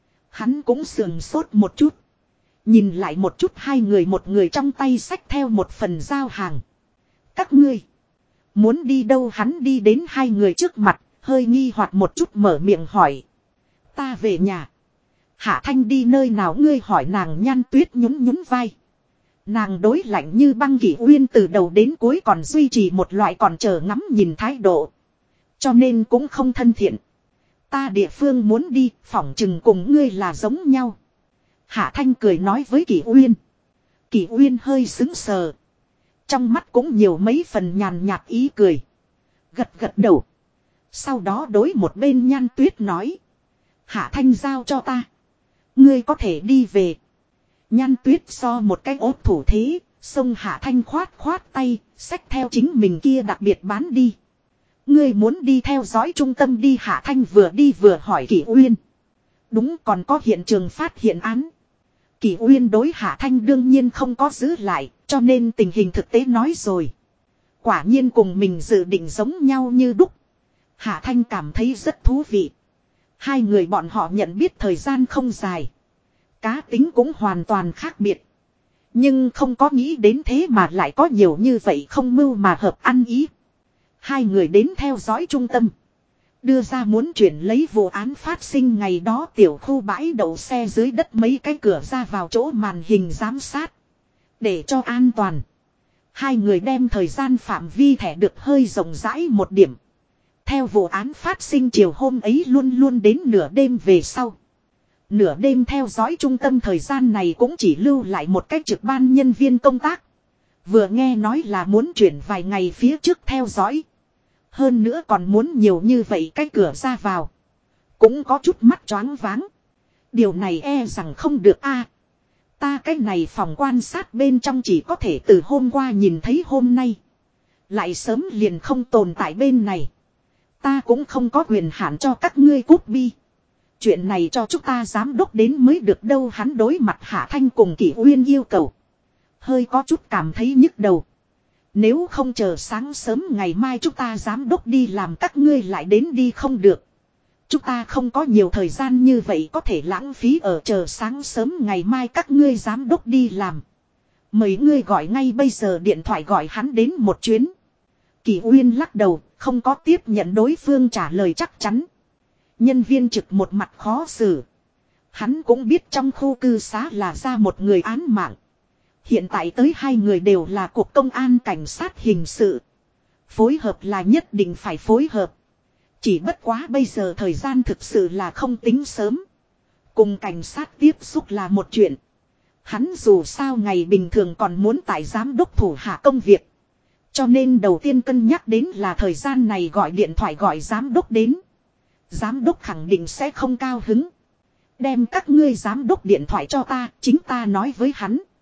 Hắn cũng sườn sốt một chút. Nhìn lại một chút hai người, một người trong tay xách theo một phần giao hàng. Các ngươi muốn đi đâu? Hắn đi đến hai người trước mặt, hơi nghi hoặc một chút mở miệng hỏi. Ta về nhà. Hạ Thanh đi nơi nào ngươi hỏi nàng? Nhan Tuyết nhún nhún vai. Nàng đối lạnh như băng Kỷ Uyên từ đầu đến cuối còn duy trì một loại còn chờ ngắm nhìn thái độ. Cho nên cũng không thân thiện. Ta địa phương muốn đi, phỏng chừng cùng ngươi là giống nhau. Hạ Thanh cười nói với Kỷ Uyên. Kỷ Uyên hơi sững sờ. Trong mắt cũng nhiều mấy phần nhàn nhạt ý cười. Gật gật đầu. Sau đó đối một bên Nhan Tuyết nói. Hạ Thanh giao cho ta. Ngươi có thể đi về. Nhan Tuyết so một cái ốt thủ thế. Xông Hạ Thanh khoát khoát tay. Xách theo chính mình kia đặc biệt bán đi. Ngươi muốn đi theo dõi trung tâm đi? Hạ Thanh vừa đi vừa hỏi Kỷ Uyên. Đúng, còn có hiện trường phát hiện án. Kỷ Uyên đối Hạ Thanh đương nhiên không có giữ lại, cho nên tình hình thực tế nói rồi. Quả nhiên cùng mình dự định giống nhau như đúc. Hạ Thanh cảm thấy rất thú vị. Hai người bọn họ nhận biết thời gian không dài. Cá tính cũng hoàn toàn khác biệt. Nhưng không có nghĩ đến thế mà lại có nhiều như vậy không mưu mà hợp ăn ý. Hai người đến theo dõi trung tâm. Đưa ra muốn chuyển lấy vụ án phát sinh ngày đó tiểu khu bãi đậu xe dưới đất mấy cái cửa ra vào chỗ màn hình giám sát. Để cho an toàn. Hai người đem thời gian phạm vi thẻ được hơi rộng rãi một điểm. Theo vụ án phát sinh chiều hôm ấy luôn luôn đến nửa đêm về sau. Nửa đêm theo dõi trung tâm thời gian này cũng chỉ lưu lại một cách trực ban nhân viên công tác. Vừa nghe nói là muốn chuyển vài ngày phía trước theo dõi. Hơn nữa còn muốn nhiều như vậy cái cửa ra vào. Cũng có chút mắt choáng váng. Điều này e rằng không được a. Ta cái này phòng quan sát bên trong chỉ có thể từ hôm qua nhìn thấy hôm nay. Lại sớm liền không tồn tại bên này. Ta cũng không có quyền hạn cho các ngươi cút bi. Chuyện này cho chúng ta giám đốc đến mới được đâu. Hắn đối mặt Hạ Thanh cùng Kỷ Uyên yêu cầu. Hơi có chút cảm thấy nhức đầu. Nếu không chờ sáng sớm ngày mai chúng ta giám đốc đi làm các ngươi lại đến đi không được. Chúng ta không có nhiều thời gian như vậy có thể lãng phí ở chờ sáng sớm ngày mai các ngươi giám đốc đi làm. Mấy ngươi gọi ngay bây giờ điện thoại gọi hắn đến một chuyến. Kỷ Uyên lắc đầu, không có tiếp nhận đối phương trả lời chắc chắn. Nhân viên trực một mặt khó xử. Hắn cũng biết trong khu cư xá là ra một người án mạng. Hiện tại tới hai người đều là cục công an cảnh sát hình sự. Phối hợp là nhất định phải phối hợp. Chỉ bất quá bây giờ thời gian thực sự là không tính sớm. Cùng cảnh sát tiếp xúc là một chuyện. Hắn dù sao ngày bình thường còn muốn tại giám đốc thủ hạ công việc. Cho nên đầu tiên cân nhắc đến là thời gian này gọi điện thoại gọi giám đốc đến. Giám đốc khẳng định sẽ không cao hứng. Đem các ngươi giám đốc điện thoại cho ta, chính ta nói với hắn.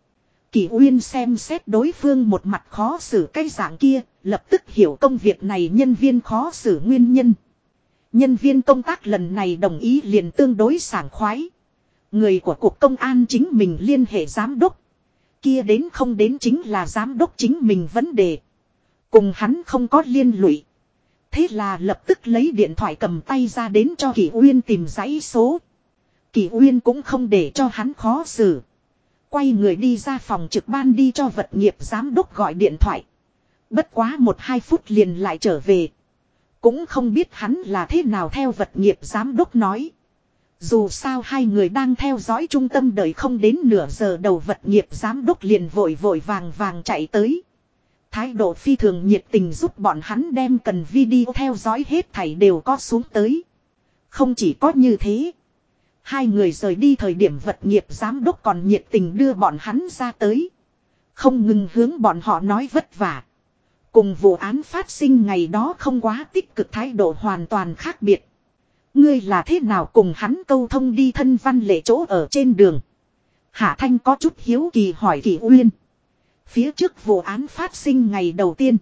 Kỷ Uyên xem xét đối phương một mặt khó xử cái dạng kia, lập tức hiểu công việc này nhân viên khó xử nguyên nhân. Nhân viên công tác lần này đồng ý liền tương đối sảng khoái. Người của cục công an chính mình liên hệ giám đốc. Kia đến không đến chính là giám đốc chính mình vấn đề. Cùng hắn không có liên lụy. Thế là lập tức lấy điện thoại cầm tay ra đến cho Kỷ Uyên tìm dãy số. Kỷ Uyên cũng không để cho hắn khó xử. Quay người đi ra phòng trực ban đi cho vật nghiệp giám đốc gọi điện thoại. Bất quá 1-2 phút liền lại trở về. Cũng không biết hắn là thế nào theo vật nghiệp giám đốc nói. Dù sao hai người đang theo dõi trung tâm đợi không đến nửa giờ đầu vật nghiệp giám đốc liền vội vội vàng vàng chạy tới. Thái độ phi thường nhiệt tình giúp bọn hắn đem cần video theo dõi hết thảy đều có xuống tới. Không chỉ có như thế. Hai người rời đi thời điểm vật nghiệp giám đốc còn nhiệt tình đưa bọn hắn ra tới. Không ngừng hướng bọn họ nói vất vả. Cùng vụ án phát sinh ngày đó không quá tích cực thái độ hoàn toàn khác biệt. Ngươi là thế nào cùng hắn câu thông đi thân văn lệ chỗ ở trên đường. Hạ Thanh có chút hiếu kỳ hỏi Kỷ Uyên. Phía trước vụ án phát sinh ngày đầu tiên.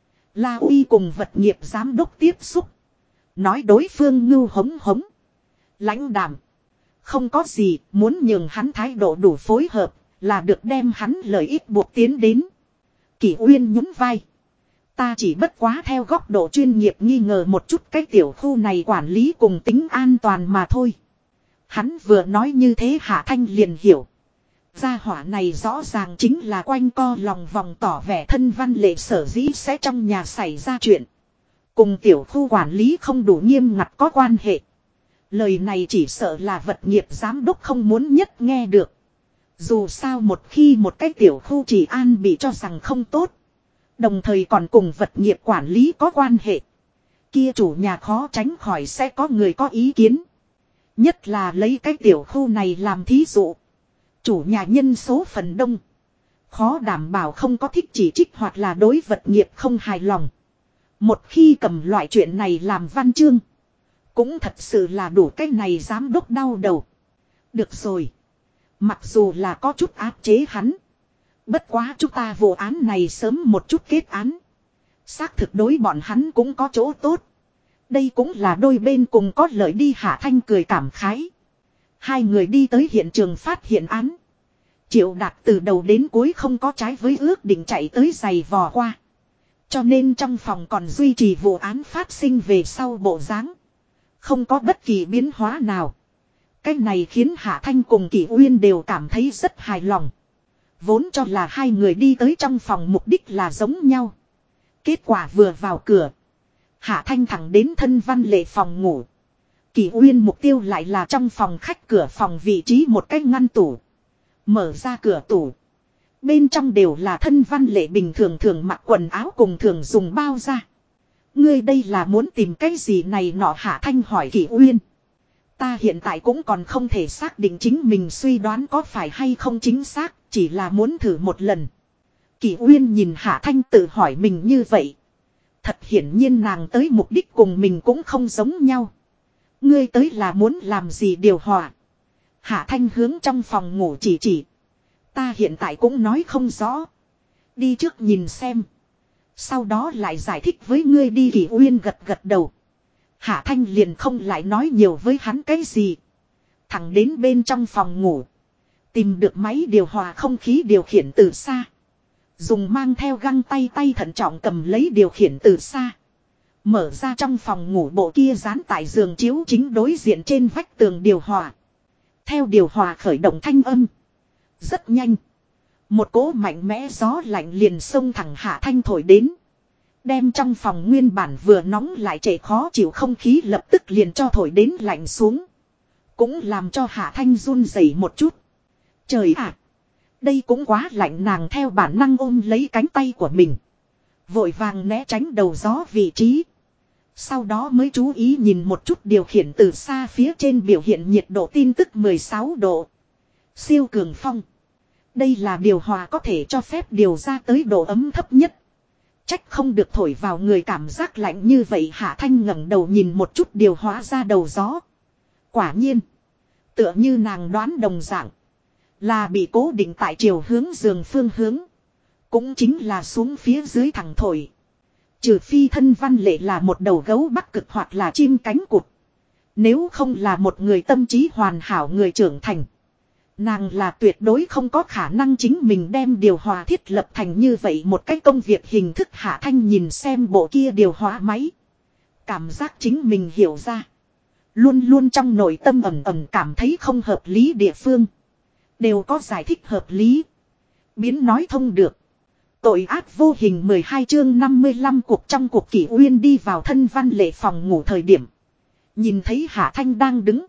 La Uy cùng vật nghiệp giám đốc tiếp xúc. Nói đối phương ngưu hống hống. Lãnh đạm. Không có gì, muốn nhường hắn thái độ đủ phối hợp, là được đem hắn lợi ích buộc tiến đến. Kỷ Uyên nhún vai. Ta chỉ bất quá theo góc độ chuyên nghiệp nghi ngờ một chút cái tiểu khu này quản lý cùng tính an toàn mà thôi. Hắn vừa nói như thế Hạ Thanh liền hiểu. Gia hỏa này rõ ràng chính là quanh co lòng vòng tỏ vẻ thân văn lệ sở dĩ sẽ trong nhà xảy ra chuyện. Cùng tiểu khu quản lý không đủ nghiêm ngặt có quan hệ. Lời này chỉ sợ là vật nghiệp giám đốc không muốn nhất nghe được. Dù sao một khi một cái tiểu khu trị an bị cho rằng không tốt. Đồng thời còn cùng vật nghiệp quản lý có quan hệ. Kia chủ nhà khó tránh khỏi sẽ có người có ý kiến. Nhất là lấy cái tiểu khu này làm thí dụ. Chủ nhà nhân số phần đông. Khó đảm bảo không có thích chỉ trích hoặc là đối vật nghiệp không hài lòng. Một khi cầm loại chuyện này làm văn chương. Cũng thật sự là đủ cái này giám đốc đau đầu. Được rồi. Mặc dù là có chút áp chế hắn. Bất quá chúng ta vụ án này sớm một chút kết án. Xác thực đối bọn hắn cũng có chỗ tốt. Đây cũng là đôi bên cùng có lợi đi. Hạ Thanh cười cảm khái. Hai người đi tới hiện trường phát hiện án. Triệu Đạt từ đầu đến cuối không có trái với ước định chạy tới giày vò qua. Cho nên trong phòng còn duy trì vụ án phát sinh về sau bộ dáng. Không có bất kỳ biến hóa nào. Cái này khiến Hạ Thanh cùng Kỷ Uyên đều cảm thấy rất hài lòng. Vốn cho là hai người đi tới trong phòng mục đích là giống nhau. Kết quả vừa vào cửa. Hạ Thanh thẳng đến thân văn lệ phòng ngủ. Kỷ Uyên mục tiêu lại là trong phòng khách cửa phòng vị trí một cái ngăn tủ. Mở ra cửa tủ. Bên trong đều là thân văn lệ bình thường thường mặc quần áo cùng thường dùng bao ra. Ngươi đây là muốn tìm cái gì này nọ Hạ Thanh hỏi Kỷ Uyên. Ta hiện tại cũng còn không thể xác định chính mình suy đoán có phải hay không chính xác, chỉ là muốn thử một lần. Kỷ Uyên nhìn Hạ Thanh tự hỏi mình như vậy. Thật hiển nhiên nàng tới mục đích cùng mình cũng không giống nhau. Ngươi tới là muốn làm gì điều hòa. Hạ Thanh hướng trong phòng ngủ chỉ. Ta hiện tại cũng nói không rõ. Đi trước nhìn xem. Sau đó lại giải thích với ngươi đi. Kỷ Uyên gật đầu. Hạ Thanh liền không lại nói nhiều với hắn cái gì. Thẳng đến bên trong phòng ngủ. Tìm được máy điều hòa không khí điều khiển từ xa. Dùng mang theo găng tay thận trọng cầm lấy điều khiển từ xa. Mở ra trong phòng ngủ bộ kia dán tại giường chiếu chính đối diện trên vách tường điều hòa. Theo điều hòa khởi động thanh âm. Rất nhanh. Một cỗ mạnh mẽ gió lạnh liền xông thẳng Hạ Thanh thổi đến. Đem trong phòng nguyên bản vừa nóng lại trễ khó chịu không khí lập tức liền cho thổi đến lạnh xuống. Cũng làm cho Hạ Thanh run rẩy một chút. Trời ạ! Đây cũng quá lạnh nàng theo bản năng ôm lấy cánh tay của mình. Vội vàng né tránh đầu gió vị trí. Sau đó mới chú ý nhìn một chút điều khiển từ xa phía trên biểu hiện nhiệt độ tin tức 16 độ. Siêu cường phong. Đây là điều hòa có thể cho phép điều ra tới độ ấm thấp nhất. Trách không được thổi vào người cảm giác lạnh như vậy. Hạ Thanh ngẩng đầu nhìn một chút điều hòa ra đầu gió. Quả nhiên. Tựa như nàng đoán đồng dạng. Là bị cố định tại chiều hướng giường phương hướng. Cũng chính là xuống phía dưới thẳng thổi. Trừ phi thân văn lệ là một đầu gấu bắc cực hoặc là chim cánh cụt. Nếu không là một người tâm trí hoàn hảo người trưởng thành. Nàng là tuyệt đối không có khả năng chính mình đem điều hòa thiết lập thành như vậy một cái công việc hình thức. Hạ Thanh nhìn xem bộ kia điều hòa máy. Cảm giác chính mình hiểu ra. Luôn luôn trong nội tâm ẩm ẩm cảm thấy không hợp lý địa phương. Đều có giải thích hợp lý. Biến nói thông được. Tội ác vô hình 12 chương 55 cuộc trong cuộc Kỷ Uyên đi vào thân văn lệ phòng ngủ thời điểm. Nhìn thấy Hạ Thanh đang đứng.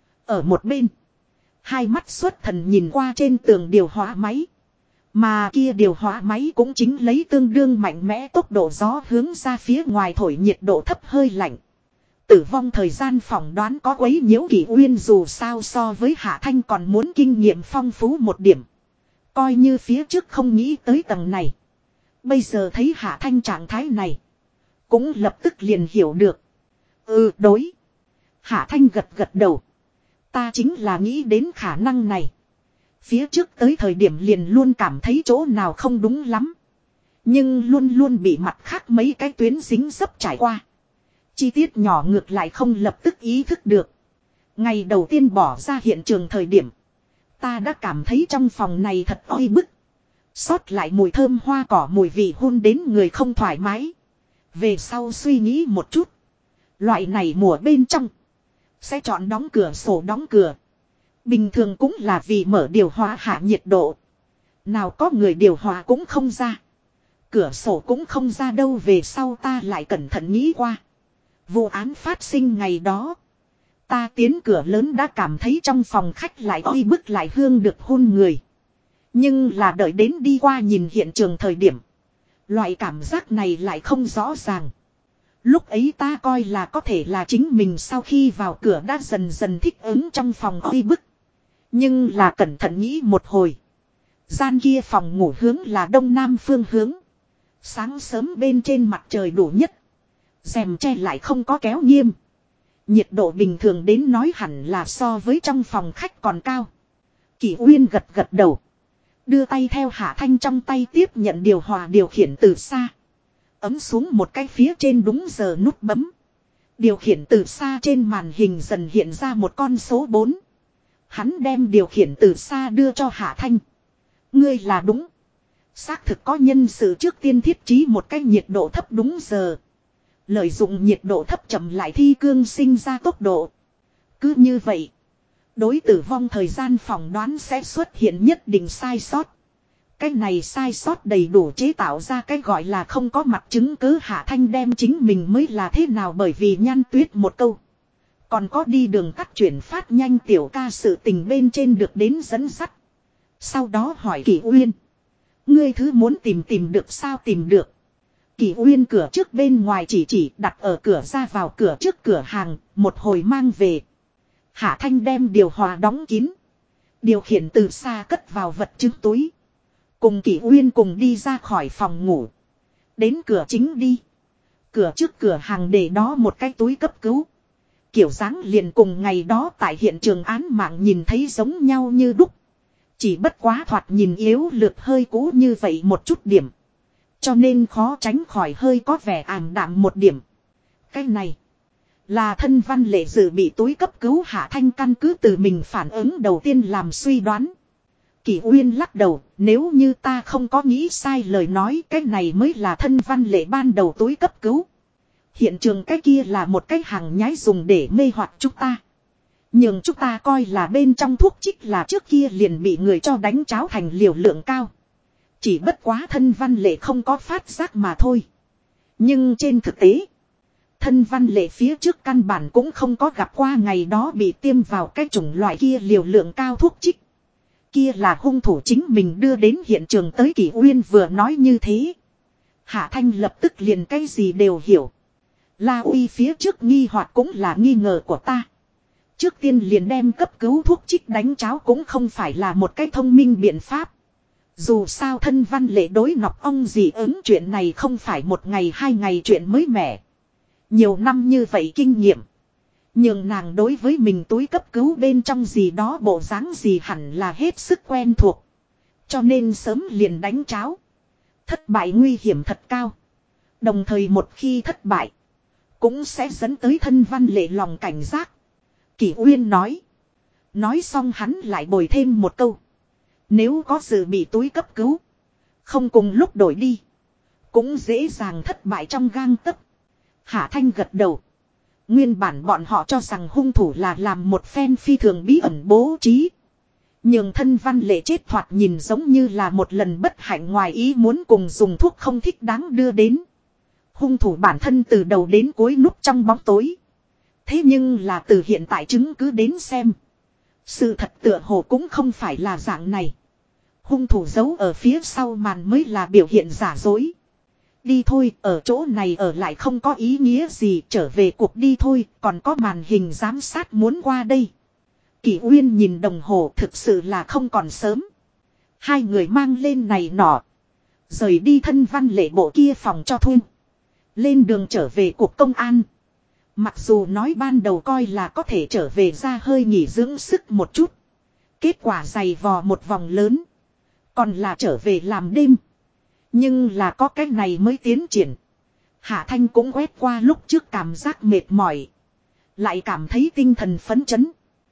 Ở một bên. Hai mắt xuất thần nhìn qua trên tường điều hòa máy. Mà kia điều hòa máy cũng chính lấy tương đương mạnh mẽ tốc độ gió hướng ra phía ngoài thổi nhiệt độ thấp hơi lạnh. Tử vong thời gian phỏng đoán có quấy nhiễu Kỷ Uyên dù sao so với Hạ Thanh còn muốn kinh nghiệm phong phú một điểm. Coi như phía trước không nghĩ tới tầng này. Bây giờ thấy Hạ Thanh trạng thái này. Cũng lập tức liền hiểu được. Đối. Hạ Thanh gật gật đầu. Ta chính là nghĩ đến khả năng này. Phía trước tới thời điểm liền luôn cảm thấy chỗ nào không đúng lắm. Nhưng luôn luôn bị mặt khác mấy cái tuyến dính dấp trải qua. Chi tiết nhỏ ngược lại không lập tức ý thức được. Ngày đầu tiên bỏ ra hiện trường thời điểm. Ta đã cảm thấy trong phòng này thật oi bức. Sót lại mùi thơm hoa cỏ mùi vị hôn đến người không thoải mái. Về sau suy nghĩ một chút. Loại này mùa bên trong. Sẽ chọn đóng cửa sổ đóng cửa. Bình thường cũng là vì mở điều hòa hạ nhiệt độ. Nào có người điều hòa cũng không ra. Cửa sổ cũng không ra đâu về sau ta lại cẩn thận nghĩ qua. Vụ án phát sinh ngày đó. Ta tiến cửa lớn đã cảm thấy trong phòng khách lại oi bức lại hương được hôn người. Nhưng là đợi đến đi qua nhìn hiện trường thời điểm. Loại cảm giác này lại không rõ ràng. Lúc ấy ta coi là có thể là chính mình sau khi vào cửa đã dần dần thích ứng trong phòng oi bức. Nhưng là cẩn thận nghĩ một hồi. Gian kia phòng ngủ hướng là đông nam phương hướng. Sáng sớm bên trên mặt trời đủ nhất. Rèm che lại không có kéo nghiêm. Nhiệt độ bình thường đến nói hẳn là so với trong phòng khách còn cao. Kỷ Uyên gật gật đầu. Đưa tay theo Hạ Thanh trong tay tiếp nhận điều hòa điều khiển từ xa. Ấm xuống một cái phía trên đúng giờ nút bấm. Điều khiển từ xa trên màn hình dần hiện ra một con số 4. Hắn đem điều khiển từ xa đưa cho Hạ Thanh. Ngươi là đúng. Xác thực có nhân sự trước tiên thiết trí một cái nhiệt độ thấp đúng giờ. Lợi dụng nhiệt độ thấp chậm lại thi cương sinh ra tốc độ. Cứ như vậy. Đối tử vong thời gian phỏng đoán sẽ xuất hiện nhất định sai sót. Cái này sai sót đầy đủ chế tạo ra cái gọi là không có mặt chứng cứ. Hạ Thanh đem chính mình mới là thế nào bởi vì Nhan Tuyết một câu. Còn có đi đường cắt chuyển phát nhanh tiểu ca sự tình bên trên được đến dẫn dắt. Sau đó hỏi Kỷ Uyên. Ngươi thứ muốn tìm được sao tìm được. Kỷ Uyên cửa trước bên ngoài chỉ đặt ở cửa ra vào cửa trước cửa hàng, một hồi mang về. Hạ Thanh đem điều hòa đóng kín. Điều khiển từ xa cất vào vật chứng túi. Cùng Kỷ Uyên cùng đi ra khỏi phòng ngủ. Đến cửa chính đi. Cửa trước cửa hàng để đó một cái túi cấp cứu. Kiểu dáng liền cùng ngày đó tại hiện trường án mạng nhìn thấy giống nhau như đúc. Chỉ bất quá thoạt nhìn yếu lược hơi cũ như vậy một chút điểm. Cho nên khó tránh khỏi hơi có vẻ ảm đạm một điểm. Cái này là thân văn lệ dự bị túi cấp cứu. Hạ Thanh căn cứ từ mình phản ứng đầu tiên làm suy đoán. Kỷ Uyên lắc đầu, nếu như ta không có nghĩ sai lời nói cái này mới là thân văn lệ ban đầu túi cấp cứu. Hiện trường cái kia là một cái hàng nhái dùng để mê hoặc chúng ta. Nhưng chúng ta coi là bên trong thuốc trích là trước kia liền bị người cho đánh cháo thành liều lượng cao. Chỉ bất quá thân văn lệ không có phát giác mà thôi. Nhưng trên thực tế, thân văn lệ phía trước căn bản cũng không có gặp qua ngày đó bị tiêm vào cái chủng loại kia liều lượng cao thuốc trích. Kia là hung thủ chính mình đưa đến hiện trường tới. Kỷ Uyên vừa nói như thế. Hạ Thanh lập tức liền cái gì đều hiểu. La Uy phía trước nghi hoặc cũng là nghi ngờ của ta. Trước tiên liền đem cấp cứu thuốc trích đánh cháo cũng không phải là một cái thông minh biện pháp. Dù sao thân văn lệ đối nọc ong dị ứng chuyện này không phải một ngày hai ngày chuyện mới mẻ. Nhiều năm như vậy kinh nghiệm. Nhưng nàng đối với mình túi cấp cứu bên trong gì đó bộ dáng gì hẳn là hết sức quen thuộc. Cho nên sớm liền đánh cháo. Thất bại nguy hiểm thật cao. Đồng thời một khi thất bại, cũng sẽ dẫn tới thân văn lệ lòng cảnh giác. Kỷ Uyên nói. Nói xong hắn lại bồi thêm một câu. Nếu có dự bị túi cấp cứu, không cùng lúc đổi đi, cũng dễ dàng thất bại trong gang tấc. Hạ Thanh gật đầu. Nguyên bản bọn họ cho rằng hung thủ là làm một phen phi thường bí ẩn bố trí. Nhưng thân văn lệ chết thoạt nhìn giống như là một lần bất hạnh ngoài ý muốn cùng dùng thuốc không thích đáng đưa đến. Hung thủ bản thân từ đầu đến cuối núp trong bóng tối. Thế nhưng là từ hiện tại chứng cứ đến xem, sự thật tựa hồ cũng không phải là dạng này. Hung thủ giấu ở phía sau màn mới là biểu hiện giả dối. Đi thôi, ở chỗ này ở lại không có ý nghĩa gì, trở về cuộc đi thôi, còn có màn hình giám sát muốn qua đây. Kỷ Uyên nhìn đồng hồ, thực sự là không còn sớm. Hai người mang lên này nọ, rời đi thân văn lệ bộ kia phòng cho thuê. Lên đường trở về cuộc công an. Mặc dù nói ban đầu coi là có thể trở về ra hơi nghỉ dưỡng sức một chút. Kết quả dày vò một vòng lớn, còn là trở về làm đêm. Nhưng là có cái này mới tiến triển. Hạ Thanh cũng quét qua lúc trước cảm giác mệt mỏi, lại cảm thấy tinh thần phấn chấn.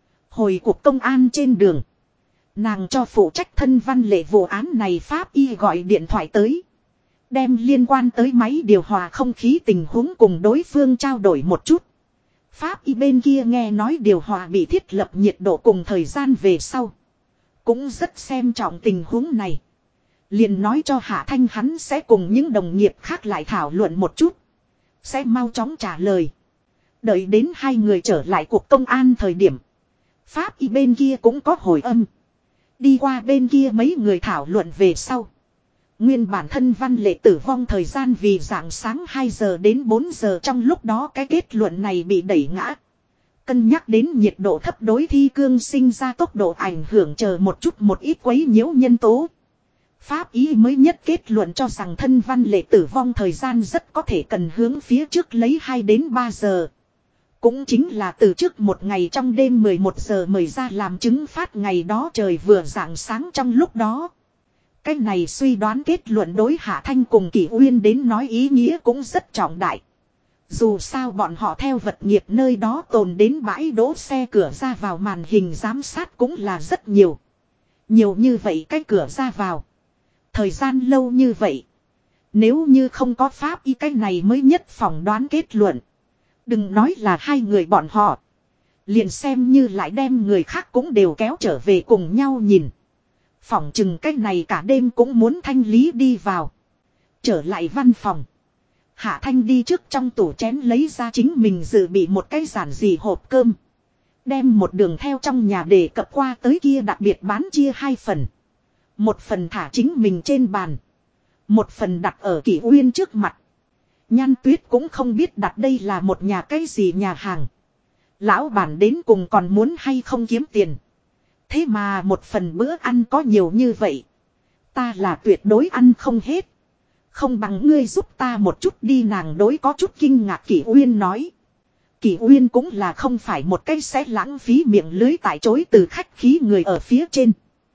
Hồi cuộc công an trên đường, nàng cho phụ trách thân văn lệ vụ án này pháp y gọi điện thoại tới. Đem liên quan tới máy điều hòa không khí tình huống cùng đối phương trao đổi một chút. Pháp y bên kia nghe nói điều hòa bị thiết lập nhiệt độ cùng thời gian về sau, cũng rất xem trọng tình huống này. Liền nói cho Hạ Thanh hắn sẽ cùng những đồng nghiệp khác lại thảo luận một chút, sẽ mau chóng trả lời. Đợi đến hai người trở lại cuộc công an thời điểm, pháp y bên kia cũng có hồi âm. Đi qua bên kia mấy người thảo luận về sau, nguyên bản thân văn lệ tử vong thời gian vì rạng sáng 2 giờ đến 4 giờ trong lúc đó cái kết luận này bị đẩy ngã. Cân nhắc đến nhiệt độ thấp đối thi cương sinh ra tốc độ ảnh hưởng chờ một chút một ít quấy nhiễu nhân tố. Pháp y mới nhất kết luận cho rằng thân văn lệ tử vong thời gian rất có thể cần hướng phía trước lấy 2 đến 3 giờ. Cũng chính là từ trước một ngày trong đêm 11 giờ mời ra làm chứng phát ngày đó trời vừa rạng sáng trong lúc đó. Cái này suy đoán kết luận đối Hạ Thanh cùng Kỷ Uyên đến nói ý nghĩa cũng rất trọng đại. Dù sao bọn họ theo vật nghiệp nơi đó tồn đến bãi đỗ xe cửa ra vào màn hình giám sát cũng là rất nhiều. Nhiều như vậy cái cửa ra vào. Thời gian lâu như vậy. Nếu như không có pháp y cái này mới nhất phỏng đoán kết luận. Đừng nói là hai người bọn họ. Liền xem như lại đem người khác cũng đều kéo trở về cùng nhau nhìn. Phỏng chừng cái này cả đêm cũng muốn thanh lý đi vào. Trở lại văn phòng. Hạ Thanh đi trước trong tủ chén lấy ra chính mình dự bị một cái giản dị hộp cơm. Đem một đường theo trong nhà đề cập qua tới kia đặc biệt bán chia 2 phần. Một phần thả chính mình trên bàn. Một phần đặt ở Kỷ Uyên trước mặt. Nhan Tuyết cũng không biết đặt đây là một nhà cái gì nhà hàng. Lão bản đến cùng còn muốn hay không kiếm tiền. Thế mà một phần bữa ăn có nhiều như vậy. Ta là tuyệt đối ăn không hết. Không bằng ngươi giúp ta một chút đi, nàng đối có chút kinh ngạc Kỷ Uyên nói. Kỷ Uyên cũng là không phải một cái sẽ lãng phí miệng lưới tại chối từ khách khí người ở phía trên.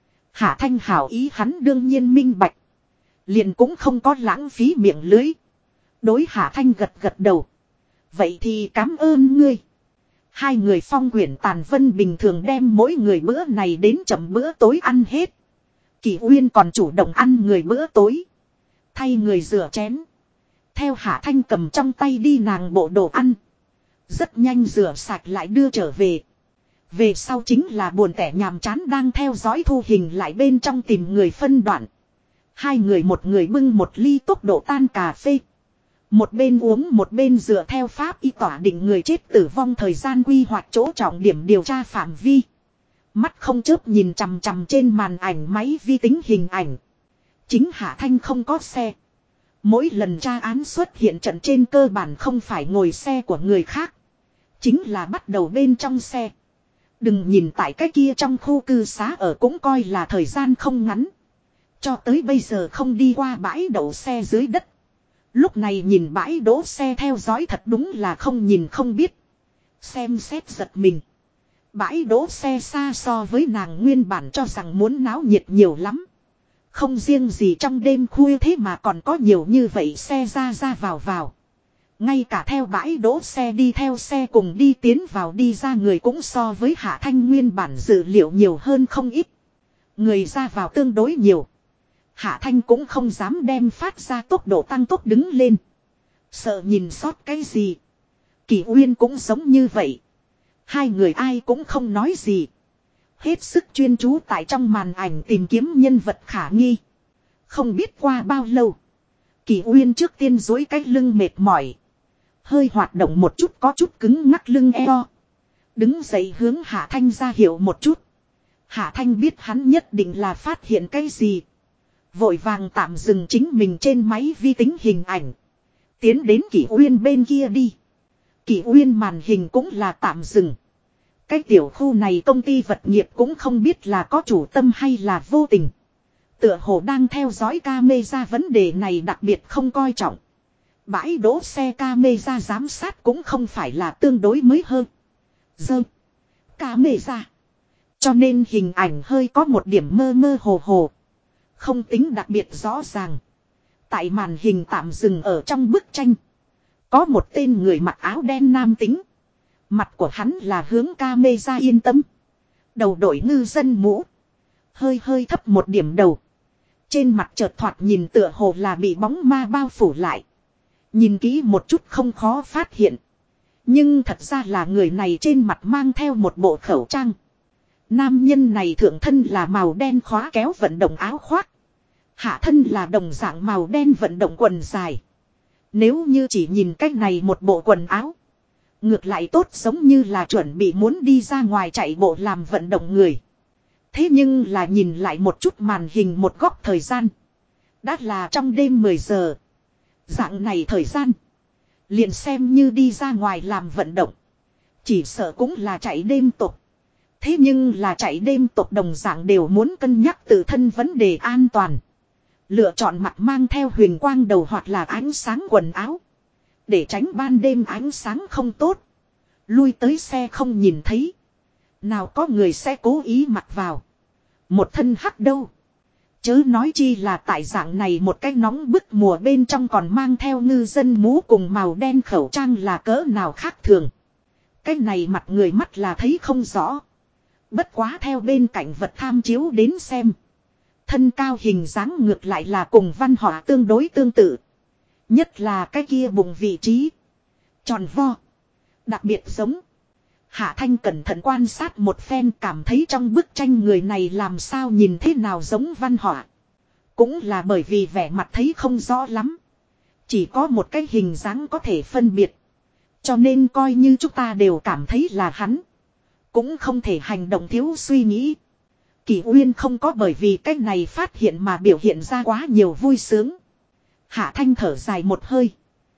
Hạ Thanh hảo ý hắn đương nhiên minh bạch. Liền cũng không có lãng phí miệng lưới. Đối Hạ Thanh gật gật đầu. Vậy thì cảm ơn ngươi. Hai người Phong Quyển Tàn Vân bình thường đem mỗi người bữa này đến chậm bữa tối ăn hết. Kỷ Uyên còn chủ động ăn người bữa tối. Thay người rửa chén. Theo Hạ Thanh cầm trong tay đi nàng bộ đồ ăn. Rất nhanh rửa sạch lại đưa trở về. Về sau chính là buồn tẻ nhàm chán đang theo dõi thu hình lại bên trong tìm người phân đoạn. Hai người một người bưng một ly tốc độ tan cà phê. Một bên uống một bên dựa theo pháp y tỏa định người chết tử vong thời gian quy hoạch chỗ trọng điểm điều tra phạm vi. Mắt không chớp nhìn chằm chằm trên màn ảnh máy vi tính hình ảnh. Chính Hạ Thanh không có xe. Mỗi lần tra án xuất hiện trận trên cơ bản không phải ngồi xe của người khác. Chính là bắt đầu bên trong xe. Đừng nhìn tại cái kia trong khu cư xá ở cũng coi là thời gian không ngắn. Cho tới bây giờ không đi qua bãi đậu xe dưới đất. Lúc này nhìn bãi đỗ xe theo dõi thật đúng là không nhìn không biết. Xem xét giật mình. Bãi đỗ xe xa so với nàng nguyên bản cho rằng muốn náo nhiệt nhiều lắm. Không riêng gì trong đêm khuya thế mà còn có nhiều như vậy xe ra ra vào. Ngay cả theo bãi đỗ xe đi theo xe cùng đi tiến vào đi ra người cũng so với Hạ Thanh nguyên bản dự liệu nhiều hơn không ít. Người ra vào tương đối nhiều. Hạ Thanh cũng không dám đem phát ra tốc độ tăng tốc đứng lên. Sợ nhìn sót cái gì. Kỳ Uyên cũng giống như vậy. Hai người ai cũng không nói gì. Hết sức chuyên chú tại trong màn ảnh tìm kiếm nhân vật khả nghi. Không biết qua bao lâu. Kỳ Uyên trước tiên duỗi cái lưng mệt mỏi. Hơi hoạt động một chút có chút cứng ngắc lưng eo. Đứng dậy hướng Hạ Thanh ra hiệu một chút. Hạ Thanh biết hắn nhất định là phát hiện cái gì. Vội vàng tạm dừng chính mình trên máy vi tính hình ảnh. Tiến đến Kỳ Uyên bên kia đi. Kỳ Uyên màn hình cũng là tạm dừng. Cái tiểu khu này công ty vật nghiệp cũng không biết là có chủ tâm hay là vô tình. Tựa hồ đang theo dõi camera vấn đề này đặc biệt không coi trọng. Bãi đỗ xe camera giám sát cũng không phải là tương đối mới hơn. Camera. Cho nên hình ảnh hơi có một điểm mơ mơ hồ hồ. Không tính đặc biệt rõ ràng. Tại màn hình tạm dừng ở trong bức tranh. Có một tên người mặc áo đen nam tính. Mặt của hắn là hướng camera yên tâm. Đầu đội ngư dân mũ. Hơi hơi thấp một điểm đầu. Trên mặt chợt thoạt nhìn tựa hồ là bị bóng ma bao phủ lại. Nhìn kỹ một chút không khó phát hiện. Nhưng thật ra là người này trên mặt mang theo một bộ khẩu trang. Nam nhân này thượng thân là màu đen khóa kéo vận động áo khoác. Hạ thân là đồng dạng màu đen vận động quần dài. Nếu như chỉ nhìn cách này một bộ quần áo. Ngược lại tốt giống như là chuẩn bị muốn đi ra ngoài chạy bộ làm vận động người. Thế nhưng là nhìn lại một chút màn hình một góc thời gian. Đã là trong đêm 10 giờ. Dạng này thời gian. Liền xem như đi ra ngoài làm vận động. Chỉ sợ cũng là chạy đêm tục. Thế nhưng là chạy đêm tục đồng dạng đều muốn cân nhắc tự thân vấn đề an toàn. Lựa chọn mặt mang theo huyền quang đầu hoặc là ánh sáng quần áo. Để tránh ban đêm ánh sáng không tốt. Lui tới xe không nhìn thấy. Nào có người sẽ cố ý mặc vào. Một thân hắc đâu. Chớ nói chi là tại dạng này một cái nóng bức mùa bên trong còn mang theo ngư dân mũ cùng màu đen khẩu trang là cỡ nào khác thường. Cái này mặt người mắt là thấy không rõ. Bất quá theo bên cạnh vật tham chiếu đến xem. Thân cao hình dáng ngược lại là cùng văn họa tương đối tương tự. Nhất là cái kia bụng vị trí. Tròn vo. Đặc biệt giống. Hạ Thanh cẩn thận quan sát một phen cảm thấy trong bức tranh người này làm sao nhìn thế nào giống văn họa. Cũng là bởi vì vẻ mặt thấy không rõ lắm. Chỉ có một cái hình dáng có thể phân biệt. Cho nên coi như chúng ta đều cảm thấy là hắn. Cũng không thể hành động thiếu suy nghĩ. Kỳ Uyên không có bởi vì cái này phát hiện mà biểu hiện ra quá nhiều vui sướng. Hạ Thanh thở dài một hơi.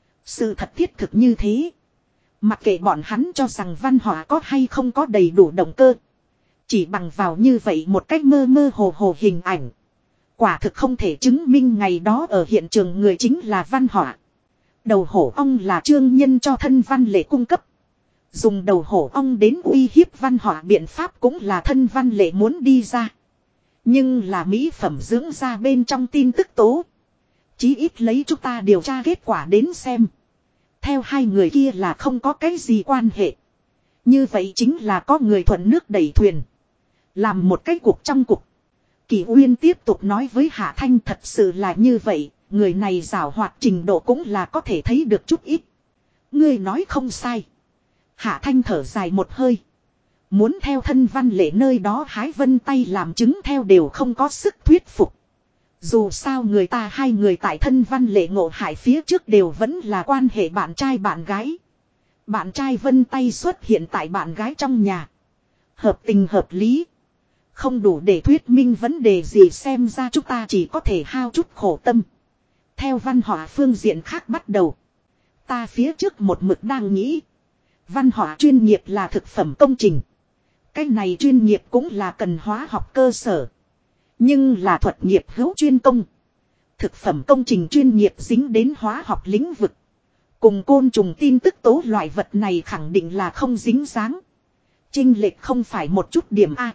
Sự thật thiết thực như thế. Mặc kệ bọn hắn cho rằng văn họa có hay không có đầy đủ động cơ. Chỉ bằng vào như vậy một cách mơ mơ hồ hồ hình ảnh. Quả thực không thể chứng minh ngày đó ở hiện trường người chính là văn họa. Đầu hổ ong là trương nhân cho thân văn lệ cung cấp. Dùng đầu hổ ong đến uy hiếp văn họa biện pháp cũng là thân văn lệ muốn đi ra. Nhưng là mỹ phẩm dưỡng da bên trong tin tức tố. Chí ít lấy chúng ta điều tra kết quả đến xem. Theo hai người kia là không có cái gì quan hệ. Như vậy chính là có người thuận nước đẩy thuyền. Làm một cái cuộc trong cuộc. Kỳ Uyên tiếp tục nói với Hạ Thanh thật sự là như vậy. Người này giảo hoạt trình độ cũng là có thể thấy được chút ít. Ngươi nói không sai. Hạ Thanh thở dài một hơi. Muốn theo thân văn lệ nơi đó hái vân tay làm chứng theo đều không có sức thuyết phục. Dù sao người ta hai người tại thân văn lệ ngộ hại phía trước đều vẫn là quan hệ bạn trai bạn gái. Bạn trai vân tay xuất hiện tại bạn gái trong nhà. Hợp tình hợp lý. Không đủ để thuyết minh vấn đề gì xem ra chúng ta chỉ có thể hao chút khổ tâm. Theo văn họa phương diện khác bắt đầu. Ta phía trước một mực đang nghĩ. Văn họa chuyên nghiệp là thực phẩm công trình. Cái này chuyên nghiệp cũng là cần hóa học cơ sở. Nhưng là thuật nghiệp hữu chuyên công. Thực phẩm công trình chuyên nghiệp dính đến hóa học lĩnh vực. Cùng côn trùng tin tức tố loại vật này khẳng định là không dính dáng. Chênh lệch không phải một chút điểm A.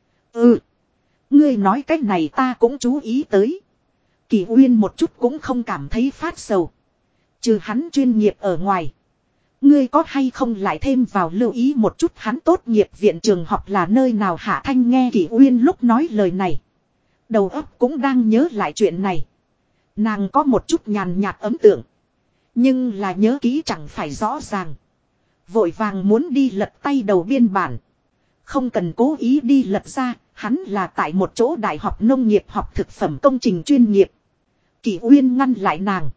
Ừ. Ngươi nói cách này ta cũng chú ý tới. Kỳ Uyên một chút cũng không cảm thấy phát sầu. Trừ hắn chuyên nghiệp ở ngoài. Ngươi có hay không lại thêm vào lưu ý một chút hắn tốt nghiệp viện trường học là nơi nào. Hạ Thanh nghe Kỳ Uyên lúc nói lời này. Đầu óc cũng đang nhớ lại chuyện này. Nàng có một chút nhàn nhạt ấn tượng. Nhưng là nhớ kỹ chẳng phải rõ ràng. Vội vàng muốn đi lật tay đầu biên bản. Không cần cố ý đi lật ra. Hắn là tại một chỗ đại học nông nghiệp học thực phẩm công trình chuyên nghiệp. Kỳ Uyên ngăn lại nàng.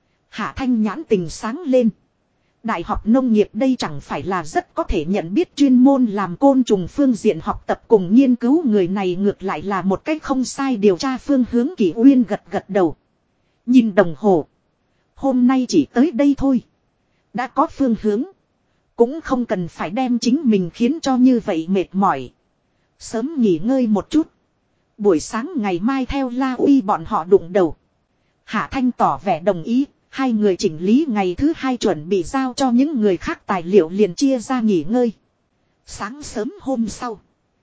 Hạ Thanh nhãn tình sáng lên. Đại học nông nghiệp đây chẳng phải là rất có thể nhận biết chuyên môn làm côn trùng phương diện học tập cùng nghiên cứu. Người này ngược lại là một cách không sai điều tra phương hướng. Kỳ Uyên gật gật đầu. Nhìn đồng hồ. Hôm nay chỉ tới đây thôi. Đã có phương hướng. Cũng không cần phải đem chính mình khiến cho như vậy mệt mỏi. Sớm nghỉ ngơi một chút. Buổi sáng ngày mai theo La Uy bọn họ đụng đầu. Hạ Thanh tỏ vẻ đồng ý. Hai người chỉnh lý ngày thứ hai chuẩn bị giao cho những người khác tài liệu liền chia ra nghỉ ngơi. Sáng sớm hôm sau.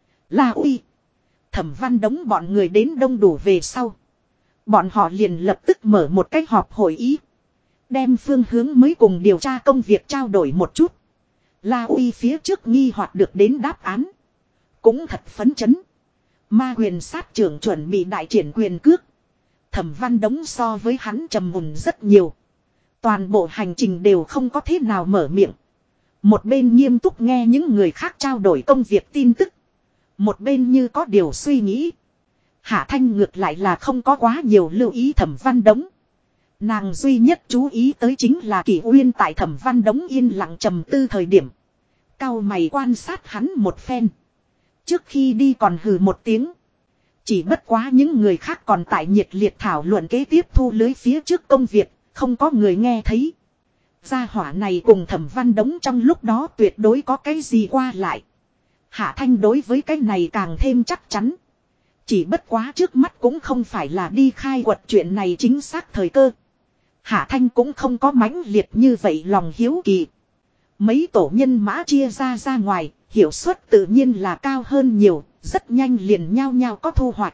La Uy. Thẩm Văn Đống bọn người đến đông đủ về sau. Bọn họ liền lập tức mở một cái họp hội ý. Đem phương hướng mới cùng điều tra công việc trao đổi một chút. La Uy phía trước nghi hoặc được đến đáp án. Cũng thật phấn chấn. Ma Huyền sát trưởng chuẩn bị đại triển quyền cước. Thẩm Văn Đống so với hắn trầm mùn rất nhiều. Toàn bộ hành trình đều không có thế nào mở miệng. Một bên nghiêm túc nghe những người khác trao đổi công việc tin tức. Một bên như có điều suy nghĩ. Hạ Thanh ngược lại là không có quá nhiều lưu ý Thẩm Văn Đống. Nàng duy nhất chú ý tới chính là Kỳ Uyên tại Thẩm Văn Đống yên lặng trầm tư thời điểm. Cau mày quan sát hắn một phen. Trước khi đi còn hừ một tiếng. Chỉ bất quá những người khác còn tại nhiệt liệt thảo luận kế tiếp thu lưới phía trước công việc. Không có người nghe thấy. Gia hỏa này cùng Thẩm Văn Đống trong lúc đó tuyệt đối có cái gì qua lại. Hạ Thanh đối với cái này càng thêm chắc chắn. Chỉ bất quá trước mắt cũng không phải là đi khai quật chuyện này chính xác thời cơ. Hạ Thanh cũng không có mãnh liệt như vậy lòng hiếu kỳ. Mấy tổ nhân mã chia ra ngoài, hiệu suất tự nhiên là cao hơn nhiều, rất nhanh liền nhau nhau có thu hoạch.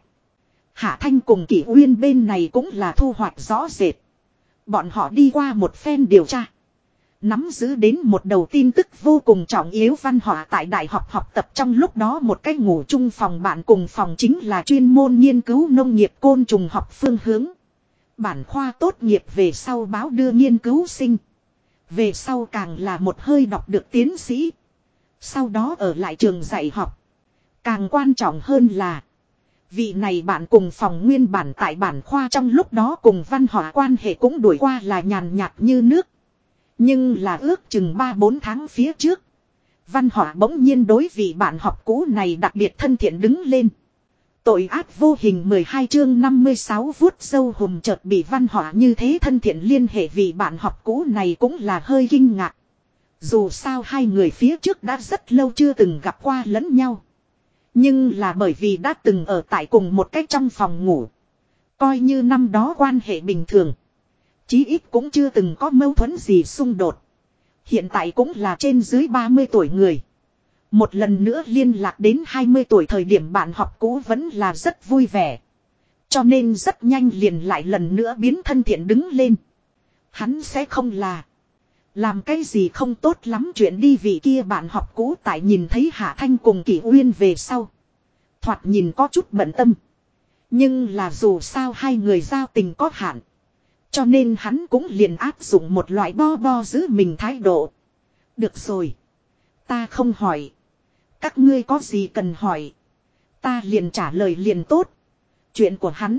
Hạ Thanh cùng Kỷ Uyên bên này cũng là thu hoạch rõ rệt. Bọn họ đi qua một phen điều tra. Nắm giữ đến một đầu tin tức vô cùng trọng yếu. Văn Họa tại đại học học tập trong lúc đó một cái ngủ chung phòng bạn cùng phòng chính là chuyên môn nghiên cứu nông nghiệp côn trùng học phương hướng. Bản khoa tốt nghiệp về sau báo đưa nghiên cứu sinh. Về sau càng là một hơi đọc được tiến sĩ. Sau đó ở lại trường dạy học. Càng quan trọng hơn là vị này bạn cùng phòng nguyên bản tại bản khoa trong lúc đó cùng Văn Họa quan hệ cũng đuổi qua là nhàn nhạt như nước. Nhưng là ước chừng 3-4 tháng phía trước. Văn Họa bỗng nhiên đối vị bạn học cũ này đặc biệt thân thiện đứng lên. Tội ác vô hình 12 chương 56 vuốt sâu hùm chợt bị Văn Họa như thế thân thiện liên hệ vì bạn học cũ này cũng là hơi kinh ngạc. Dù sao hai người phía trước đã rất lâu chưa từng gặp qua lẫn nhau. Nhưng là bởi vì đã từng ở tại cùng một cách trong phòng ngủ. Coi như năm đó quan hệ bình thường. Chí ít cũng chưa từng có mâu thuẫn gì xung đột. Hiện tại cũng là trên dưới 30 tuổi người. Một lần nữa liên lạc đến 20 tuổi thời điểm bạn học cũ vẫn là rất vui vẻ. Cho nên rất nhanh liền lại lần nữa biến thân thiện đứng lên. Hắn sẽ không là làm cái gì không tốt lắm chuyện đi vị kia bạn học cũ tại nhìn thấy Hạ Thanh cùng Kỷ Uyên về sau. Thoạt nhìn có chút bận tâm. Nhưng là dù sao hai người giao tình có hạn. Cho nên hắn cũng liền áp dụng một loại bo giữ mình thái độ. Được rồi. Ta không hỏi. Các ngươi có gì cần hỏi. Ta liền trả lời liền tốt. Chuyện của hắn.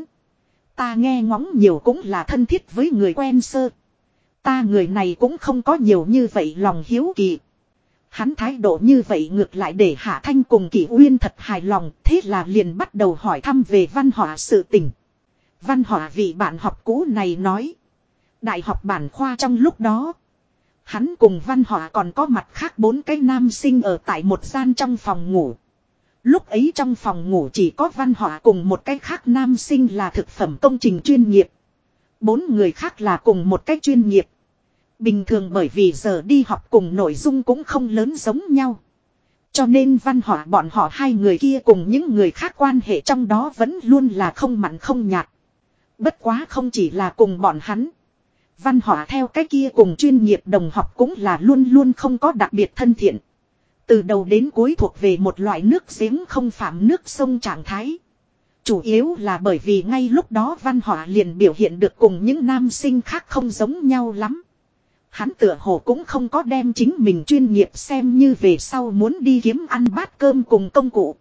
Ta nghe ngóng nhiều cũng là thân thiết với người quen sơ. Ta người này cũng không có nhiều như vậy lòng hiếu kỳ. Hắn thái độ như vậy ngược lại để Hạ Thanh cùng Kỷ Uyên thật hài lòng. Thế là liền bắt đầu hỏi thăm về Văn Họa sự tình. Văn Họa vị bạn học cũ này nói. Đại học bản khoa trong lúc đó. Hắn cùng Văn Họa còn có mặt khác 4 cái nam sinh ở tại một gian trong phòng ngủ. Lúc ấy trong phòng ngủ chỉ có Văn Họa cùng một cái khác nam sinh là thực phẩm công trình chuyên nghiệp. 4 người khác là cùng một cái chuyên nghiệp. Bình thường bởi vì giờ đi học cùng nội dung cũng không lớn giống nhau. Cho nên văn họa bọn họ hai người kia cùng những người khác quan hệ trong đó vẫn luôn là không mặn không nhạt. Bất quá không chỉ là cùng bọn hắn. Văn họa theo cái kia cùng chuyên nghiệp đồng học cũng là luôn luôn không có đặc biệt thân thiện. Từ đầu đến cuối thuộc về một loại nước giếng không phạm nước sông trạng thái. Chủ yếu là bởi vì ngay lúc đó văn họa liền biểu hiện được cùng những nam sinh khác không giống nhau lắm. Hắn tựa hồ cũng không có đem chính mình chuyên nghiệp xem như về sau muốn đi kiếm ăn bát cơm cùng công cụ.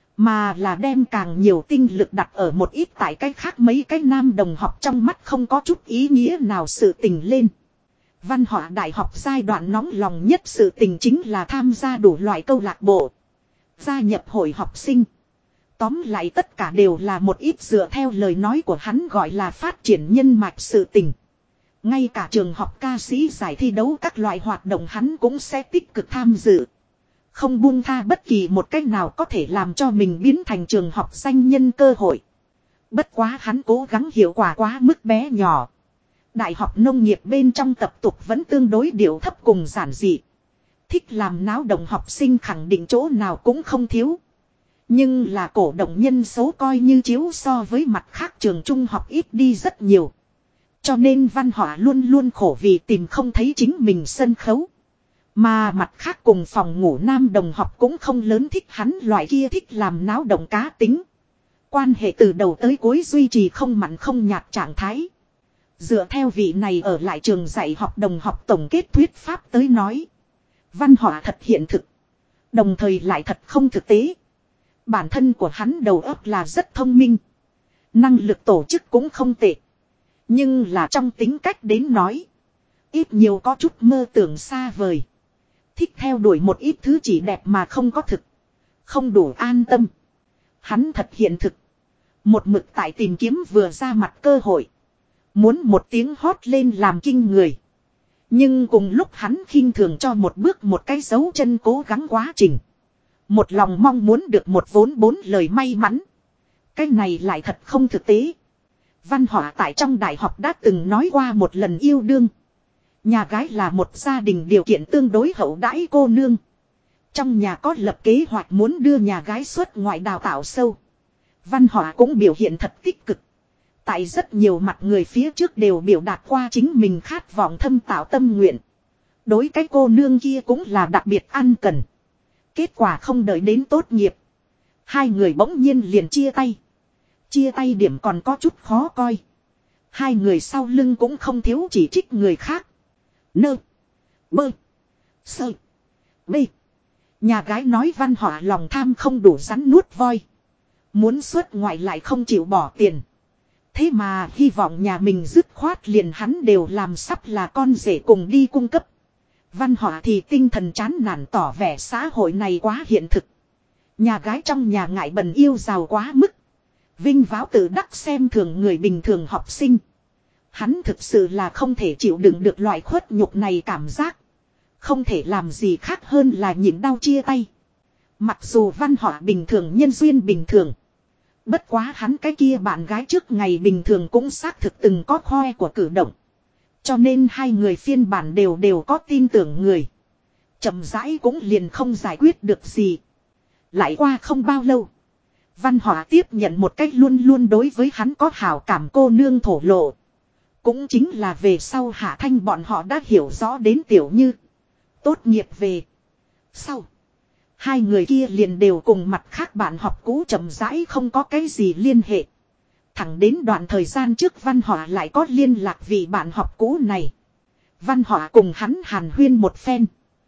Mà là đem càng nhiều tinh lực đặt ở một ít tại cách khác mấy cái nam đồng học trong mắt không có chút ý nghĩa nào sự tình lên. Văn họa đại học giai đoạn nóng lòng nhất sự tình chính là tham gia đủ loại câu lạc bộ. Gia nhập hội học sinh. Tóm lại tất cả đều là một ít dựa theo lời nói của hắn gọi là phát triển nhân mạch sự tình. Ngay cả trường học ca sĩ giải thi đấu các loại hoạt động hắn cũng sẽ tích cực tham dự. Không buông tha bất kỳ một cách nào có thể làm cho mình biến thành trường học danh nhân cơ hội. Bất quá hắn cố gắng hiệu quả quá mức bé nhỏ. Đại học nông nghiệp bên trong tập tục vẫn tương đối điệu thấp cùng giản dị. Thích làm náo động học sinh khẳng định chỗ nào cũng không thiếu. Nhưng là cổ động nhân số coi như chiếu so với mặt khác trường trung học ít đi rất nhiều. Cho nên văn họa luôn luôn khổ vì tìm không thấy chính mình sân khấu. Mà mặt khác cùng phòng ngủ nam đồng học cũng không lớn thích hắn loại kia thích làm náo động cá tính. Quan hệ từ đầu tới cuối duy trì không mặn không nhạt trạng thái. Dựa theo vị này ở lại trường dạy học đồng học tổng kết thuyết pháp tới nói. Văn họa thật hiện thực. Đồng thời lại thật không thực tế. Bản thân của hắn đầu óc là rất thông minh. Năng lực tổ chức cũng không tệ. Nhưng là trong tính cách đến nói. Ít nhiều có chút mơ tưởng xa vời. Thích theo đuổi một ít thứ chỉ đẹp mà không có thực. Không đủ an tâm. Hắn thật hiện thực. Một mực tại tìm kiếm vừa ra mặt cơ hội. Muốn một tiếng hót lên làm kinh người. Nhưng cùng lúc hắn khinh thường cho một bước một cái dấu chân cố gắng quá trình. Một lòng mong muốn được một vốn bốn lời may mắn. Cái này lại thật không thực tế. Văn họa tại trong đại học đã từng nói qua một lần yêu đương. Nhà gái là một gia đình điều kiện tương đối hậu đãi cô nương. Trong nhà có lập kế hoạch muốn đưa nhà gái xuất ngoại đào tạo sâu. Văn họa cũng biểu hiện thật tích cực. Tại rất nhiều mặt người phía trước đều biểu đạt qua chính mình khát vọng thâm tạo tâm nguyện. Đối cái cô nương kia cũng là đặc biệt ăn cần. Kết quả không đợi đến tốt nghiệp. Hai người bỗng nhiên liền chia tay. Chia tay điểm còn có chút khó coi. Hai người sau lưng cũng không thiếu chỉ trích người khác. Nơ. Bơ. Sơ. Bê. Nhà gái nói văn họa lòng tham không đủ rắn nuốt voi. Muốn xuất ngoại lại không chịu bỏ tiền. Thế mà hy vọng nhà mình dứt khoát liền hắn đều làm sắp là con rể cùng đi cung cấp. Văn họa thì tinh thần chán nản tỏ vẻ xã hội này quá hiện thực. Nhà gái trong nhà ngại bần yêu giàu quá mức. Vinh váo tự đắc xem thường người bình thường học sinh. Hắn thực sự là không thể chịu đựng được loại khuất nhục này cảm giác. Không thể làm gì khác hơn là nhịn đau chia tay. Mặc dù văn họa bình thường nhân duyên bình thường. Bất quá hắn cái kia bạn gái trước ngày bình thường cũng xác thực từng có khoe của cử động. Cho nên hai người phiên bản đều có tin tưởng người. Chậm rãi cũng liền không giải quyết được gì. Lại qua không bao lâu. Văn họa tiếp nhận một cách luôn luôn đối với hắn có hảo cảm cô nương thổ lộ. Cũng chính là về sau Hạ Thanh bọn họ đã hiểu rõ đến Tiểu Như. Tốt nghiệp về. Sau. Hai người kia liền đều cùng mặt khác bạn học cũ chậm rãi không có cái gì liên hệ. Thẳng đến đoạn thời gian trước Văn Họa lại có liên lạc vì bạn học cũ này. Văn Họa cùng hắn hàn huyên một phen.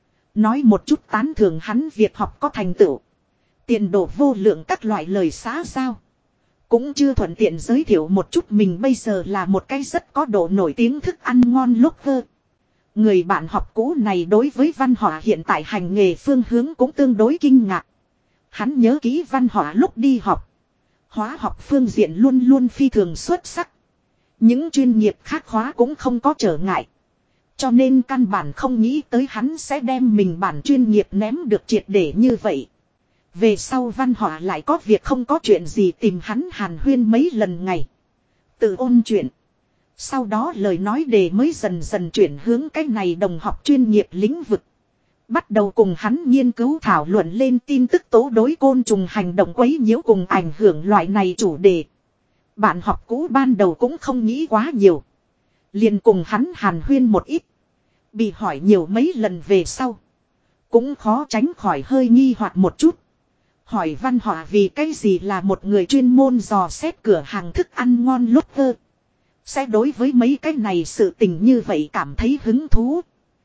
Nói một chút tán thưởng hắn việc học có thành tựu. Tiền đồ vô lượng các loại lời xã giao. Cũng chưa thuận tiện giới thiệu một chút mình bây giờ là một cái rất có độ nổi tiếng thức ăn ngon lúc vơ. Người bạn học cũ này đối với Văn Họa hiện tại hành nghề phương hướng cũng tương đối kinh ngạc. Hắn nhớ kỹ Văn Họa lúc đi học. Hóa học phương diện luôn luôn phi thường xuất sắc. Những chuyên nghiệp khác hóa cũng không có trở ngại. Cho nên căn bản không nghĩ tới hắn sẽ đem mình bản chuyên nghiệp ném được triệt để như vậy. Về sau Văn Họa lại có việc không có chuyện gì tìm hắn hàn huyên mấy lần ngày. Tự ôn chuyện. Sau đó lời nói đề mới dần dần chuyển hướng cái này đồng học chuyên nghiệp lĩnh vực. Bắt đầu cùng hắn nghiên cứu thảo luận lên tin tức tố đối côn trùng hành động quấy nhiễu cùng ảnh hưởng loại này chủ đề. Bạn học cũ ban đầu cũng không nghĩ quá nhiều. Liền cùng hắn hàn huyên một ít. Bị hỏi nhiều mấy lần về sau. Cũng khó tránh khỏi hơi nghi hoặc một chút. Hỏi Văn Họa vì cái gì là một người chuyên môn dò xét cửa hàng thức ăn ngon lốt vơ. Sẽ đối với mấy cái này sự tình như vậy cảm thấy hứng thú.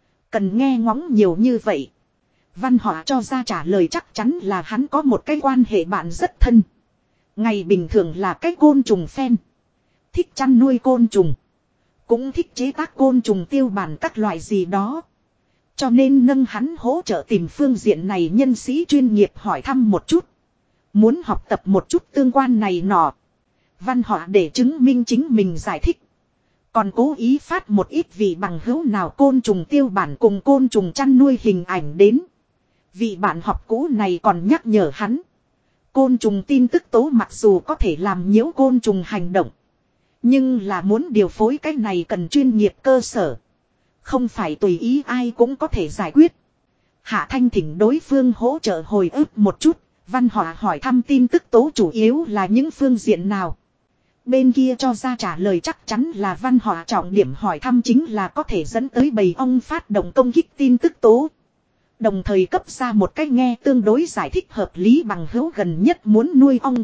Cần nghe ngóng nhiều như vậy. Văn Họa cho ra trả lời chắc chắn là hắn có một cái quan hệ bạn rất thân. Ngày bình thường là cái côn trùng fan. Thích chăn nuôi côn trùng. Cũng thích chế tác côn trùng tiêu bản các loại gì đó. Cho nên nâng hắn hỗ trợ tìm phương diện này nhân sĩ chuyên nghiệp hỏi thăm một chút. Muốn học tập một chút tương quan này nọ. Văn Họa để chứng minh chính mình giải thích. Còn cố ý phát một ít vị bằng hữu nào côn trùng tiêu bản cùng côn trùng chăn nuôi hình ảnh đến. Vị bạn học cũ này còn nhắc nhở hắn. Côn trùng tin tức tố mặc dù có thể làm nhiễu côn trùng hành động. Nhưng là muốn điều phối cái này cần chuyên nghiệp cơ sở. Không phải tùy ý ai cũng có thể giải quyết. Hạ Thanh thỉnh đối phương hỗ trợ hồi ức một chút. Văn Họa hỏi thăm tin tức tố chủ yếu là những phương diện nào. Bên kia cho ra trả lời chắc chắn là Văn Họa trọng điểm hỏi thăm chính là có thể dẫn tới bầy ong phát động công kích tin tức tố. Đồng thời cấp ra một cách nghe tương đối giải thích hợp lý bằng hữu gần nhất muốn nuôi ong.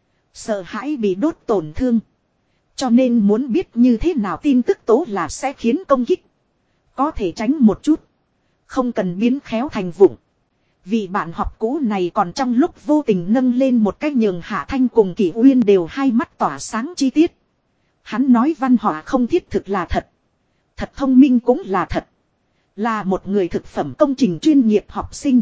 Sợ hãi bị đốt tổn thương. Cho nên muốn biết như thế nào tin tức tố là sẽ khiến công kích. Có thể tránh một chút. Không cần biến khéo thành vụng. Vị bạn học cũ này còn trong lúc vô tình nâng lên một cách nhường Hạ Thanh cùng Kỷ Uyên đều hai mắt tỏa sáng chi tiết. Hắn nói Văn Họa không thiết thực là thật. Thật thông minh cũng là thật. Là một người thực phẩm công trình chuyên nghiệp học sinh.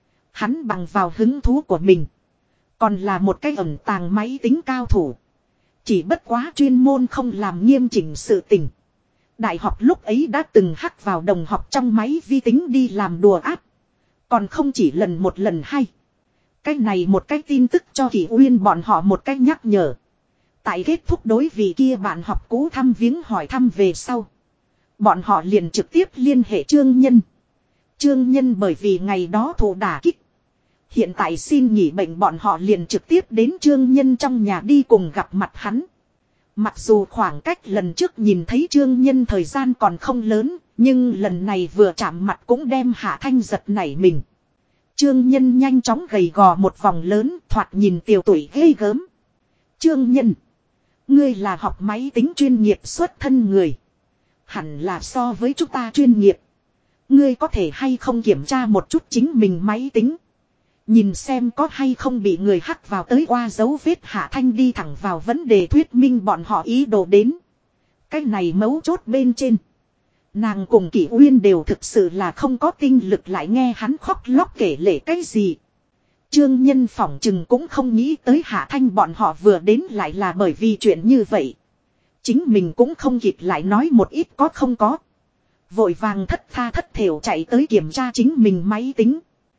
Hắn bằng vào hứng thú của mình. Còn là một cái ẩn tàng máy tính cao thủ. Chỉ bất quá chuyên môn không làm nghiêm chỉnh sự tình. Đại học lúc ấy đã từng hack vào đồng học trong máy vi tính đi làm đùa áp. Còn không chỉ lần một lần hay. Cái này một cái tin tức cho Kỷ Uyên bọn họ một cách nhắc nhở. Tại kết thúc đối vị kia bạn học cũ thăm viếng hỏi thăm về sau. Bọn họ liền trực tiếp liên hệ Trương Nhân. Trương Nhân bởi vì ngày đó thụ đả kích. Hiện tại xin nghỉ bệnh bọn họ liền trực tiếp đến Trương Nhân trong nhà đi cùng gặp mặt hắn. Mặc dù khoảng cách lần trước nhìn thấy Trương Nhân thời gian còn không lớn, nhưng lần này vừa chạm mặt cũng đem Hạ Thanh giật nảy mình. Trương Nhân nhanh chóng gầy gò một vòng lớn, thoạt nhìn tiểu tuổi ghê gớm. Trương Nhân, ngươi là học máy tính chuyên nghiệp xuất thân người. Hẳn là so với chúng ta chuyên nghiệp. Ngươi có thể hay không kiểm tra một chút chính mình máy tính. Nhìn xem có hay không bị người hack vào tới qua dấu vết. Hạ Thanh đi thẳng vào vấn đề thuyết minh bọn họ ý đồ đến. Cái này mấu chốt bên trên. Nàng cùng Kỷ Uyên đều thực sự là không có tinh lực lại nghe hắn khóc lóc kể lể cái gì. Trương Nhân phỏng chừng cũng không nghĩ tới Hạ Thanh bọn họ vừa đến lại là bởi vì chuyện như vậy. Chính mình cũng không kịp lại nói một ít có không có. Vội vàng thất tha thất thểu chạy tới kiểm tra chính mình máy tính.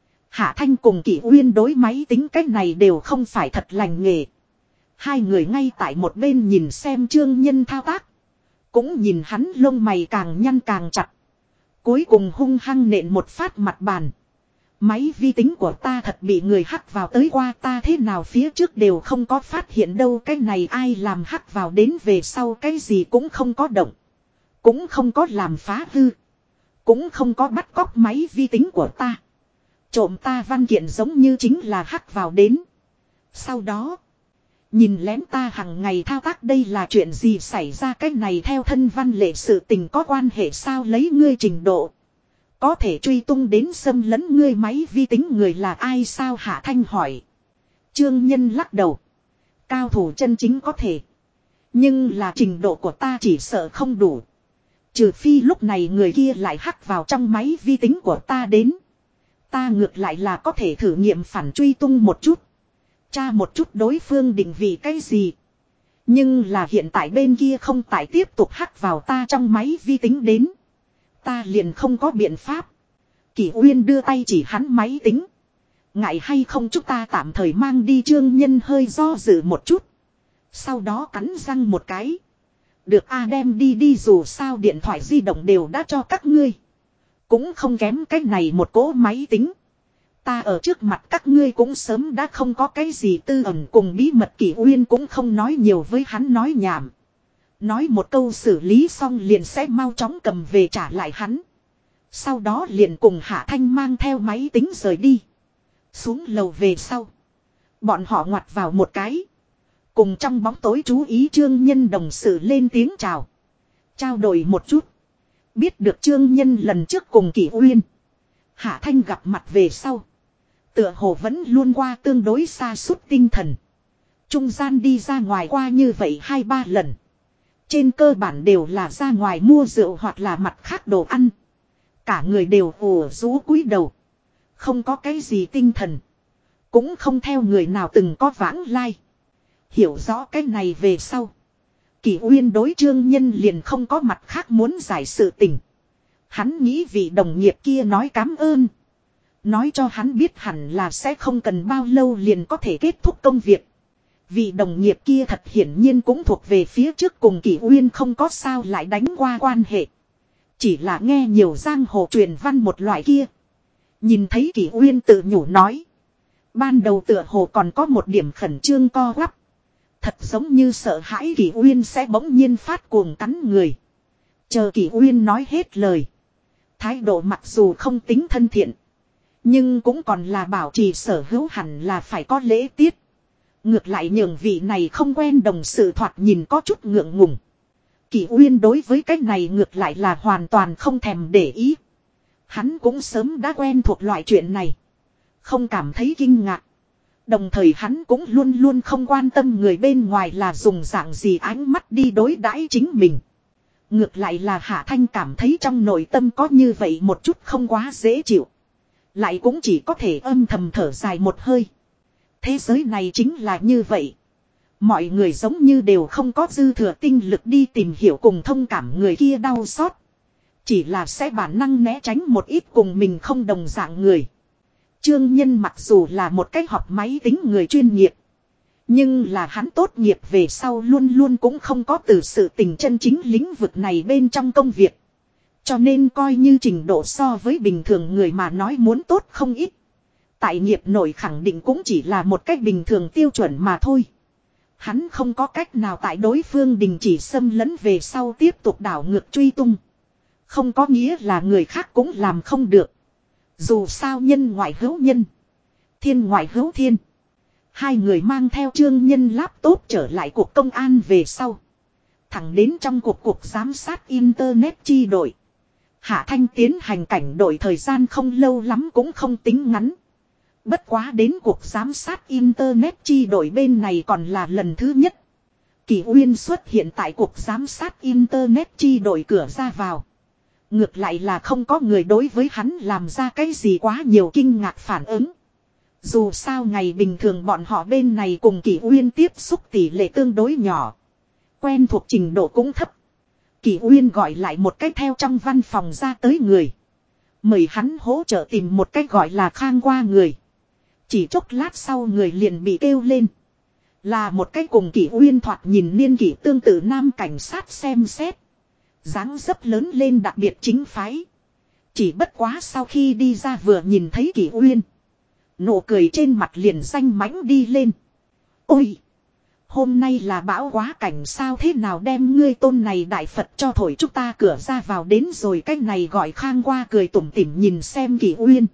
Hạ Thanh cùng Kỷ Uyên đối máy tính cách này đều không phải thật lành nghề. Hai người ngay tại một bên nhìn xem Trương Nhân thao tác. Cũng nhìn hắn lông mày càng nhăn càng chặt. Cuối cùng hung hăng nện một phát mặt bàn. Máy vi tính của ta thật bị người hack vào tới qua, ta thế nào phía trước đều không có phát hiện đâu. Cái này ai làm hack vào đến về sau cái gì cũng không có động. Cũng không có làm phá hư. Cũng không có bắt cóc máy vi tính của ta. Trộm ta văn kiện giống như chính là hack vào đến. Sau đó, nhìn lén ta hàng ngày thao tác đây là chuyện gì xảy ra, cái này theo thân văn lệ sự tình có quan hệ sao, lấy ngươi trình độ. Có thể truy tung đến xâm lấn ngươi máy vi tính người là ai sao, Hạ Thanh hỏi. Trương Nhân lắc đầu. Cao thủ chân chính có thể. Nhưng là trình độ của ta chỉ sợ không đủ. Trừ phi lúc này người kia lại hack vào trong máy vi tính của ta đến. Ta ngược lại là có thể thử nghiệm phản truy tung một chút. Tra một chút đối phương định vị cái gì. Nhưng là hiện tại bên kia không tại tiếp tục hack vào ta trong máy vi tính đến. Ta liền không có biện pháp. Kỷ Uyên đưa tay chỉ hắn máy tính. Ngại hay không chúng ta tạm thời mang đi. Trương Nhân hơi do dự một chút. Sau đó cắn răng một cái. Được a đem đi đi dù sao điện thoại di động đều đã cho các ngươi. Cũng không kém cái này một cỗ máy tính. Ta ở trước mặt các ngươi cũng sớm đã không có cái gì tư ẩn cùng bí mật. Kỷ Uyên cũng không nói nhiều với hắn nói nhảm. Nói một câu xử lý xong liền sẽ mau chóng cầm về trả lại hắn. Sau đó liền cùng Hạ Thanh mang theo máy tính rời đi. Xuống lầu về sau. Bọn họ ngoặt vào một cái. Cùng trong bóng tối chú ý Trương Nhân đồng sự lên tiếng chào. Trao đổi một chút. Biết được Trương Nhân lần trước cùng Kỷ Uyên. Hạ Thanh gặp mặt về sau. Tựa hồ vẫn luôn qua tương đối xa suốt tinh thần. Trung gian đi ra ngoài qua như vậy 2-3 lần. Trên cơ bản đều là ra ngoài mua rượu hoặc là mặt khác đồ ăn. Cả người đều ủ rũ cúi đầu. Không có cái gì tinh thần. Cũng không theo người nào từng có vãng lai. Hiểu rõ cái này về sau. Kỷ Uyên đối Trương Nhân liền không có mặt khác muốn giải sự tình. Hắn nghĩ vị đồng nghiệp kia nói cám ơn. Nói cho hắn biết hẳn là sẽ không cần bao lâu liền có thể kết thúc công việc. Vị đồng nghiệp kia thật hiển nhiên cũng thuộc về phía trước cùng Kỷ Uyên không có sao lại đánh qua quan hệ. Chỉ là nghe nhiều giang hồ truyền văn một loại kia. Nhìn thấy Kỷ Uyên tự nhủ nói. Ban đầu tựa hồ còn có một điểm khẩn trương co quắp. Thật giống như sợ hãi Kỷ Uyên sẽ bỗng nhiên phát cuồng cắn người. Chờ Kỷ Uyên nói hết lời. Thái độ mặc dù không tính thân thiện. Nhưng cũng còn là bảo trì sở hữu hẳn là phải có lễ tiết. Ngược lại nhường vị này không quen đồng sự thoạt nhìn có chút ngượng ngùng. Kỷ Uyên đối với cái này ngược lại là hoàn toàn không thèm để ý. Hắn cũng sớm đã quen thuộc loại chuyện này. Không cảm thấy kinh ngạc. Đồng thời hắn cũng luôn luôn không quan tâm người bên ngoài là dùng dạng gì ánh mắt đi đối đãi chính mình. Ngược lại là Hạ Thanh cảm thấy trong nội tâm có như vậy một chút không quá dễ chịu. Lại cũng chỉ có thể âm thầm thở dài một hơi. Thế giới này chính là như vậy. Mọi người giống như đều không có dư thừa tinh lực đi tìm hiểu cùng thông cảm người kia đau xót. Chỉ là sẽ bản năng né tránh một ít cùng mình không đồng dạng người. Trương Nhân mặc dù là một cách học máy tính người chuyên nghiệp. Nhưng là hắn tốt nghiệp về sau luôn luôn cũng không có từ sự tình chân chính lĩnh vực này bên trong công việc. Cho nên coi như trình độ so với bình thường người mà nói muốn tốt không ít. Tại nghiệp nội khẳng định cũng chỉ là một cách bình thường tiêu chuẩn mà thôi. Hắn không có cách nào tại đối phương đình chỉ xâm lấn về sau tiếp tục đảo ngược truy tung. Không có nghĩa là người khác cũng làm không được. Dù sao nhân ngoại hữu nhân. Thiên ngoại hữu thiên. Hai người mang theo Trương Nhân laptop trở lại cuộc công an về sau. Thẳng đến trong cuộc giám sát internet chi đội. Hạ Thanh tiến hành cảnh đội thời gian không lâu lắm cũng không tính ngắn. Bất quá đến cuộc giám sát internet chi đội bên này còn là lần thứ nhất. Kỷ Uyên xuất hiện tại cuộc giám sát internet chi đội cửa ra vào. Ngược lại là không có người đối với hắn làm ra cái gì quá nhiều kinh ngạc phản ứng. Dù sao ngày bình thường bọn họ bên này cùng Kỷ Uyên tiếp xúc tỷ lệ tương đối nhỏ. Quen thuộc trình độ cũng thấp. Kỷ Uyên gọi lại một cách theo trong văn phòng ra tới người. Mời hắn hỗ trợ tìm một cách gọi là Khang qua người. Chỉ chốc lát sau người liền bị kêu lên. Là một cách cùng Kỷ Uyên thoạt nhìn niên kỷ tương tự nam cảnh sát xem xét. Dáng dấp lớn lên đặc biệt chính phái. Chỉ bất quá sau khi đi ra vừa nhìn thấy Kỷ Uyên. Nụ cười trên mặt liền danh mãnh đi lên. Ôi! Hôm nay là bão quá cảnh sao thế nào đem ngươi tôn này đại Phật cho thổi chúng ta cửa ra vào đến rồi cách này gọi Khang qua cười tủm tỉm nhìn xem Kỷ Uyên.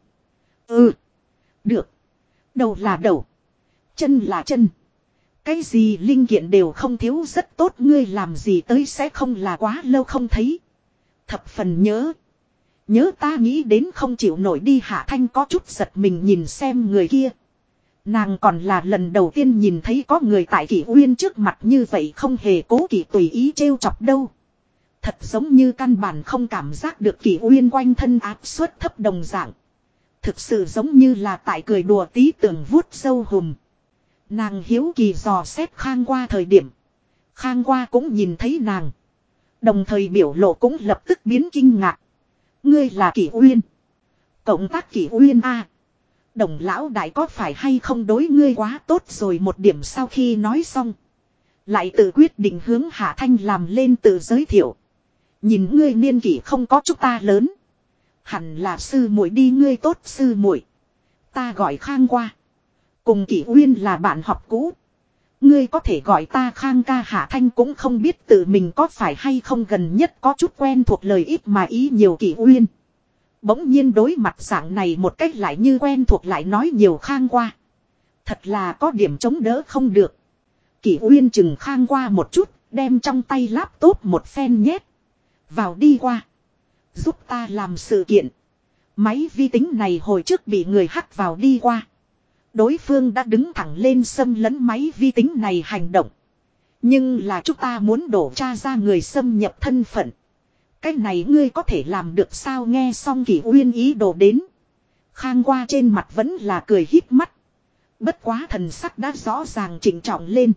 Ừ! Được! Đầu là đầu! Chân là chân! Cái gì linh kiện đều không thiếu rất tốt ngươi làm gì tới sẽ không là quá lâu không thấy. Thập phần nhớ. Nhớ ta nghĩ đến không chịu nổi đi Hạ Thanh có chút giật mình nhìn xem người kia. Nàng còn là lần đầu tiên nhìn thấy có người tại Kỷ Uyên trước mặt như vậy không hề cố kỵ tùy ý trêu chọc đâu. Thật giống như căn bản không cảm giác được Kỷ Uyên quanh thân áp suất thấp đồng dạng. Thực sự giống như là tại cười đùa tí tưởng vuốt sâu hùm. Nàng hiếu kỳ dò xét Khang qua thời điểm. Khang qua cũng nhìn thấy nàng. Đồng thời biểu lộ cũng lập tức biến kinh ngạc. Ngươi là Kỷ Uyên. Cộng tác Kỷ Uyên a. Đồng lão đại có phải hay không đối ngươi quá tốt rồi một điểm sau khi nói xong. Lại tự quyết định hướng Hạ Thanh làm lên tự giới thiệu. Nhìn ngươi niên kỷ không có chúng ta lớn. Hẳn là sư muội đi, ngươi tốt sư muội. Ta gọi Khang qua. Cùng Kỷ Uyên là bạn học cũ. Ngươi có thể gọi ta Khang ca. Hạ Thanh cũng không biết tự mình có phải hay không gần nhất có chút quen thuộc lời ít mà ý nhiều Kỷ Uyên. Bỗng nhiên đối mặt dạng này một cách lại như quen thuộc lại nói nhiều Khang qua. Thật là có điểm chống đỡ không được. Kỷ Uyên chừng Khang qua một chút, đem trong tay laptop một phen nhét. Vào đi qua. Giúp ta làm sự kiện. Máy vi tính này hồi trước bị người hack vào đi qua. Đối phương đã đứng thẳng lên xâm lấn máy vi tính này hành động. Nhưng là chúng ta muốn đổ tra ra người xâm nhập thân phận. Cái này ngươi có thể làm được sao? Nghe xong Kỷ Uyên ý đồ đến. Khang qua trên mặt vẫn là cười híp mắt. Bất quá thần sắc đã rõ ràng chỉnh trọng lên.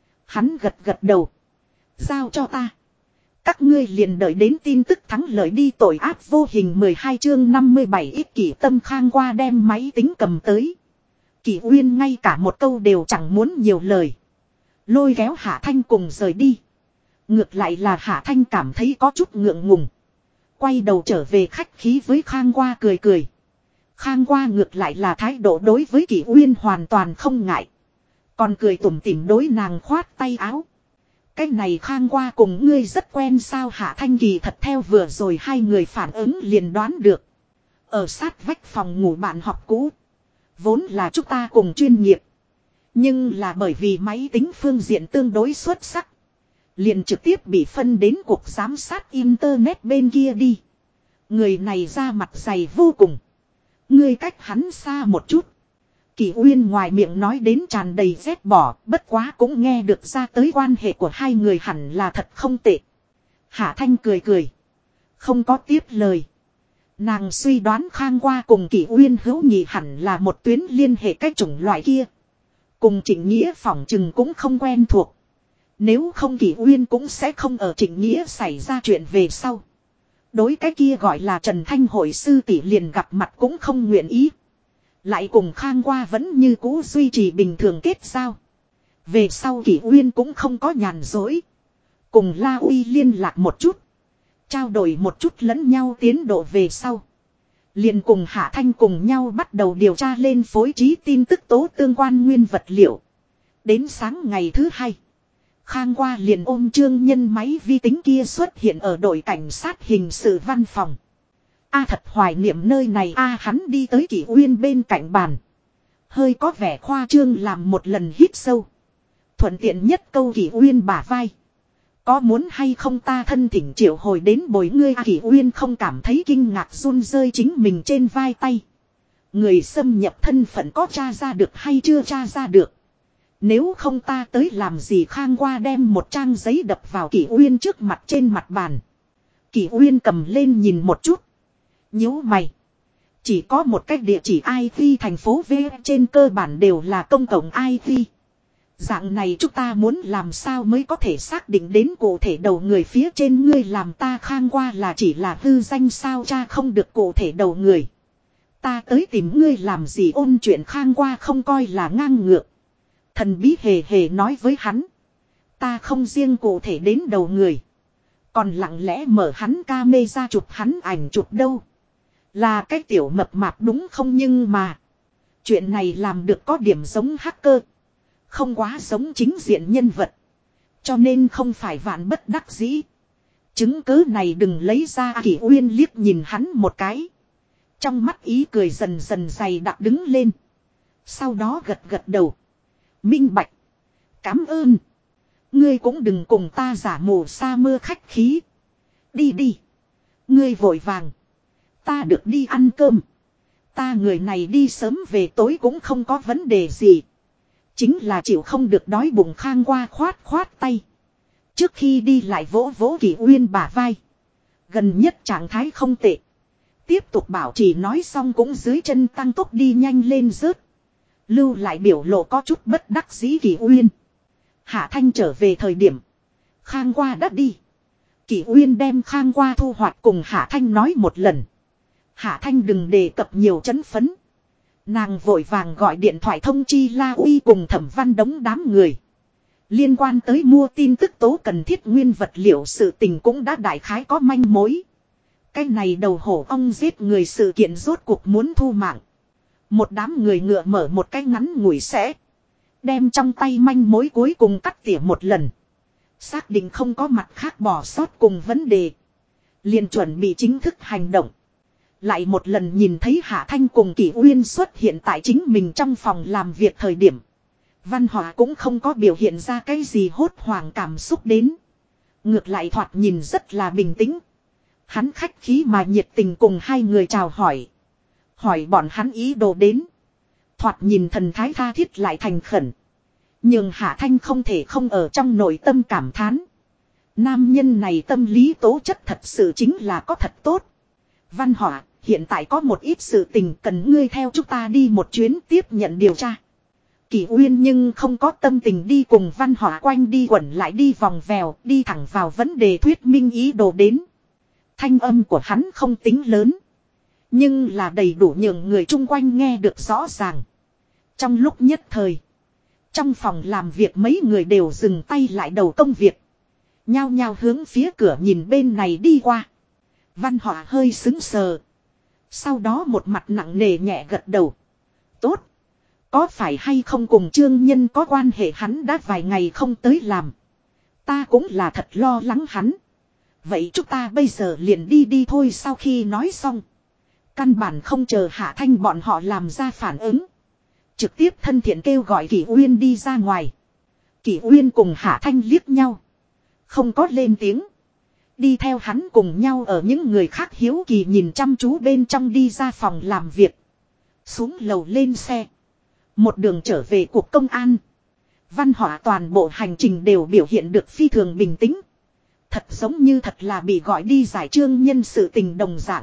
Hắn gật gật đầu. Giao cho ta. Các ngươi liền đợi đến tin tức thắng lợi đi. Tội ác vô hình 12 chương 57 ích kỷ tâm. Khang qua đem máy tính cầm tới. Kỷ Uyên ngay cả một câu đều chẳng muốn nhiều lời. Lôi kéo Hạ Thanh cùng rời đi. Ngược lại là Hạ Thanh cảm thấy có chút ngượng ngùng. Quay đầu trở về khách khí với Khang qua cười cười. Khang qua ngược lại là thái độ đối với Kỷ Uyên hoàn toàn không ngại. Còn cười tủm tỉm đối nàng khoát tay áo. Cái này Khang qua cùng ngươi rất quen sao? Hạ Thanh kỳ thật theo vừa rồi hai người phản ứng liền đoán được. Ở sát vách phòng ngủ bạn học cũ. Vốn là chúng ta cùng chuyên nghiệp. Nhưng là bởi vì máy tính phương diện tương đối xuất sắc. Liền trực tiếp bị phân đến cuộc giám sát internet bên kia đi. Người này ra mặt dày vô cùng. Ngươi cách hắn xa một chút. Kỷ Uyên ngoài miệng nói đến tràn đầy ghét bỏ, bất quá cũng nghe được ra tới quan hệ của hai người hẳn là thật không tệ. Hạ Thanh cười cười. Không có tiếp lời. Nàng suy đoán Khang qua cùng Kỷ Uyên hữu nghị hẳn là một tuyến liên hệ cái chủng loại kia. Cùng Trịnh Nghĩa phỏng chừng cũng không quen thuộc. Nếu không Kỷ Uyên cũng sẽ không ở Trịnh Nghĩa xảy ra chuyện về sau. Đối cái kia gọi là Trần Thanh hội sư tỷ liền gặp mặt cũng không nguyện ý. Lại cùng Khang qua vẫn như cũ duy trì bình thường kết giao. Về sau Kỷ Uyên cũng không có nhàn dối. Cùng La Uy liên lạc một chút. Trao đổi một chút lẫn nhau tiến độ về sau. Liền cùng Hạ Thanh cùng nhau bắt đầu điều tra lên phối trí tin tức tố tương quan nguyên vật liệu. Đến sáng ngày thứ hai. Khang qua liền ôm Trương Nhân máy vi tính kia xuất hiện ở đội cảnh sát hình sự văn phòng. Thật hoài niệm nơi này. Hắn đi tới Kỷ Uyên bên cạnh bàn. Hơi có vẻ khoa trương làm một lần hít sâu. Thuận tiện nhất câu Kỷ Uyên bả vai. Có muốn hay không ta thân thỉnh triệu hồi đến bồi ngươi? Kỷ Uyên không cảm thấy kinh ngạc run rơi chính mình trên vai tay. Người xâm nhập thân phận có tra ra được hay chưa tra ra được? Nếu không ta tới làm gì? Khang qua đem một trang giấy đập vào Kỷ Uyên trước mặt trên mặt bàn. Kỷ Uyên cầm lên nhìn một chút. Nhíu mày. Chỉ có một cách địa chỉ IP thành phố V trên cơ bản đều là công cộng IP. Dạng này chúng ta muốn làm sao mới có thể xác định đến cụ thể đầu người phía trên? Ngươi làm ta Khang qua là chỉ là hư danh sao? Cha không được cụ thể đầu người. Ta tới tìm ngươi làm gì? Ôn chuyện Khang qua không coi là ngang ngược. Thần bí hề hề nói với hắn. Ta không riêng cụ thể đến đầu người. Còn lặng lẽ mở hắn camera chụp hắn ảnh chụp đâu. Là cái tiểu mập mạp đúng không? Nhưng mà. Chuyện này làm được có điểm giống hacker. Không quá giống chính diện nhân vật. Cho nên không phải vạn bất đắc dĩ. Chứng cứ này đừng lấy ra. Kỷ Uyên liếc nhìn hắn một cái. Trong mắt ý cười dần dần dày đặc đứng lên. Sau đó gật gật đầu. Minh bạch. Cảm ơn. Ngươi cũng đừng cùng ta giả mù sa mưa khách khí. Đi đi. Ngươi vội vàng. Ta được đi ăn cơm. Ta người này đi sớm về tối cũng không có vấn đề gì. Chính là chịu không được đói bụng. Khang qua khoát khoát tay. Trước khi đi lại vỗ vỗ Kỷ Uyên bả vai. Gần nhất trạng thái không tệ. Tiếp tục bảo trì nói xong cũng dưới chân tăng tốc đi nhanh lên rớt. Lưu lại biểu lộ có chút bất đắc dĩ Kỷ Uyên. Hạ Thanh trở về thời điểm. Khang qua đã đi. Kỷ Uyên đem Khang qua thu hoạch cùng Hạ Thanh nói một lần. Hạ Thanh đừng đề cập nhiều chấn phấn. Nàng vội vàng gọi điện thoại thông chi La Uy cùng Thẩm Văn Đống đám người. Liên quan tới mua tin tức tố cần thiết nguyên vật liệu sự tình cũng đã đại khái có manh mối. Cái này đầu hổ ong giết người sự kiện rốt cuộc muốn thu mạng. Một đám người ngựa mở một cái ngắn ngủi sẽ. Đem trong tay manh mối cuối cùng cắt tỉa một lần. Xác định không có mặt khác bỏ sót cùng vấn đề. Liền chuẩn bị chính thức hành động. Lại một lần nhìn thấy Hạ Thanh cùng Kỷ Uyên xuất hiện tại chính mình trong phòng làm việc thời điểm. Văn Hỏa cũng không có biểu hiện ra cái gì hốt hoảng cảm xúc đến. Ngược lại thoạt nhìn rất là bình tĩnh. Hắn khách khí mà nhiệt tình cùng hai người chào hỏi. Hỏi bọn hắn ý đồ đến. Thoạt nhìn thần thái tha thiết lại thành khẩn. Nhưng Hạ Thanh không thể không ở trong nội tâm cảm thán. Nam nhân này tâm lý tố chất thật sự chính là có thật tốt. Văn Hỏa, hiện tại có một ít sự tình cần ngươi theo chúng ta đi một chuyến tiếp nhận điều tra. Kỷ Uyên nhưng không có tâm tình đi cùng Văn Hỏa quanh đi quẩn lại đi vòng vèo, đi thẳng vào vấn đề thuyết minh ý đồ đến. Thanh âm của hắn không tính lớn. Nhưng là đầy đủ nhường người chung quanh nghe được rõ ràng. Trong lúc nhất thời. Trong phòng làm việc mấy người đều dừng tay lại đầu công việc. Nhao nhao hướng phía cửa nhìn bên này đi qua. Văn Hỏa hơi sững sờ. Sau đó một mặt nặng nề nhẹ gật đầu. Tốt. Có phải hay không cùng Trương Nhân có quan hệ hắn đã vài ngày không tới làm. Ta cũng là thật lo lắng hắn. Vậy chúng ta bây giờ liền đi đi thôi sau khi nói xong. Căn bản không chờ Hạ Thanh bọn họ làm ra phản ứng. Trực tiếp thân thiện kêu gọi Kỷ Uyên đi ra ngoài. Kỷ Uyên cùng Hạ Thanh liếc nhau. Không có lên tiếng. Đi theo hắn cùng nhau ở những người khác hiếu kỳ nhìn chăm chú bên trong đi ra phòng làm việc. Xuống lầu lên xe. Một đường trở về cuộc công an. Văn Hỏa toàn bộ hành trình đều biểu hiện được phi thường bình tĩnh. Thật giống như thật là bị gọi đi giải Trương Nhân sự tình đồng dạng.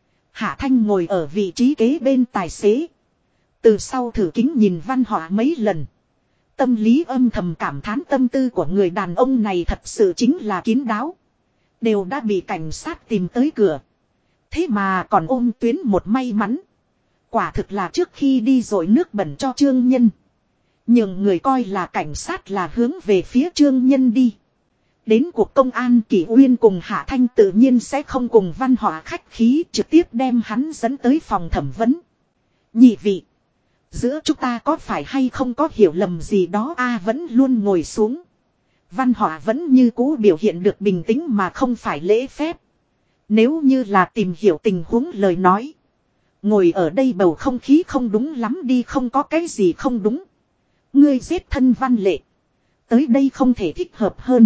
Hạ Thanh ngồi ở vị trí kế bên tài xế. Từ sau thử kính nhìn Văn Hỏa mấy lần. Tâm lý âm thầm cảm thán tâm tư của người đàn ông này thật sự chính là kín đáo. Đều đã bị cảnh sát tìm tới cửa. Thế mà còn ôm tuyến một may mắn. Quả thực là trước khi đi rồi nước bẩn cho Trương Nhân. Nhưng người coi là cảnh sát là hướng về phía Trương Nhân đi. Đến cuộc công an Kỷ Uyên cùng Hạ Thanh tự nhiên sẽ không cùng Văn Hỏa khách khí trực tiếp đem hắn dẫn tới phòng thẩm vấn. Nhị vị. Giữa chúng ta có phải hay không có hiểu lầm gì đó vẫn luôn ngồi xuống. Văn Hỏa vẫn như cũ biểu hiện được bình tĩnh mà không phải lễ phép. Nếu như là tìm hiểu tình huống lời nói. Ngồi ở đây bầu không khí không đúng lắm đi không có cái gì không đúng. Ngươi giết thân Văn Lệ. Tới đây không thể thích hợp hơn.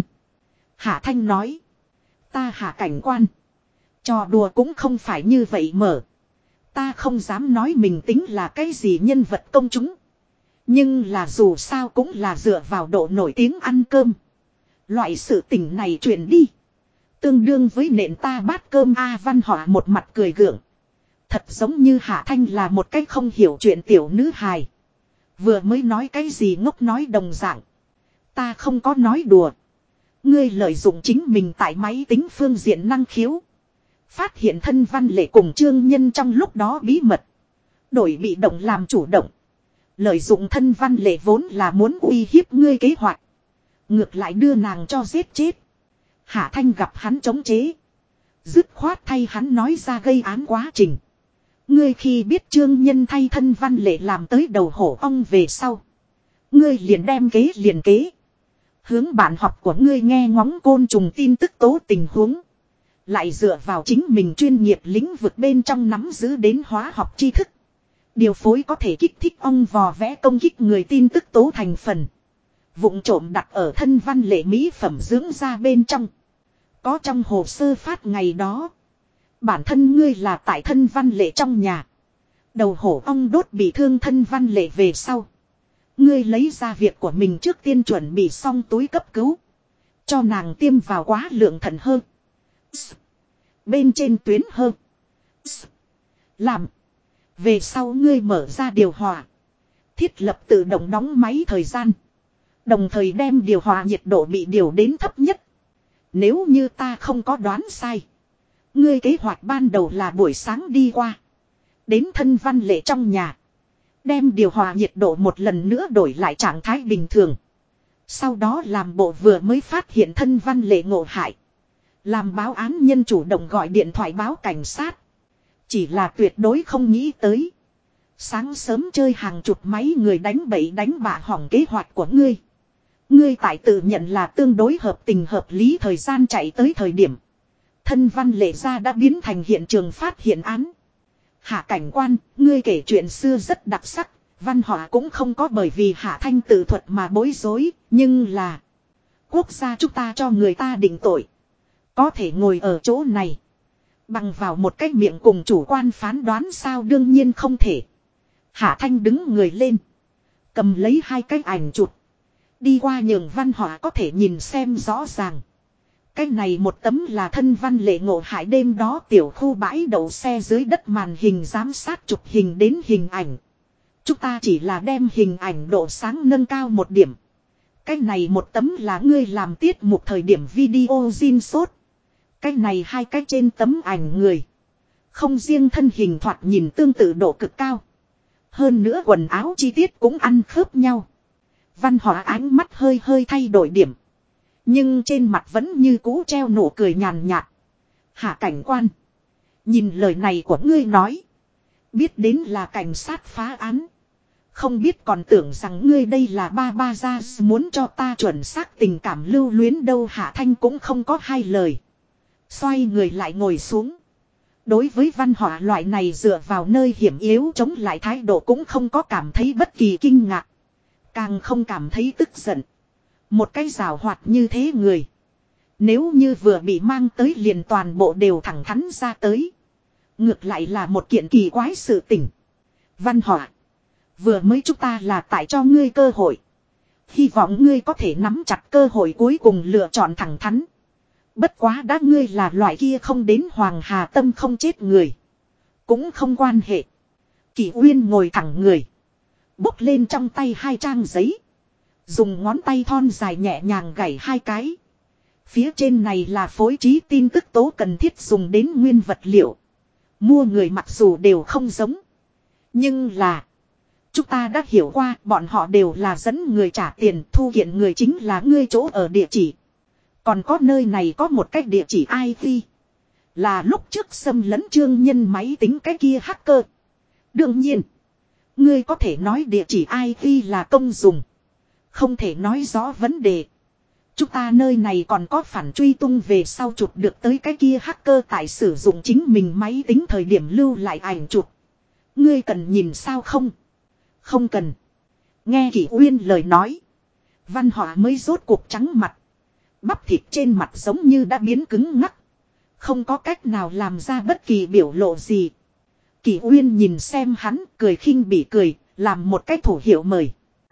Hạ Thanh nói. Ta Hạ cảnh quan. Trò đùa cũng không phải như vậy mở. Ta không dám nói mình tính là cái gì nhân vật công chúng. Nhưng là dù sao cũng là dựa vào độ nổi tiếng ăn cơm. Loại sự tình này truyền đi. Tương đương với nện ta bát cơm Văn Hỏa một mặt cười gượng. Thật giống như Hạ Thanh là một cái không hiểu chuyện tiểu nữ hài. Vừa mới nói cái gì ngốc nói đồng dạng. Ta không có nói đùa. Ngươi lợi dụng chính mình tại máy tính phương diện năng khiếu. Phát hiện thân Văn Lệ cùng Trương Nhân trong lúc đó bí mật. Đổi bị động làm chủ động. Lợi dụng thân Văn Lệ vốn là muốn uy hiếp ngươi kế hoạch. Ngược lại đưa nàng cho giết chết. Hạ Thanh gặp hắn chống chế. Dứt khoát thay hắn nói ra gây án quá trình. Ngươi khi biết Trương Nhân thay thân Văn Lệ làm tới đầu hổ ong về sau. Ngươi liền đem kế liền kế. Hướng bạn học của ngươi nghe ngóng côn trùng tin tức tố tình huống. Lại dựa vào chính mình chuyên nghiệp lĩnh vực bên trong nắm giữ đến hóa học tri thức. Điều phối có thể kích thích ong vò vẽ công kích người tin tức tố thành phần. Vụng trộm đặt ở thân Văn Lệ mỹ phẩm dưỡng da bên trong. Có trong hồ sơ phát ngày đó. Bản thân ngươi là tại thân Văn Lệ trong nhà. Đầu hổ ong đốt bị thương thân Văn Lệ về sau. Ngươi lấy ra việc của mình trước tiên chuẩn bị xong túi cấp cứu. Cho nàng tiêm vào quá lượng thận hơn. Bên trên tuyến hơn. Làm. Về sau ngươi mở ra điều hòa. Thiết lập tự động đóng máy thời gian. Đồng thời đem điều hòa nhiệt độ bị điều đến thấp nhất. Nếu như ta không có đoán sai. Ngươi kế hoạch ban đầu là buổi sáng đi qua. Đến thân Văn Lệ trong nhà. Đem điều hòa nhiệt độ một lần nữa đổi lại trạng thái bình thường. Sau đó làm bộ vừa mới phát hiện thân Văn Lệ ngộ hại. Làm báo án nhân chủ động gọi điện thoại báo cảnh sát. Chỉ là tuyệt đối không nghĩ tới. Sáng sớm chơi hàng chục máy người đánh bậy đánh bạ hỏng kế hoạch của ngươi. Ngươi tại tự nhận là tương đối hợp tình hợp lý thời gian chạy tới thời điểm. Thân Văn Lệ gia đã biến thành hiện trường phát hiện án. Hạ cảnh quan, ngươi kể chuyện xưa rất đặc sắc. Văn họa cũng không có bởi vì Hạ Thanh tự thuật mà bối rối. Nhưng là quốc gia chúng ta cho người ta định tội. Có thể ngồi ở chỗ này bằng vào một cái miệng cùng chủ quan phán đoán sao? Đương nhiên không thể. Hạ Thanh đứng người lên, cầm lấy hai cái ảnh chụp, đi qua nhường Văn họa có thể nhìn xem rõ ràng. Cái này một tấm là thân Văn Lệ ngộ hại đêm đó tiểu khu bãi đậu xe dưới đất màn hình giám sát chụp hình đến hình ảnh. Chúng ta chỉ là đem hình ảnh độ sáng nâng cao một điểm. Cái này một tấm là ngươi làm tiết mục thời điểm video zin sốt. Cái này hai cái trên tấm ảnh người. Không riêng thân hình thoạt nhìn tương tự độ cực cao. Hơn nữa quần áo chi tiết cũng ăn khớp nhau. Văn họa ánh mắt hơi hơi thay đổi điểm. Nhưng trên mặt vẫn như cũ treo nụ cười nhàn nhạt. Hạ cảnh quan. Nhìn lời này của ngươi nói. Biết đến là cảnh sát phá án. Không biết còn tưởng rằng ngươi đây là ba ba ra muốn cho ta chuẩn xác tình cảm lưu luyến đâu. Hạ Thanh cũng không có hai lời. Xoay người lại ngồi xuống. Đối với văn họa loại này dựa vào nơi hiểm yếu chống lại thái độ cũng không có cảm thấy bất kỳ kinh ngạc. Càng không cảm thấy tức giận. Một cái giảo hoạt như thế người. Nếu như vừa bị mang tới liền toàn bộ đều thẳng thắn ra tới. Ngược lại là một kiện kỳ quái sự tình. Văn họa. Vừa mới chúng ta là tại cho ngươi cơ hội. Hy vọng ngươi có thể nắm chặt cơ hội cuối cùng lựa chọn thẳng thắn. Bất quá đã ngươi là loại kia không đến Hoàng Hà Tâm không chết người. Cũng không quan hệ. Kỷ Uyên ngồi thẳng người. Bốc lên trong tay hai trang giấy. Dùng ngón tay thon dài nhẹ nhàng gảy hai cái. Phía trên này là phối trí tin tức tố cần thiết dùng đến nguyên vật liệu. Mua người mặc dù đều không giống. Nhưng là chúng ta đã hiểu qua bọn họ đều là dẫn người trả tiền. Thu hiện người chính là ngươi chỗ ở địa chỉ. Còn có nơi này có một cái địa chỉ IP. Là lúc trước xâm lấn Trương Nhân máy tính cái kia hacker. Đương nhiên ngươi có thể nói địa chỉ IP là công dùng. Không thể nói rõ vấn đề. Chúng ta nơi này còn có phản truy tung về sau chụp được tới cái kia hacker tại sử dụng chính mình máy tính thời điểm lưu lại ảnh chụp. Ngươi cần nhìn sao không? Không cần. Nghe Kỷ Uyên lời nói. Văn họa mới rốt cuộc trắng mặt. Bắp thịt trên mặt giống như đã biến cứng ngắc. Không có cách nào làm ra bất kỳ biểu lộ gì. Kỷ Uyên nhìn xem hắn cười khinh bỉ cười. Làm một cái thủ hiệu mời.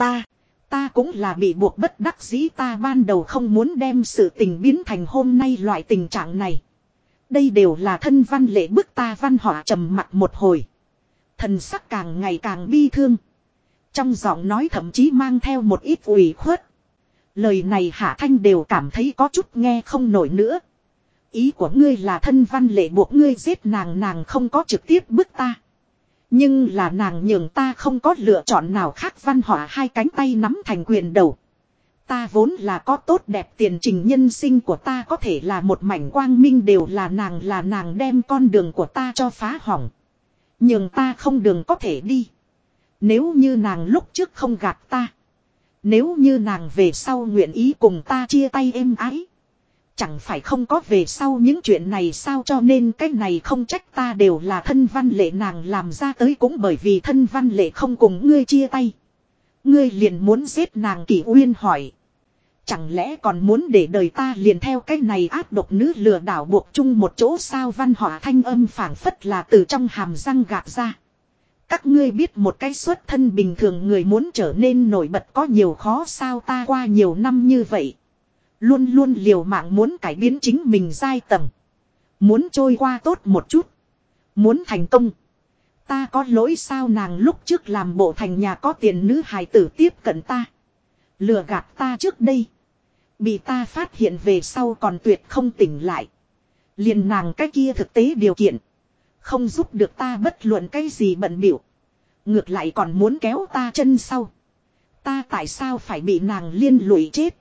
Ta cũng là bị buộc bất đắc dĩ. Ta ban đầu không muốn đem sự tình biến thành hôm nay loại tình trạng này. Đây đều là thân Văn Lệ bức ta. Văn họa trầm mặt một hồi. Thần sắc càng ngày càng bi thương. Trong giọng nói thậm chí mang theo một ít ủy khuất. Lời này Hạ Thanh đều cảm thấy có chút nghe không nổi nữa. Ý của ngươi là thân Văn Lệ buộc ngươi giết nàng. Nàng không có trực tiếp bức ta. Nhưng là nàng nhường ta không có lựa chọn nào khác. Văn họa hai cánh tay nắm thành quyền đầu. Ta vốn là có tốt đẹp tiền trình nhân sinh của ta có thể là một mảnh quang minh đều là nàng đem con đường của ta cho phá hỏng. Nhưng ta không đường có thể đi. Nếu như nàng lúc trước không gạt ta. Nếu như nàng về sau nguyện ý cùng ta chia tay êm ái. Chẳng phải không có về sau những chuyện này sao? Cho nên cái này không trách ta đều là thân Văn Lệ nàng làm ra tới. Cũng bởi vì thân Văn Lệ không cùng ngươi chia tay. Ngươi liền muốn giết nàng. Kỷ Uyên hỏi. Chẳng lẽ còn muốn để đời ta liền theo cái này ác độc nữ lừa đảo buộc chung một chỗ sao? Văn họa thanh âm phảng phất là từ trong hàm răng gạt ra. Các ngươi biết một cái xuất thân bình thường người muốn trở nên nổi bật có nhiều khó sao? Ta qua nhiều năm như vậy. Luôn luôn liều mạng muốn cải biến chính mình giai tầng. Muốn trôi qua tốt một chút. Muốn thành công. Ta có lỗi sao? Nàng lúc trước làm bộ thành nhà có tiền nữ hài tử tiếp cận ta. Lừa gạt ta trước đây. Bị ta phát hiện về sau còn tuyệt không tỉnh lại. Liền nàng cái kia thực tế điều kiện. Không giúp được ta bất luận cái gì bận bịu. Ngược lại còn muốn kéo ta chân sau. Ta tại sao phải bị nàng liên lụy chết?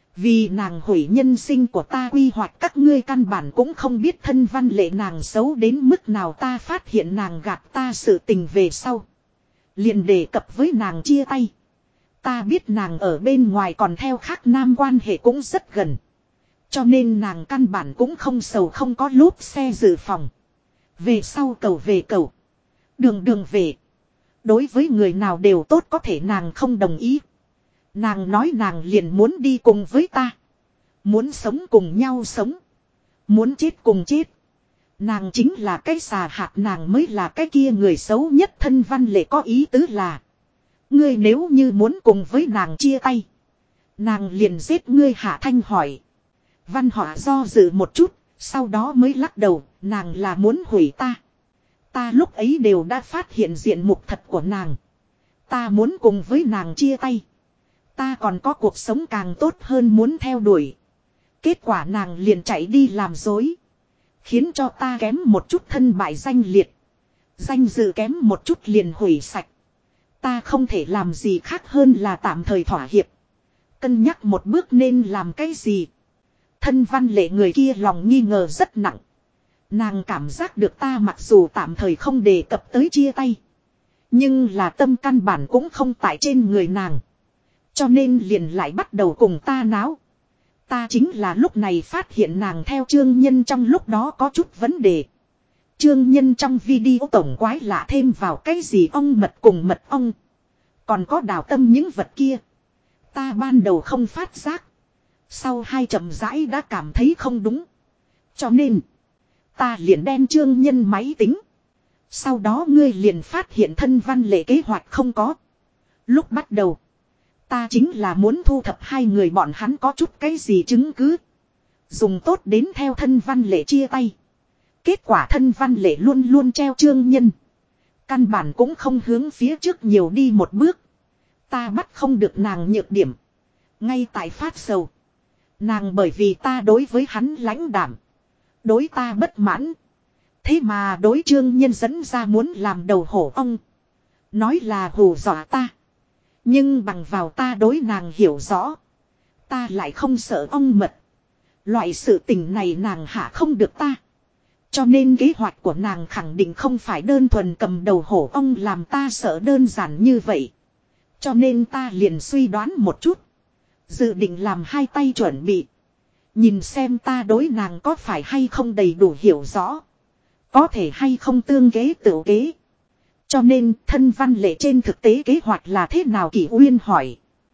Vì nàng hủy nhân sinh của ta quy hoạch các ngươi căn bản cũng không biết thân văn lệ nàng xấu đến mức nào ta phát hiện nàng gạt ta sự tình về sau. Liền đề cập với nàng chia tay. Ta biết nàng ở bên ngoài còn theo khác nam quan hệ cũng rất gần. Cho nên nàng căn bản cũng không sầu không có lốp xe dự phòng. Về sau cầu về cầu. Đường đường về. Đối với người nào đều tốt có thể nàng không đồng ý. Nàng nói nàng liền muốn đi cùng với ta. Muốn sống cùng nhau sống. Muốn chết cùng chết. Nàng chính là cái xà hạt nàng mới là cái kia người xấu nhất thân văn lệ có ý tứ là. Ngươi nếu như muốn cùng với nàng chia tay. Nàng liền giết ngươi Hạ Thanh hỏi. Văn Họa do dự một chút. Sau đó mới lắc đầu. Nàng là muốn hủy ta. Ta lúc ấy đều đã phát hiện diện mục thật của nàng. Ta muốn cùng với nàng chia tay. Ta còn có cuộc sống càng tốt hơn muốn theo đuổi. Kết quả nàng liền chạy đi làm dối. Khiến cho ta kém một chút thân bại danh liệt. Danh dự kém một chút liền hủy sạch. Ta không thể làm gì khác hơn là tạm thời thỏa hiệp. Cân nhắc một bước nên làm cái gì. Thân văn lệ người kia lòng nghi ngờ rất nặng. Nàng cảm giác được ta mặc dù tạm thời không đề cập tới chia tay. Nhưng là tâm căn bản cũng không tại trên người nàng. Cho nên liền lại bắt đầu cùng ta náo. Ta chính là lúc này phát hiện nàng theo Trương Nhân trong lúc đó có chút vấn đề. Trương Nhân trong video tổng quái lạ thêm vào cái gì ong mật cùng mật ong. Còn có đào tâm những vật kia. Ta ban đầu không phát giác. Sau hai chậm rãi đã cảm thấy không đúng. Cho nên ta liền đem Trương Nhân máy tính. Sau đó ngươi liền phát hiện thân văn lệ kế hoạch không có. Lúc bắt đầu ta chính là muốn thu thập hai người bọn hắn có chút cái gì chứng cứ. Dùng tốt đến theo thân văn lệ chia tay. Kết quả thân văn lệ luôn luôn treo Trương Nhân. Căn bản cũng không hướng phía trước nhiều đi một bước. Ta bắt không được nàng nhược điểm. Ngay tại phát sầu. Nàng bởi vì ta đối với hắn lãnh đảm. Đối ta bất mãn. Thế mà đối Trương Nhân dẫn ra muốn làm đầu hổ ong. Nói là hù dọa ta. Nhưng bằng vào ta đối nàng hiểu rõ. Ta lại không sợ ong mật. Loại sự tình này nàng hạ không được ta. Cho nên kế hoạch của nàng khẳng định không phải đơn thuần cầm đầu hổ ong làm ta sợ đơn giản như vậy. Cho nên ta liền suy đoán một chút. Dự định làm hai tay chuẩn bị. Nhìn xem ta đối nàng có phải hay không đầy đủ hiểu rõ. Có thể hay không tương kế tự kế. Cho nên thân văn lệ trên thực tế kế hoạch là thế nào Kỷ Uyên hỏi.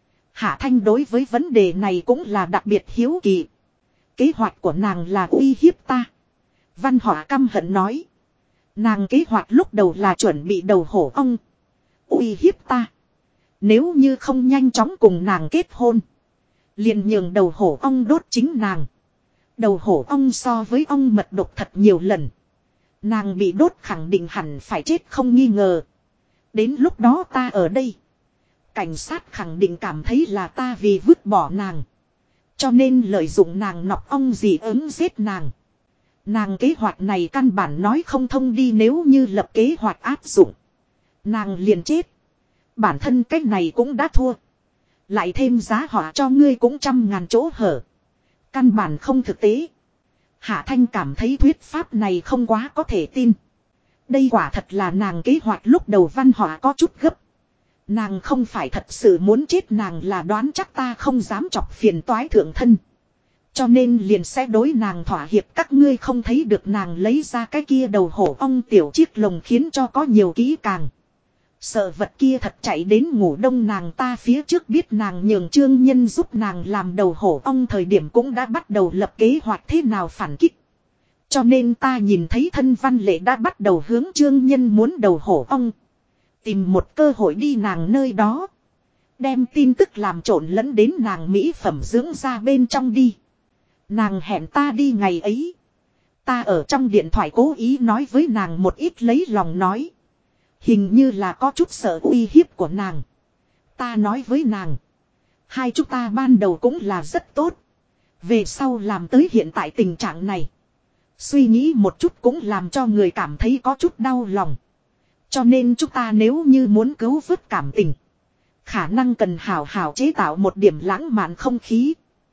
Hạ Thanh đối với vấn đề này cũng là đặc biệt hiếu kỳ. Kế hoạch của nàng là uy hiếp ta. Văn Họa căm hận nói. Nàng kế hoạch lúc đầu là chuẩn bị đầu hổ ong. Uy hiếp ta. Nếu như không nhanh chóng cùng nàng kết hôn. Liền nhường đầu hổ ong đốt chính nàng. Đầu hổ ong so với ong mật độc thật nhiều lần. Nàng bị đốt khẳng định hẳn phải chết không nghi ngờ. Đến lúc đó ta ở đây. Cảnh sát khẳng định cảm thấy là ta vì vứt bỏ nàng. Cho nên lợi dụng nàng nọc ong dị ứng giết nàng. Nàng kế hoạch này căn bản nói không thông đi nếu như lập kế hoạch áp dụng. Nàng liền chết. Bản thân cách này cũng đã thua. Lại thêm giá họa cho ngươi cũng 100.000 chỗ hở. Căn bản không thực tế. Hạ Thanh cảm thấy thuyết pháp này không quá có thể tin. Đây quả thật là nàng kế hoạch lúc đầu Văn Họa có chút gấp. Nàng không phải thật sự muốn chết nàng là đoán chắc ta không dám chọc phiền toái thượng thân. Cho nên liền sẽ đối nàng thỏa hiệp các ngươi không thấy được nàng lấy ra cái kia đầu hổ ong tiểu chiếc lồng khiến cho có nhiều kỹ càng. Sợ vật kia thật chạy đến ngủ đông nàng ta phía trước biết nàng nhường Trương Nhân giúp nàng làm đầu hổ ong thời điểm cũng đã bắt đầu lập kế hoạch thế nào phản kích. Cho nên ta nhìn thấy thân văn lệ đã bắt đầu hướng Trương Nhân muốn đầu hổ ong. Tìm một cơ hội đi nàng nơi đó. Đem tin tức làm trộn lẫn đến nàng mỹ phẩm dưỡng ra bên trong đi. Nàng hẹn ta đi ngày ấy. Ta ở trong điện thoại cố ý nói với nàng một ít lấy lòng nói. Hình như là có chút sợ uy hiếp của nàng. Ta nói với nàng. Hai chúng ta ban đầu cũng là rất tốt. Về sau làm tới hiện tại tình trạng này. Suy nghĩ một chút cũng làm cho người cảm thấy có chút đau lòng. Cho nên chúng ta nếu như muốn cứu vớt cảm tình. Khả năng cần hào hào chế tạo một điểm lãng mạn không khí.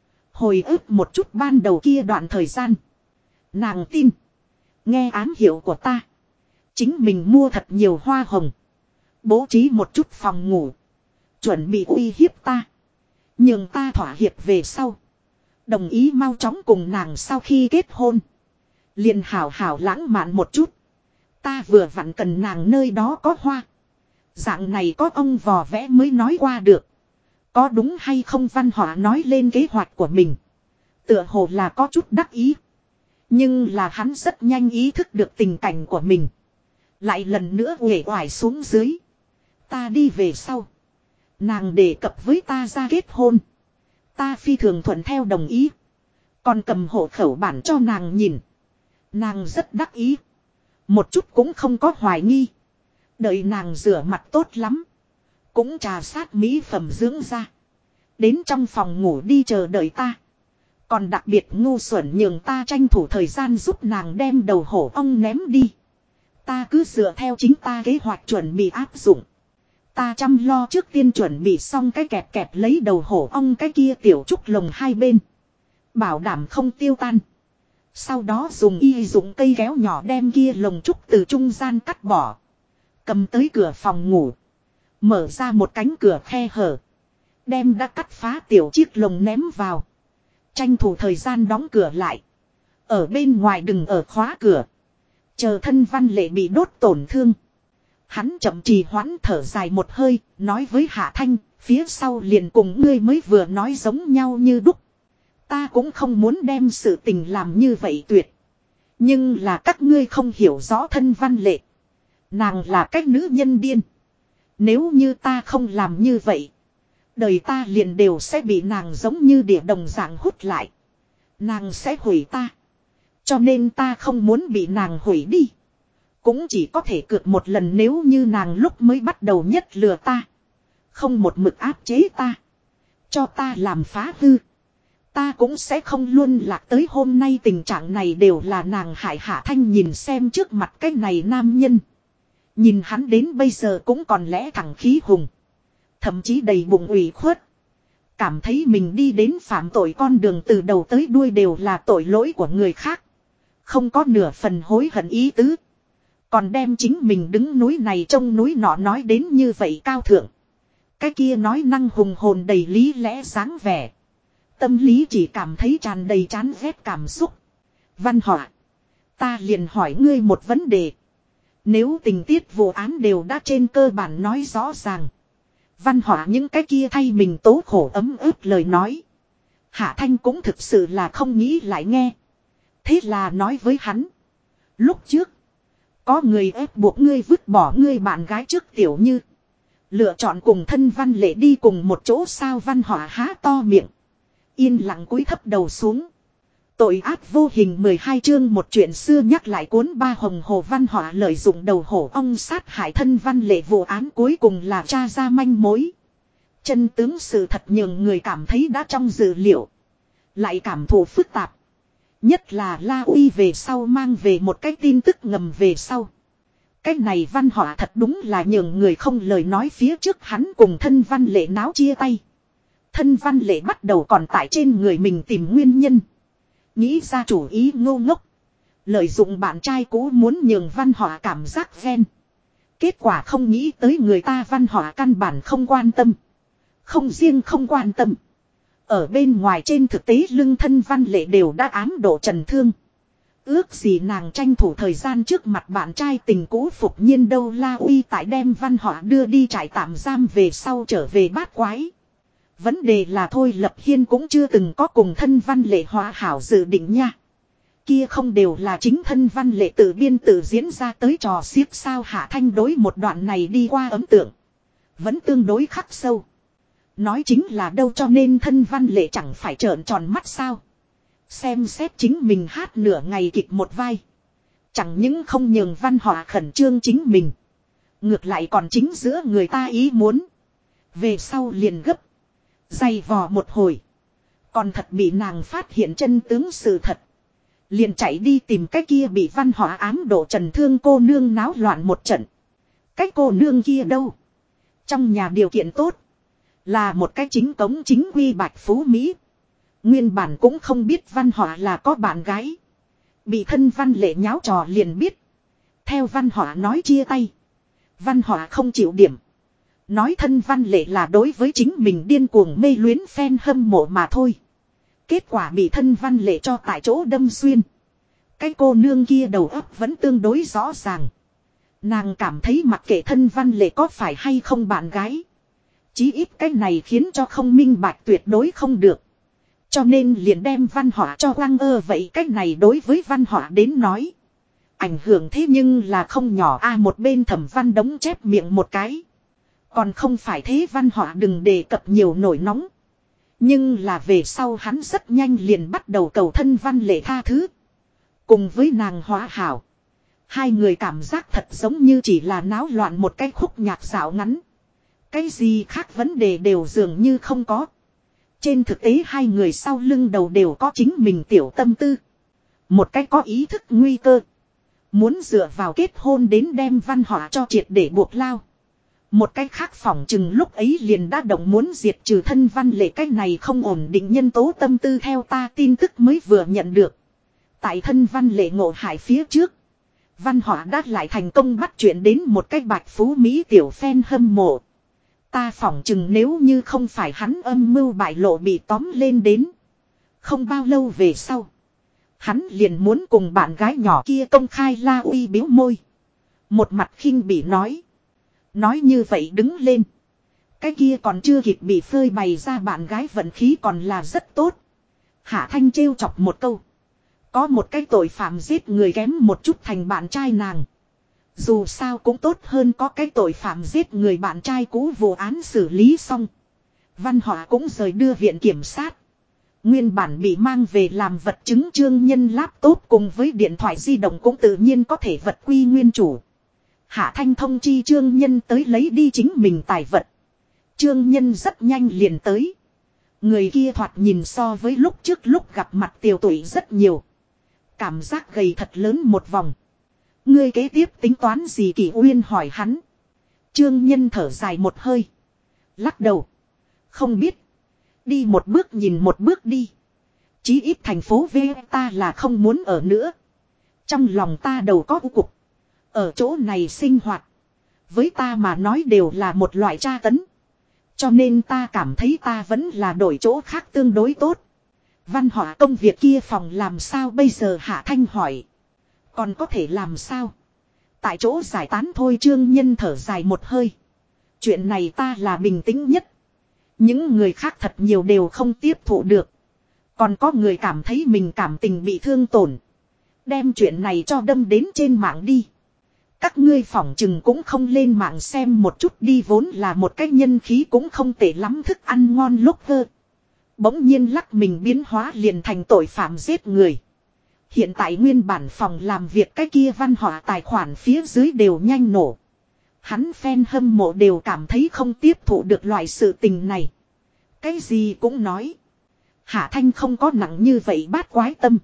Hồi ức một chút ban đầu kia đoạn thời gian. Nàng tin. Nghe ám hiệu của ta. Chính mình mua thật nhiều hoa hồng. Bố trí một chút phòng ngủ. Chuẩn bị uy hiếp ta. Nhưng ta thỏa hiệp về sau. Đồng ý mau chóng cùng nàng sau khi kết hôn. Liền hảo hảo lãng mạn một chút. Ta vừa vặn cần nàng nơi đó có hoa. Dạng này có ông vò vẽ mới nói qua được. Có đúng hay không Văn Họa nói lên kế hoạch của mình. Tựa hồ là có chút đắc ý. Nhưng là hắn rất nhanh ý thức được tình cảnh của mình. Lại lần nữa uể oải xuống dưới. Ta đi về sau. Nàng đề cập với ta ra kết hôn. Ta phi thường thuận theo đồng ý. Còn cầm hộ khẩu bản cho nàng nhìn. Nàng rất đắc ý. Một chút cũng không có hoài nghi. Đợi nàng rửa mặt tốt lắm. Cũng trà sát mỹ phẩm dưỡng da. Đến trong phòng ngủ đi chờ đợi ta. Còn đặc biệt ngu xuẩn nhường ta tranh thủ thời gian giúp nàng đem đầu hổ ong ném đi. Ta cứ dựa theo chính ta kế hoạch chuẩn bị áp dụng. Ta chăm lo trước tiên chuẩn bị xong cái kẹp kẹp lấy đầu hổ ong cái kia tiểu trúc lồng hai bên. Bảo đảm không tiêu tan. Sau đó dùng dụng cây kéo nhỏ đem kia lồng trúc từ trung gian cắt bỏ. Cầm tới cửa phòng ngủ. Mở ra một cánh cửa khe hở. Đem đã cắt phá tiểu chiếc lồng ném vào. Tranh thủ thời gian đóng cửa lại. Ở bên ngoài đừng ở khóa cửa. Chờ thân Văn Lệ bị đốt tổn thương. Hắn chậm trì hoãn thở dài một hơi. Nói với Hạ Thanh. Phía sau liền cùng ngươi mới vừa nói giống nhau như đúc. Ta cũng không muốn đem sự tình làm như vậy tuyệt. Nhưng là các ngươi không hiểu rõ thân Văn Lệ. Nàng là cách nữ nhân điên. Nếu như ta không làm như vậy. Đời ta liền đều sẽ bị nàng giống như địa đồng dạng hút lại. Nàng sẽ hủy ta. Cho nên ta không muốn bị nàng hủy đi. Cũng chỉ có thể cược một lần nếu như nàng lúc mới bắt đầu nhất lừa ta. Không một mực áp chế ta. Cho ta làm phá hư. Ta cũng sẽ không luôn lạc tới hôm nay tình trạng này đều là nàng hại. Hạ Thanh nhìn xem trước mặt cái này nam nhân. Nhìn hắn đến bây giờ cũng còn lẽ thẳng khí hùng. Thậm chí đầy bụng ủy khuất. Cảm thấy mình đi đến phạm tội con đường từ đầu tới đuôi đều là tội lỗi của người khác. Không có nửa phần hối hận ý tứ. Còn đem chính mình đứng núi này trông núi nọ nói đến như vậy cao thượng. Cái kia nói năng hùng hồn đầy lý lẽ dáng vẻ. Tâm lý chỉ cảm thấy tràn đầy chán ghét cảm xúc. Văn Họa. Ta liền hỏi ngươi một vấn đề. Nếu tình tiết vụ án đều đã trên cơ bản nói rõ ràng. Văn Họa những cái kia thay mình tố khổ ấm ức lời nói. Hạ Thanh cũng thực sự là không nghĩ lại nghe. Thế là nói với hắn. Lúc trước. Có người ép buộc ngươi vứt bỏ ngươi bạn gái trước Tiểu Như. Lựa chọn cùng thân Văn Lệ đi cùng một chỗ sao. Văn Họa há to miệng. Yên lặng cúi thấp đầu xuống. Tội ác vô hình 12 chương một chuyện xưa nhắc lại cuốn ba Hồng Hồ. Văn Họa lợi dụng đầu hổ ong sát hại thân Văn Lệ vụ án cuối cùng là tra ra manh mối. Chân tướng sự thật nhường người cảm thấy đã trong dự liệu. Lại cảm thụ phức tạp. Nhất là La Uy về sau mang về một cái tin tức ngầm về sau. Cái này Văn Họa thật đúng là nhường người không lời nói phía trước hắn cùng thân Văn Lệ náo chia tay. Thân Văn Lệ bắt đầu còn tại trên người mình tìm nguyên nhân. Nghĩ ra chủ ý ngô ngốc. Lợi dụng bạn trai cũ muốn nhường Văn Họa cảm giác ghen. Kết quả không nghĩ tới người ta Văn Họa căn bản không quan tâm. Không riêng không quan tâm. Ở bên ngoài trên thực tế lưng thân Văn Lệ đều đã ám độ trần thương. Ước gì nàng tranh thủ thời gian trước mặt bạn trai tình cũ phục nhiên đâu. La Uy tại đem Văn Họa đưa đi trại tạm giam về sau trở về bát quái. Vấn đề là thôi Lập Hiên cũng chưa từng có cùng thân Văn Lệ hòa hảo dự định nha. Kia không đều là chính thân Văn Lệ tự biên tự diễn ra tới trò xiếc sao. Hạ Thanh đối một đoạn này đi qua ấn tượng. Vẫn tương đối khắc sâu. Nói chính là đâu cho nên thân Văn Lệ chẳng phải trợn tròn mắt sao. Xem xét chính mình hát nửa ngày kịch một vai. Chẳng những không nhường Văn Họa khẩn trương chính mình. Ngược lại còn chính giữa người ta ý muốn. Về sau liền gấp. Dày vò một hồi. Còn thật bị nàng phát hiện chân tướng sự thật. Liền chạy đi tìm cái kia bị Văn Họa ám độ trần thương cô nương náo loạn một trận. Cái cô nương kia đâu? Trong nhà điều kiện tốt. Là một cái chính cống chính quy bạch phú Mỹ. Nguyên bản cũng không biết Văn Họa là có bạn gái. Bị thân Văn Lệ nháo trò liền biết. Theo Văn Họa nói chia tay. Văn Họa không chịu điểm. Nói thân Văn Lệ là đối với chính mình điên cuồng mê luyến fan hâm mộ mà thôi. Kết quả bị thân Văn Lệ cho tại chỗ đâm xuyên. Cái cô nương kia đầu óc vẫn tương đối rõ ràng. Nàng cảm thấy mặc kệ thân Văn Lệ có phải hay không bạn gái. Chí ít cái này khiến cho không minh bạch tuyệt đối không được. Cho nên liền đem Văn Họa cho quăng vậy cái này đối với Văn Họa đến nói. Ảnh hưởng thế nhưng là không nhỏ một bên Thẩm Văn Đống chép miệng một cái. Còn không phải thế Văn Họa đừng đề cập nhiều nổi nóng. Nhưng là về sau hắn rất nhanh liền bắt đầu cầu thân Văn Lệ tha thứ. Cùng với nàng hóa hảo. Hai người cảm giác thật giống như chỉ là náo loạn một cái khúc nhạc dạo ngắn. Cái gì khác vấn đề đều dường như không có. Trên thực tế hai người sau lưng đầu đều có chính mình tiểu tâm tư. Một cái có ý thức nguy cơ. Muốn dựa vào kết hôn đến đem Văn Họa cho triệt để buộc lao. Một cái khác phỏng chừng lúc ấy liền đã động muốn diệt trừ thân Văn Lệ cái này không ổn định nhân tố tâm tư theo ta tin tức mới vừa nhận được. Tại thân Văn Lệ ngộ hại phía trước. Văn Họa đã lại thành công bắt chuyện đến một cái bạch phú Mỹ tiểu fan hâm mộ. Ta phỏng chừng nếu như không phải hắn âm mưu bại lộ bị tóm lên đến. Không bao lâu về sau. Hắn liền muốn cùng bạn gái nhỏ kia công khai la uy biếu môi. Một mặt khinh bỉ nói. Nói như vậy đứng lên. Cái kia còn chưa kịp bị phơi bày ra bạn gái vận khí còn là rất tốt. Hạ Thanh trêu chọc một câu. Có một cái tội phạm giết người kém một chút thành bạn trai nàng. Dù sao cũng tốt hơn có cái tội phạm giết người bạn trai cũ vụ án xử lý xong. Văn Họa cũng rời đưa viện kiểm sát. Nguyên bản bị mang về làm vật chứng Trương Nhân laptop cùng với điện thoại di động cũng tự nhiên có thể vật quy nguyên chủ. Hạ Thanh thông chi Trương Nhân tới lấy đi chính mình tài vật. Trương Nhân rất nhanh liền tới. Người kia thoạt nhìn so với lúc trước lúc gặp mặt tiều tụy rất nhiều. Cảm giác gầy thật lớn một vòng. Ngươi kế tiếp tính toán gì Kỷ Uyên hỏi hắn. Trương Nhân thở dài một hơi. Lắc đầu. Không biết. Đi một bước nhìn một bước đi. Chí ít thành phố V ta là không muốn ở nữa. Trong lòng ta đầu có u cục. Ở chỗ này sinh hoạt. Với ta mà nói đều là một loại tra tấn. Cho nên ta cảm thấy ta vẫn là đổi chỗ khác tương đối tốt. Văn Họa công việc kia phòng làm sao bây giờ Hạ Thanh hỏi. Còn có thể làm sao? Tại chỗ giải tán thôi Trương Nhân thở dài một hơi. Chuyện này ta là bình tĩnh nhất. Những người khác thật nhiều đều không tiếp thụ được. Còn có người cảm thấy mình cảm tình bị thương tổn. Đem chuyện này cho đâm đến trên mạng đi. Các ngươi phỏng chừng cũng không lên mạng xem một chút đi vốn là một cái nhân khí cũng không tệ lắm thức ăn ngon lúc cơ. Bỗng nhiên lắc mình biến hóa liền thành tội phạm giết người. Hiện tại nguyên bản phòng làm việc cái kia Văn Họa tài khoản phía dưới đều nhanh nổ. Hắn fan hâm mộ đều cảm thấy không tiếp thụ được loại sự tình này. Cái gì cũng nói. Hạ Thanh không có nặng như vậy bát quái tâm.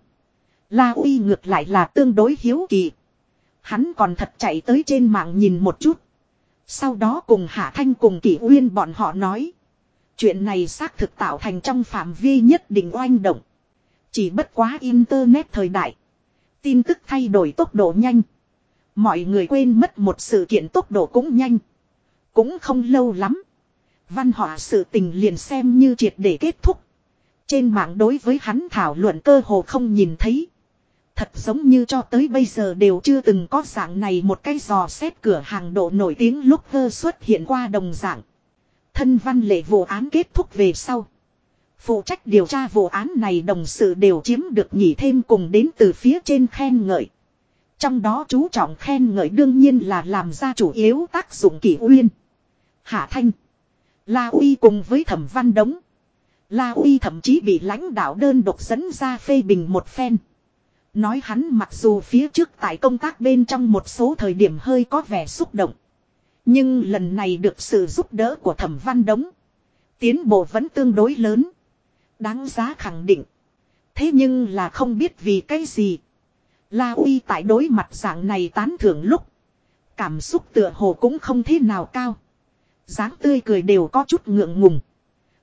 La Uy ngược lại là tương đối hiếu kỳ. Hắn còn thật chạy tới trên mạng nhìn một chút. Sau đó cùng Hạ Thanh cùng Kỷ Uyên bọn họ nói. Chuyện này xác thực tạo thành trong phạm vi nhất định oanh động. Chỉ bất quá internet thời đại. Tin tức thay đổi tốc độ nhanh. Mọi người quên mất một sự kiện tốc độ cũng nhanh. Cũng không lâu lắm. Văn Họa sự tình liền xem như triệt để kết thúc. Trên mạng đối với hắn thảo luận cơ hồ không nhìn thấy. Thật giống như cho tới bây giờ đều chưa từng có dạng này một cái dò xét cửa hàng độ nổi tiếng lúc cơ xuất hiện qua đồng dạng. Thân Văn Lệ vụ án kết thúc về sau. Phụ trách điều tra vụ án này đồng sự đều chiếm được nghỉ thêm cùng đến từ phía trên khen ngợi. Trong đó chú trọng khen ngợi đương nhiên là làm ra chủ yếu tác dụng Kỷ Uyên. Hạ Thanh. La Uy cùng với Thẩm Văn Đống. La Uy thậm chí bị lãnh đạo đơn độc dẫn ra phê bình một phen. Nói hắn mặc dù phía trước tại công tác bên trong một số thời điểm hơi có vẻ xúc động. Nhưng lần này được sự giúp đỡ của Thẩm Văn Đống. Tiến bộ vẫn tương đối lớn. Đáng giá khẳng định. Thế nhưng là không biết vì cái gì. La Uy tại đối mặt dạng này tán thưởng lúc. Cảm xúc tựa hồ cũng không thế nào cao. Dáng tươi cười đều có chút ngượng ngùng.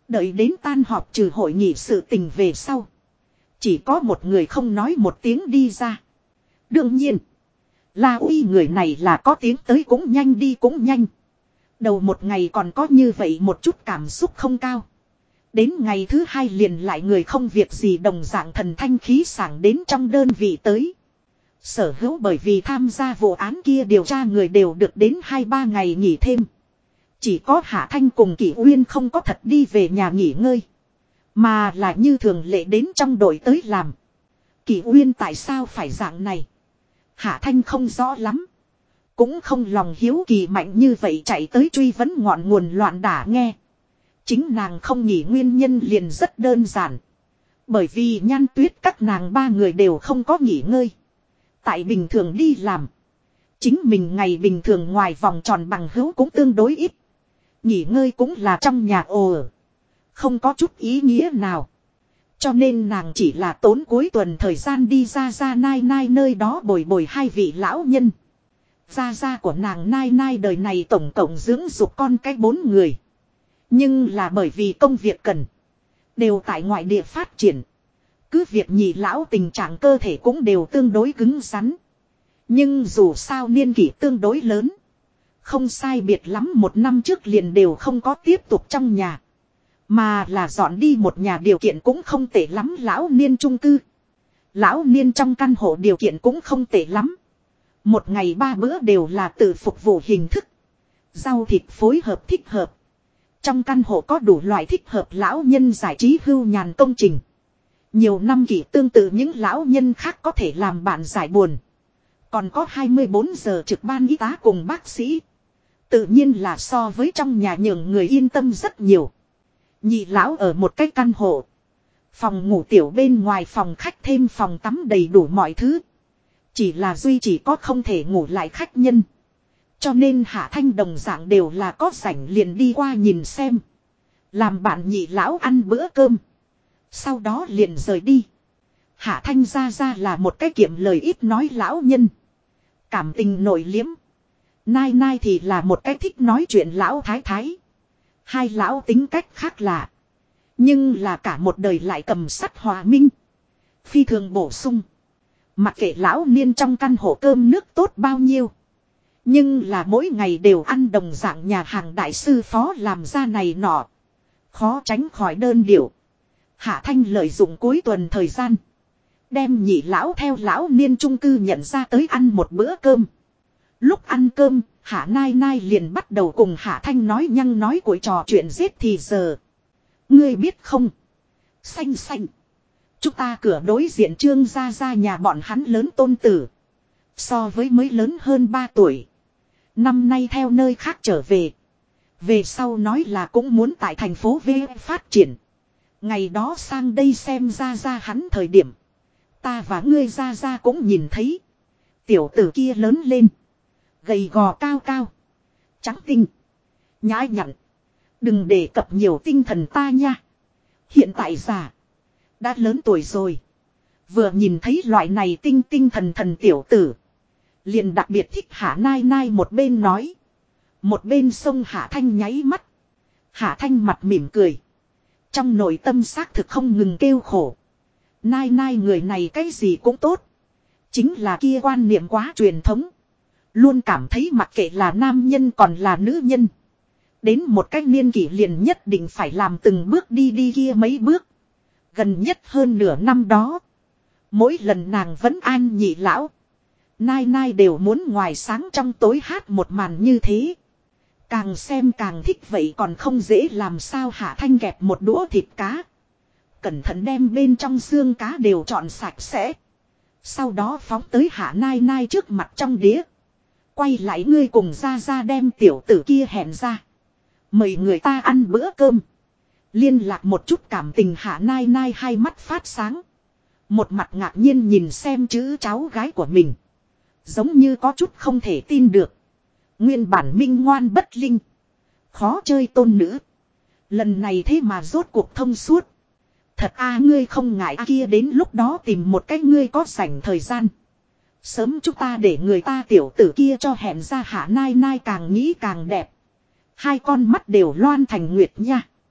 Đợi đến tan họp trừ hội nghị sự tình về sau. Chỉ có một người không nói một tiếng đi ra. Đương nhiên. La Uy người này là có tiếng tới cũng nhanh đi cũng nhanh. Đầu một ngày còn có như vậy một chút cảm xúc không cao. Đến ngày thứ hai liền lại người không việc gì đồng dạng thần thanh khí sảng đến trong đơn vị tới. Sở hữu bởi vì tham gia vụ án kia điều tra người đều được đến 2-3 ngày nghỉ thêm. Chỉ có Hạ Thanh cùng Kỷ Uyên không có thật đi về nhà nghỉ ngơi. Mà là như thường lệ đến trong đội tới làm. Kỷ Uyên tại sao phải dạng này? Hạ Thanh không rõ lắm. Cũng không lòng hiếu kỳ mạnh như vậy chạy tới truy vấn ngọn nguồn loạn đả nghe. Chính nàng không nghỉ nguyên nhân liền rất đơn giản. Bởi vì Nhan Tuyết các nàng ba người đều không có nghỉ ngơi. Tại bình thường đi làm. Chính mình ngày bình thường ngoài vòng tròn bằng hữu cũng tương đối ít. Nghỉ ngơi cũng là trong nhà ồ ở. Không có chút ý nghĩa nào. Cho nên nàng chỉ là tốn cuối tuần thời gian đi ra nai nai nơi đó bồi bồi hai vị lão nhân. Gia của nàng nai nai đời này tổng cộng dưỡng dục con cái 4 người. Nhưng là bởi vì công việc cần. Đều tại ngoại địa phát triển. Cứ việc nhị lão tình trạng cơ thể cũng đều tương đối cứng rắn. Nhưng dù sao niên kỷ tương đối lớn. Không sai biệt lắm 1 năm trước liền đều không có tiếp tục trong nhà. Mà là dọn đi một nhà điều kiện cũng không tệ lắm lão niên chung cư. Lão niên trong căn hộ điều kiện cũng không tệ lắm. Một ngày 3 bữa đều là tự phục vụ hình thức. Rau thịt phối hợp thích hợp. Trong căn hộ có đủ loại thích hợp lão nhân giải trí hưu nhàn công trình. Nhiều năm kỷ tương tự những lão nhân khác có thể làm bạn giải buồn. Còn có 24 giờ trực ban y tá cùng bác sĩ. Tự nhiên là so với trong nhà nhường người yên tâm rất nhiều. Nhị lão ở một cái căn hộ. Phòng ngủ tiểu bên ngoài phòng khách thêm phòng tắm đầy đủ mọi thứ. Chỉ là duy chỉ có không thể ngủ lại khách nhân. Cho nên Hạ Thanh đồng dạng đều là có rảnh liền đi qua nhìn xem. Làm bạn nhị lão ăn bữa cơm. Sau đó liền rời đi. Hạ Thanh ra là một cái kiệm lời ít nói lão nhân. Cảm tình nội liếm. Nai nai thì là một cái thích nói chuyện lão thái thái. Hai lão tính cách khác lạ. Nhưng là cả một đời lại cầm sắt hòa minh. Phi thường bổ sung. Mặc kệ lão niên trong căn hộ cơm nước tốt bao nhiêu. Nhưng là mỗi ngày đều ăn đồng dạng nhà hàng đại sư phó làm ra này nọ. Khó tránh khỏi đơn điệu. Hạ Thanh lợi dụng cuối tuần thời gian. Đem nhị lão theo lão niên chung cư nhận ra tới ăn một bữa cơm. Lúc ăn cơm, Hạ Nai Nai liền bắt đầu cùng Hạ Thanh nói nhăng nói của trò chuyện giết thì giờ. Ngươi biết không? Xanh xanh. Chúng ta cửa đối diện Trương ra nhà bọn hắn lớn tôn tử. So với mới lớn hơn 3 tuổi. Năm nay theo nơi khác trở về. Về sau nói là cũng muốn tại thành phố V phát triển. Ngày đó sang đây xem ra hắn thời điểm. Ta và ngươi ra cũng nhìn thấy. Tiểu tử kia lớn lên. Gầy gò cao cao. Trắng tinh. Nhã nhặn. Đừng đề cập nhiều tinh thần ta nha. Hiện tại già. Đã lớn tuổi rồi. Vừa nhìn thấy loại này tinh thần tiểu tử. Liền đặc biệt thích Hạ Nai Nai một bên nói. Một bên xông Hạ Thanh nháy mắt. Hạ Thanh mặt mỉm cười. Trong nội tâm xác thực không ngừng kêu khổ. Nai Nai người này cái gì cũng tốt. Chính là kia quan niệm quá truyền thống. Luôn cảm thấy mặc kệ là nam nhân còn là nữ nhân. Đến một cách niên kỷ liền nhất định phải làm từng bước đi kia mấy bước. Gần nhất hơn nửa năm đó. Mỗi lần nàng vẫn an nhị lão. Nai Nai đều muốn ngoài sáng trong tối hát một màn như thế. Càng xem càng thích vậy còn không dễ làm sao Hạ Thanh kẹp một đũa thịt cá. Cẩn thận đem bên trong xương cá đều trọn sạch sẽ. Sau đó phóng tới Hạ Nai Nai trước mặt trong đĩa. Quay lại ngươi cùng ra đem tiểu tử kia hẹn ra. Mời người ta ăn bữa cơm. Liên lạc một chút cảm tình Hạ Nai Nai hai mắt phát sáng. Một mặt ngạc nhiên nhìn xem chữ cháu gái của mình. Giống như có chút không thể tin được. Nguyên bản minh ngoan bất linh. Khó chơi tôn nữ. Lần này thế mà rốt cuộc thông suốt. Thật ngươi không ngại kia đến lúc đó tìm một cách ngươi có rảnh thời gian. Sớm chúng ta để người ta tiểu tử kia cho hẹn ra Hạ Nai Nai càng nghĩ càng đẹp. Hai con mắt đều loan thành nguyệt nha.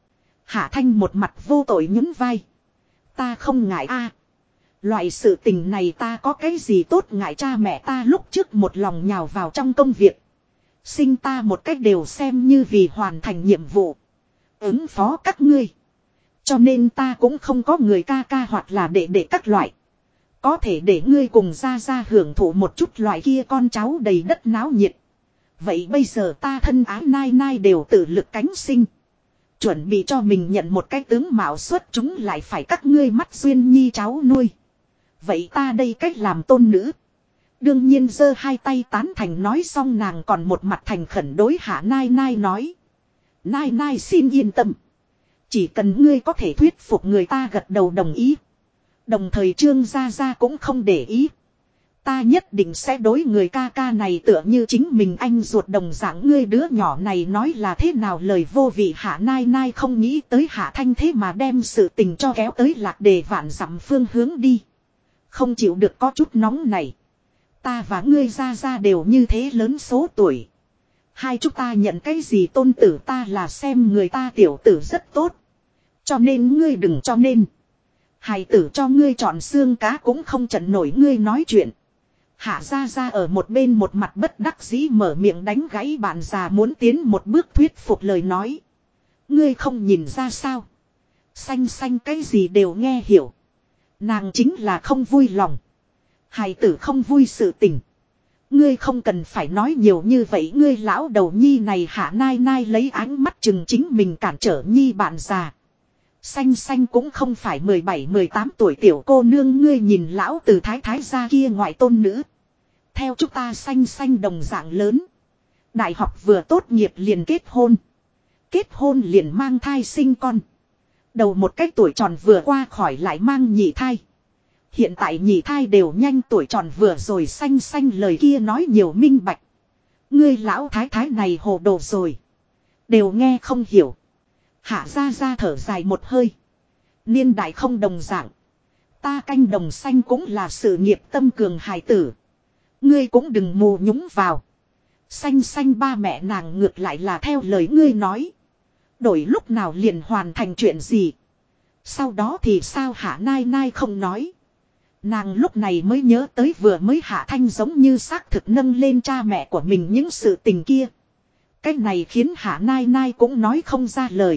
Hạ Thanh một mặt vô tội nhún vai. Ta không ngại a. Loại sự tình này ta có cái gì tốt ngại, cha mẹ ta lúc trước một lòng nhào vào trong công việc. Sinh ta một cách đều xem như vì hoàn thành nhiệm vụ. Ứng phó các ngươi. Cho nên ta cũng không có người ca ca hoặc là để các loại. Có thể để ngươi cùng ra hưởng thụ một chút loại kia con cháu đầy đất náo nhiệt. Vậy bây giờ ta thân ái nai nai đều tự lực cánh sinh. Chuẩn bị cho mình nhận một cái tướng mạo xuất chúng lại phải các ngươi mắt duyên nhi cháu nuôi. Vậy ta đây cách làm tôn nữ. Đương nhiên giơ hai tay tán thành, nói xong nàng còn một mặt thành khẩn đối Hạ Nai Nai nói. Nai Nai xin yên tâm. Chỉ cần ngươi có thể thuyết phục người ta gật đầu đồng ý. Đồng thời Trương Gia Gia cũng không để ý. Ta nhất định sẽ đối người ca ca này tựa như chính mình anh ruột đồng dạng. Ngươi đứa nhỏ này nói là thế nào lời vô vị. Hạ Nai Nai không nghĩ tới Hạ Thanh thế mà đem sự tình cho kéo tới lạc đề vạn dặm phương hướng đi. Không chịu được có chút nóng này. Ta và ngươi Gia Gia đều như thế lớn số tuổi. Hai chúng ta nhận cái gì tôn tử, ta là xem người ta tiểu tử rất tốt. Cho nên ngươi đừng cho nên. Hài tử cho ngươi chọn xương cá cũng không chặn nổi ngươi nói chuyện. Hạ Gia Gia ở một bên một mặt bất đắc dĩ mở miệng đánh gãy bạn già muốn tiến một bước thuyết phục lời nói. Ngươi không nhìn ra sao. Xanh xanh cái gì đều nghe hiểu. Nàng chính là không vui lòng. Hài tử không vui sự tình. Ngươi không cần phải nói nhiều như vậy. Ngươi lão đầu nhi này. Hạ Nai Nai lấy ánh mắt chừng chính mình cản trở nhi bạn già. Xanh xanh cũng không phải 17-18 tuổi tiểu cô nương. Ngươi nhìn lão từ thái thái gia kia ngoại tôn nữ. Theo chúng ta xanh xanh đồng dạng lớn. Đại học vừa tốt nghiệp liền kết hôn. Kết hôn liền mang thai sinh con. Đầu một cái tuổi tròn vừa qua khỏi lại mang nhị thai. Hiện tại nhị thai đều nhanh tuổi tròn vừa rồi. Xanh xanh lời kia nói nhiều minh bạch. Ngươi lão thái thái này hồ đồ rồi. Đều nghe không hiểu. Hạ Gia Gia thở dài một hơi. Niên đại không đồng dạng. Ta canh đồng xanh cũng là sự nghiệp tâm cường hài tử. Ngươi cũng đừng mù nhúng vào. Xanh xanh ba mẹ nàng ngược lại là theo lời ngươi nói. Đổi lúc nào liền hoàn thành chuyện gì. Sau đó thì sao Hạ Nai Nai không nói. Nàng lúc này mới nhớ tới vừa mới Hạ Thanh giống như xác thực nâng lên cha mẹ của mình những sự tình kia. Cái này khiến Hạ Nai Nai cũng nói không ra lời.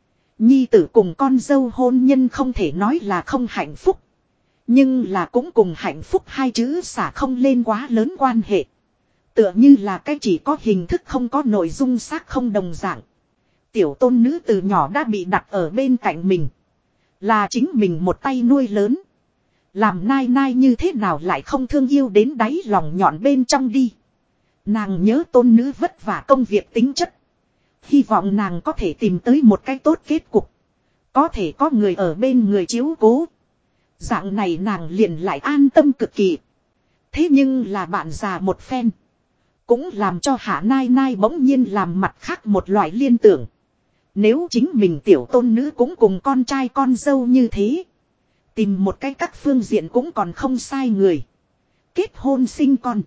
Nhi tử cùng con dâu hôn nhân không thể nói là không hạnh phúc. Nhưng là cũng cùng hạnh phúc hai chữ xả không lên quá lớn quan hệ. Tựa như là cái chỉ có hình thức không có nội dung xác không đồng dạng. Tiểu tôn nữ từ nhỏ đã bị đặt ở bên cạnh mình. Là chính mình một tay nuôi lớn. Làm Nai Nai như thế nào lại không thương yêu đến đáy lòng nhọn bên trong đi. Nàng nhớ tôn nữ vất vả công việc tính chất. Hy vọng nàng có thể tìm tới một cái tốt kết cục. Có thể có người ở bên người chiếu cố. Dạng này nàng liền lại an tâm cực kỳ. Thế nhưng là bạn già một phen. Cũng làm cho Hạ Nai Nai bỗng nhiên làm mặt khác một loại liên tưởng. Nếu chính mình tiểu tôn nữ cũng cùng con trai con dâu như thế. Tìm một cái các phương diện cũng còn không sai người. Kết hôn sinh con.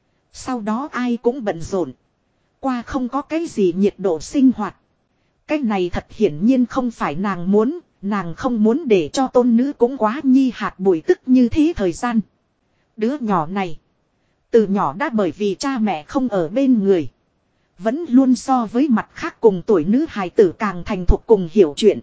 Sau đó ai cũng bận rộn. Qua không có cái gì nhiệt độ sinh hoạt. Cái này thật hiển nhiên không phải nàng muốn. Nàng không muốn để cho tôn nữ cũng quá nhi hạt bụi tức như thế thời gian. Đứa nhỏ này. Từ nhỏ đã bởi vì cha mẹ không ở bên người. Vẫn luôn so với mặt khác cùng tuổi nữ hài tử càng thành thục cùng hiểu chuyện.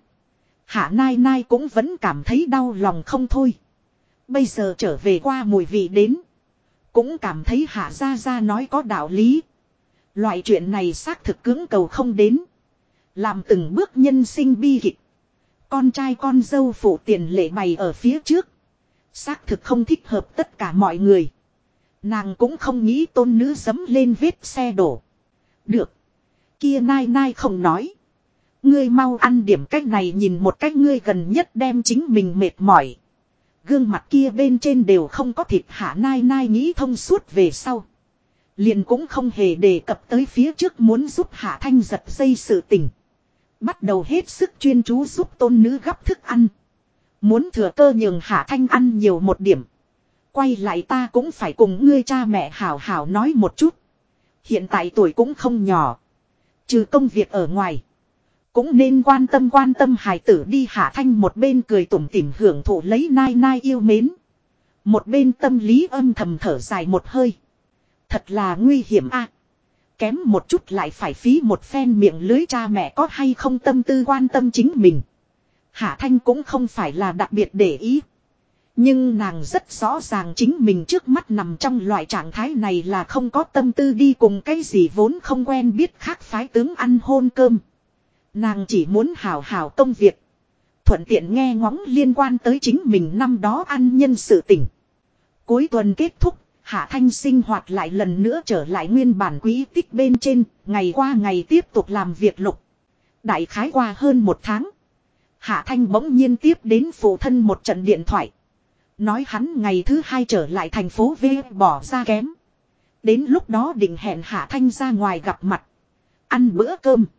Hạ Nai Nai cũng vẫn cảm thấy đau lòng không thôi. Bây giờ trở về qua mùi vị đến. Cũng cảm thấy Hạ Gia Gia nói có đạo lý. Loại chuyện này xác thực cưỡng cầu không đến. Làm từng bước nhân sinh bi kịch. Con trai con dâu phụ tiền lệ bày ở phía trước. Xác thực không thích hợp tất cả mọi người. Nàng cũng không nghĩ tôn nữ dấm lên vết xe đổ. Được. Kia Nai Nai không nói. Ngươi mau ăn điểm cách này, nhìn một cách ngươi gần nhất đem chính mình mệt mỏi. Gương mặt kia bên trên đều không có thịt. Hạ Nai Nai nghĩ thông suốt về sau. Liền cũng không hề đề cập tới phía trước muốn giúp Hạ Thanh giật dây sự tình. Bắt đầu hết sức chuyên chú giúp tôn nữ gắp thức ăn. Muốn thừa cơ nhường Hạ Thanh ăn nhiều một điểm. Quay lại ta cũng phải cùng ngươi cha mẹ hảo hảo nói một chút. Hiện tại tuổi cũng không nhỏ. Trừ công việc ở ngoài. Cũng nên quan tâm hài tử đi. Hạ Thanh một bên cười tủm tỉm hưởng thụ lấy nai nai yêu mến. Một bên tâm lý âm thầm thở dài một hơi. Thật là nguy hiểm a. Kém một chút lại phải phí một phen miệng lưới, cha mẹ có hay không tâm tư quan tâm chính mình. Hạ Thanh cũng không phải là đặc biệt để ý. Nhưng nàng rất rõ ràng chính mình trước mắt nằm trong loại trạng thái này là không có tâm tư đi cùng cái gì vốn không quen biết khác phái tướng ăn hôn cơm. Nàng chỉ muốn hào hào công việc. Thuận tiện nghe ngóng liên quan tới chính mình năm đó ăn nhân sự tình. Cuối tuần kết thúc, Hạ Thanh sinh hoạt lại lần nữa trở lại nguyên bản quỹ tích bên trên, ngày qua ngày tiếp tục làm việc lục. Đại khái qua hơn một tháng. Hạ Thanh bỗng nhiên tiếp đến phụ thân một trận điện thoại. Nói hắn ngày thứ 2 trở lại thành phố V bỏ ra kém. Đến lúc đó định hẹn Hạ Thanh ra ngoài gặp mặt. Ăn bữa cơm.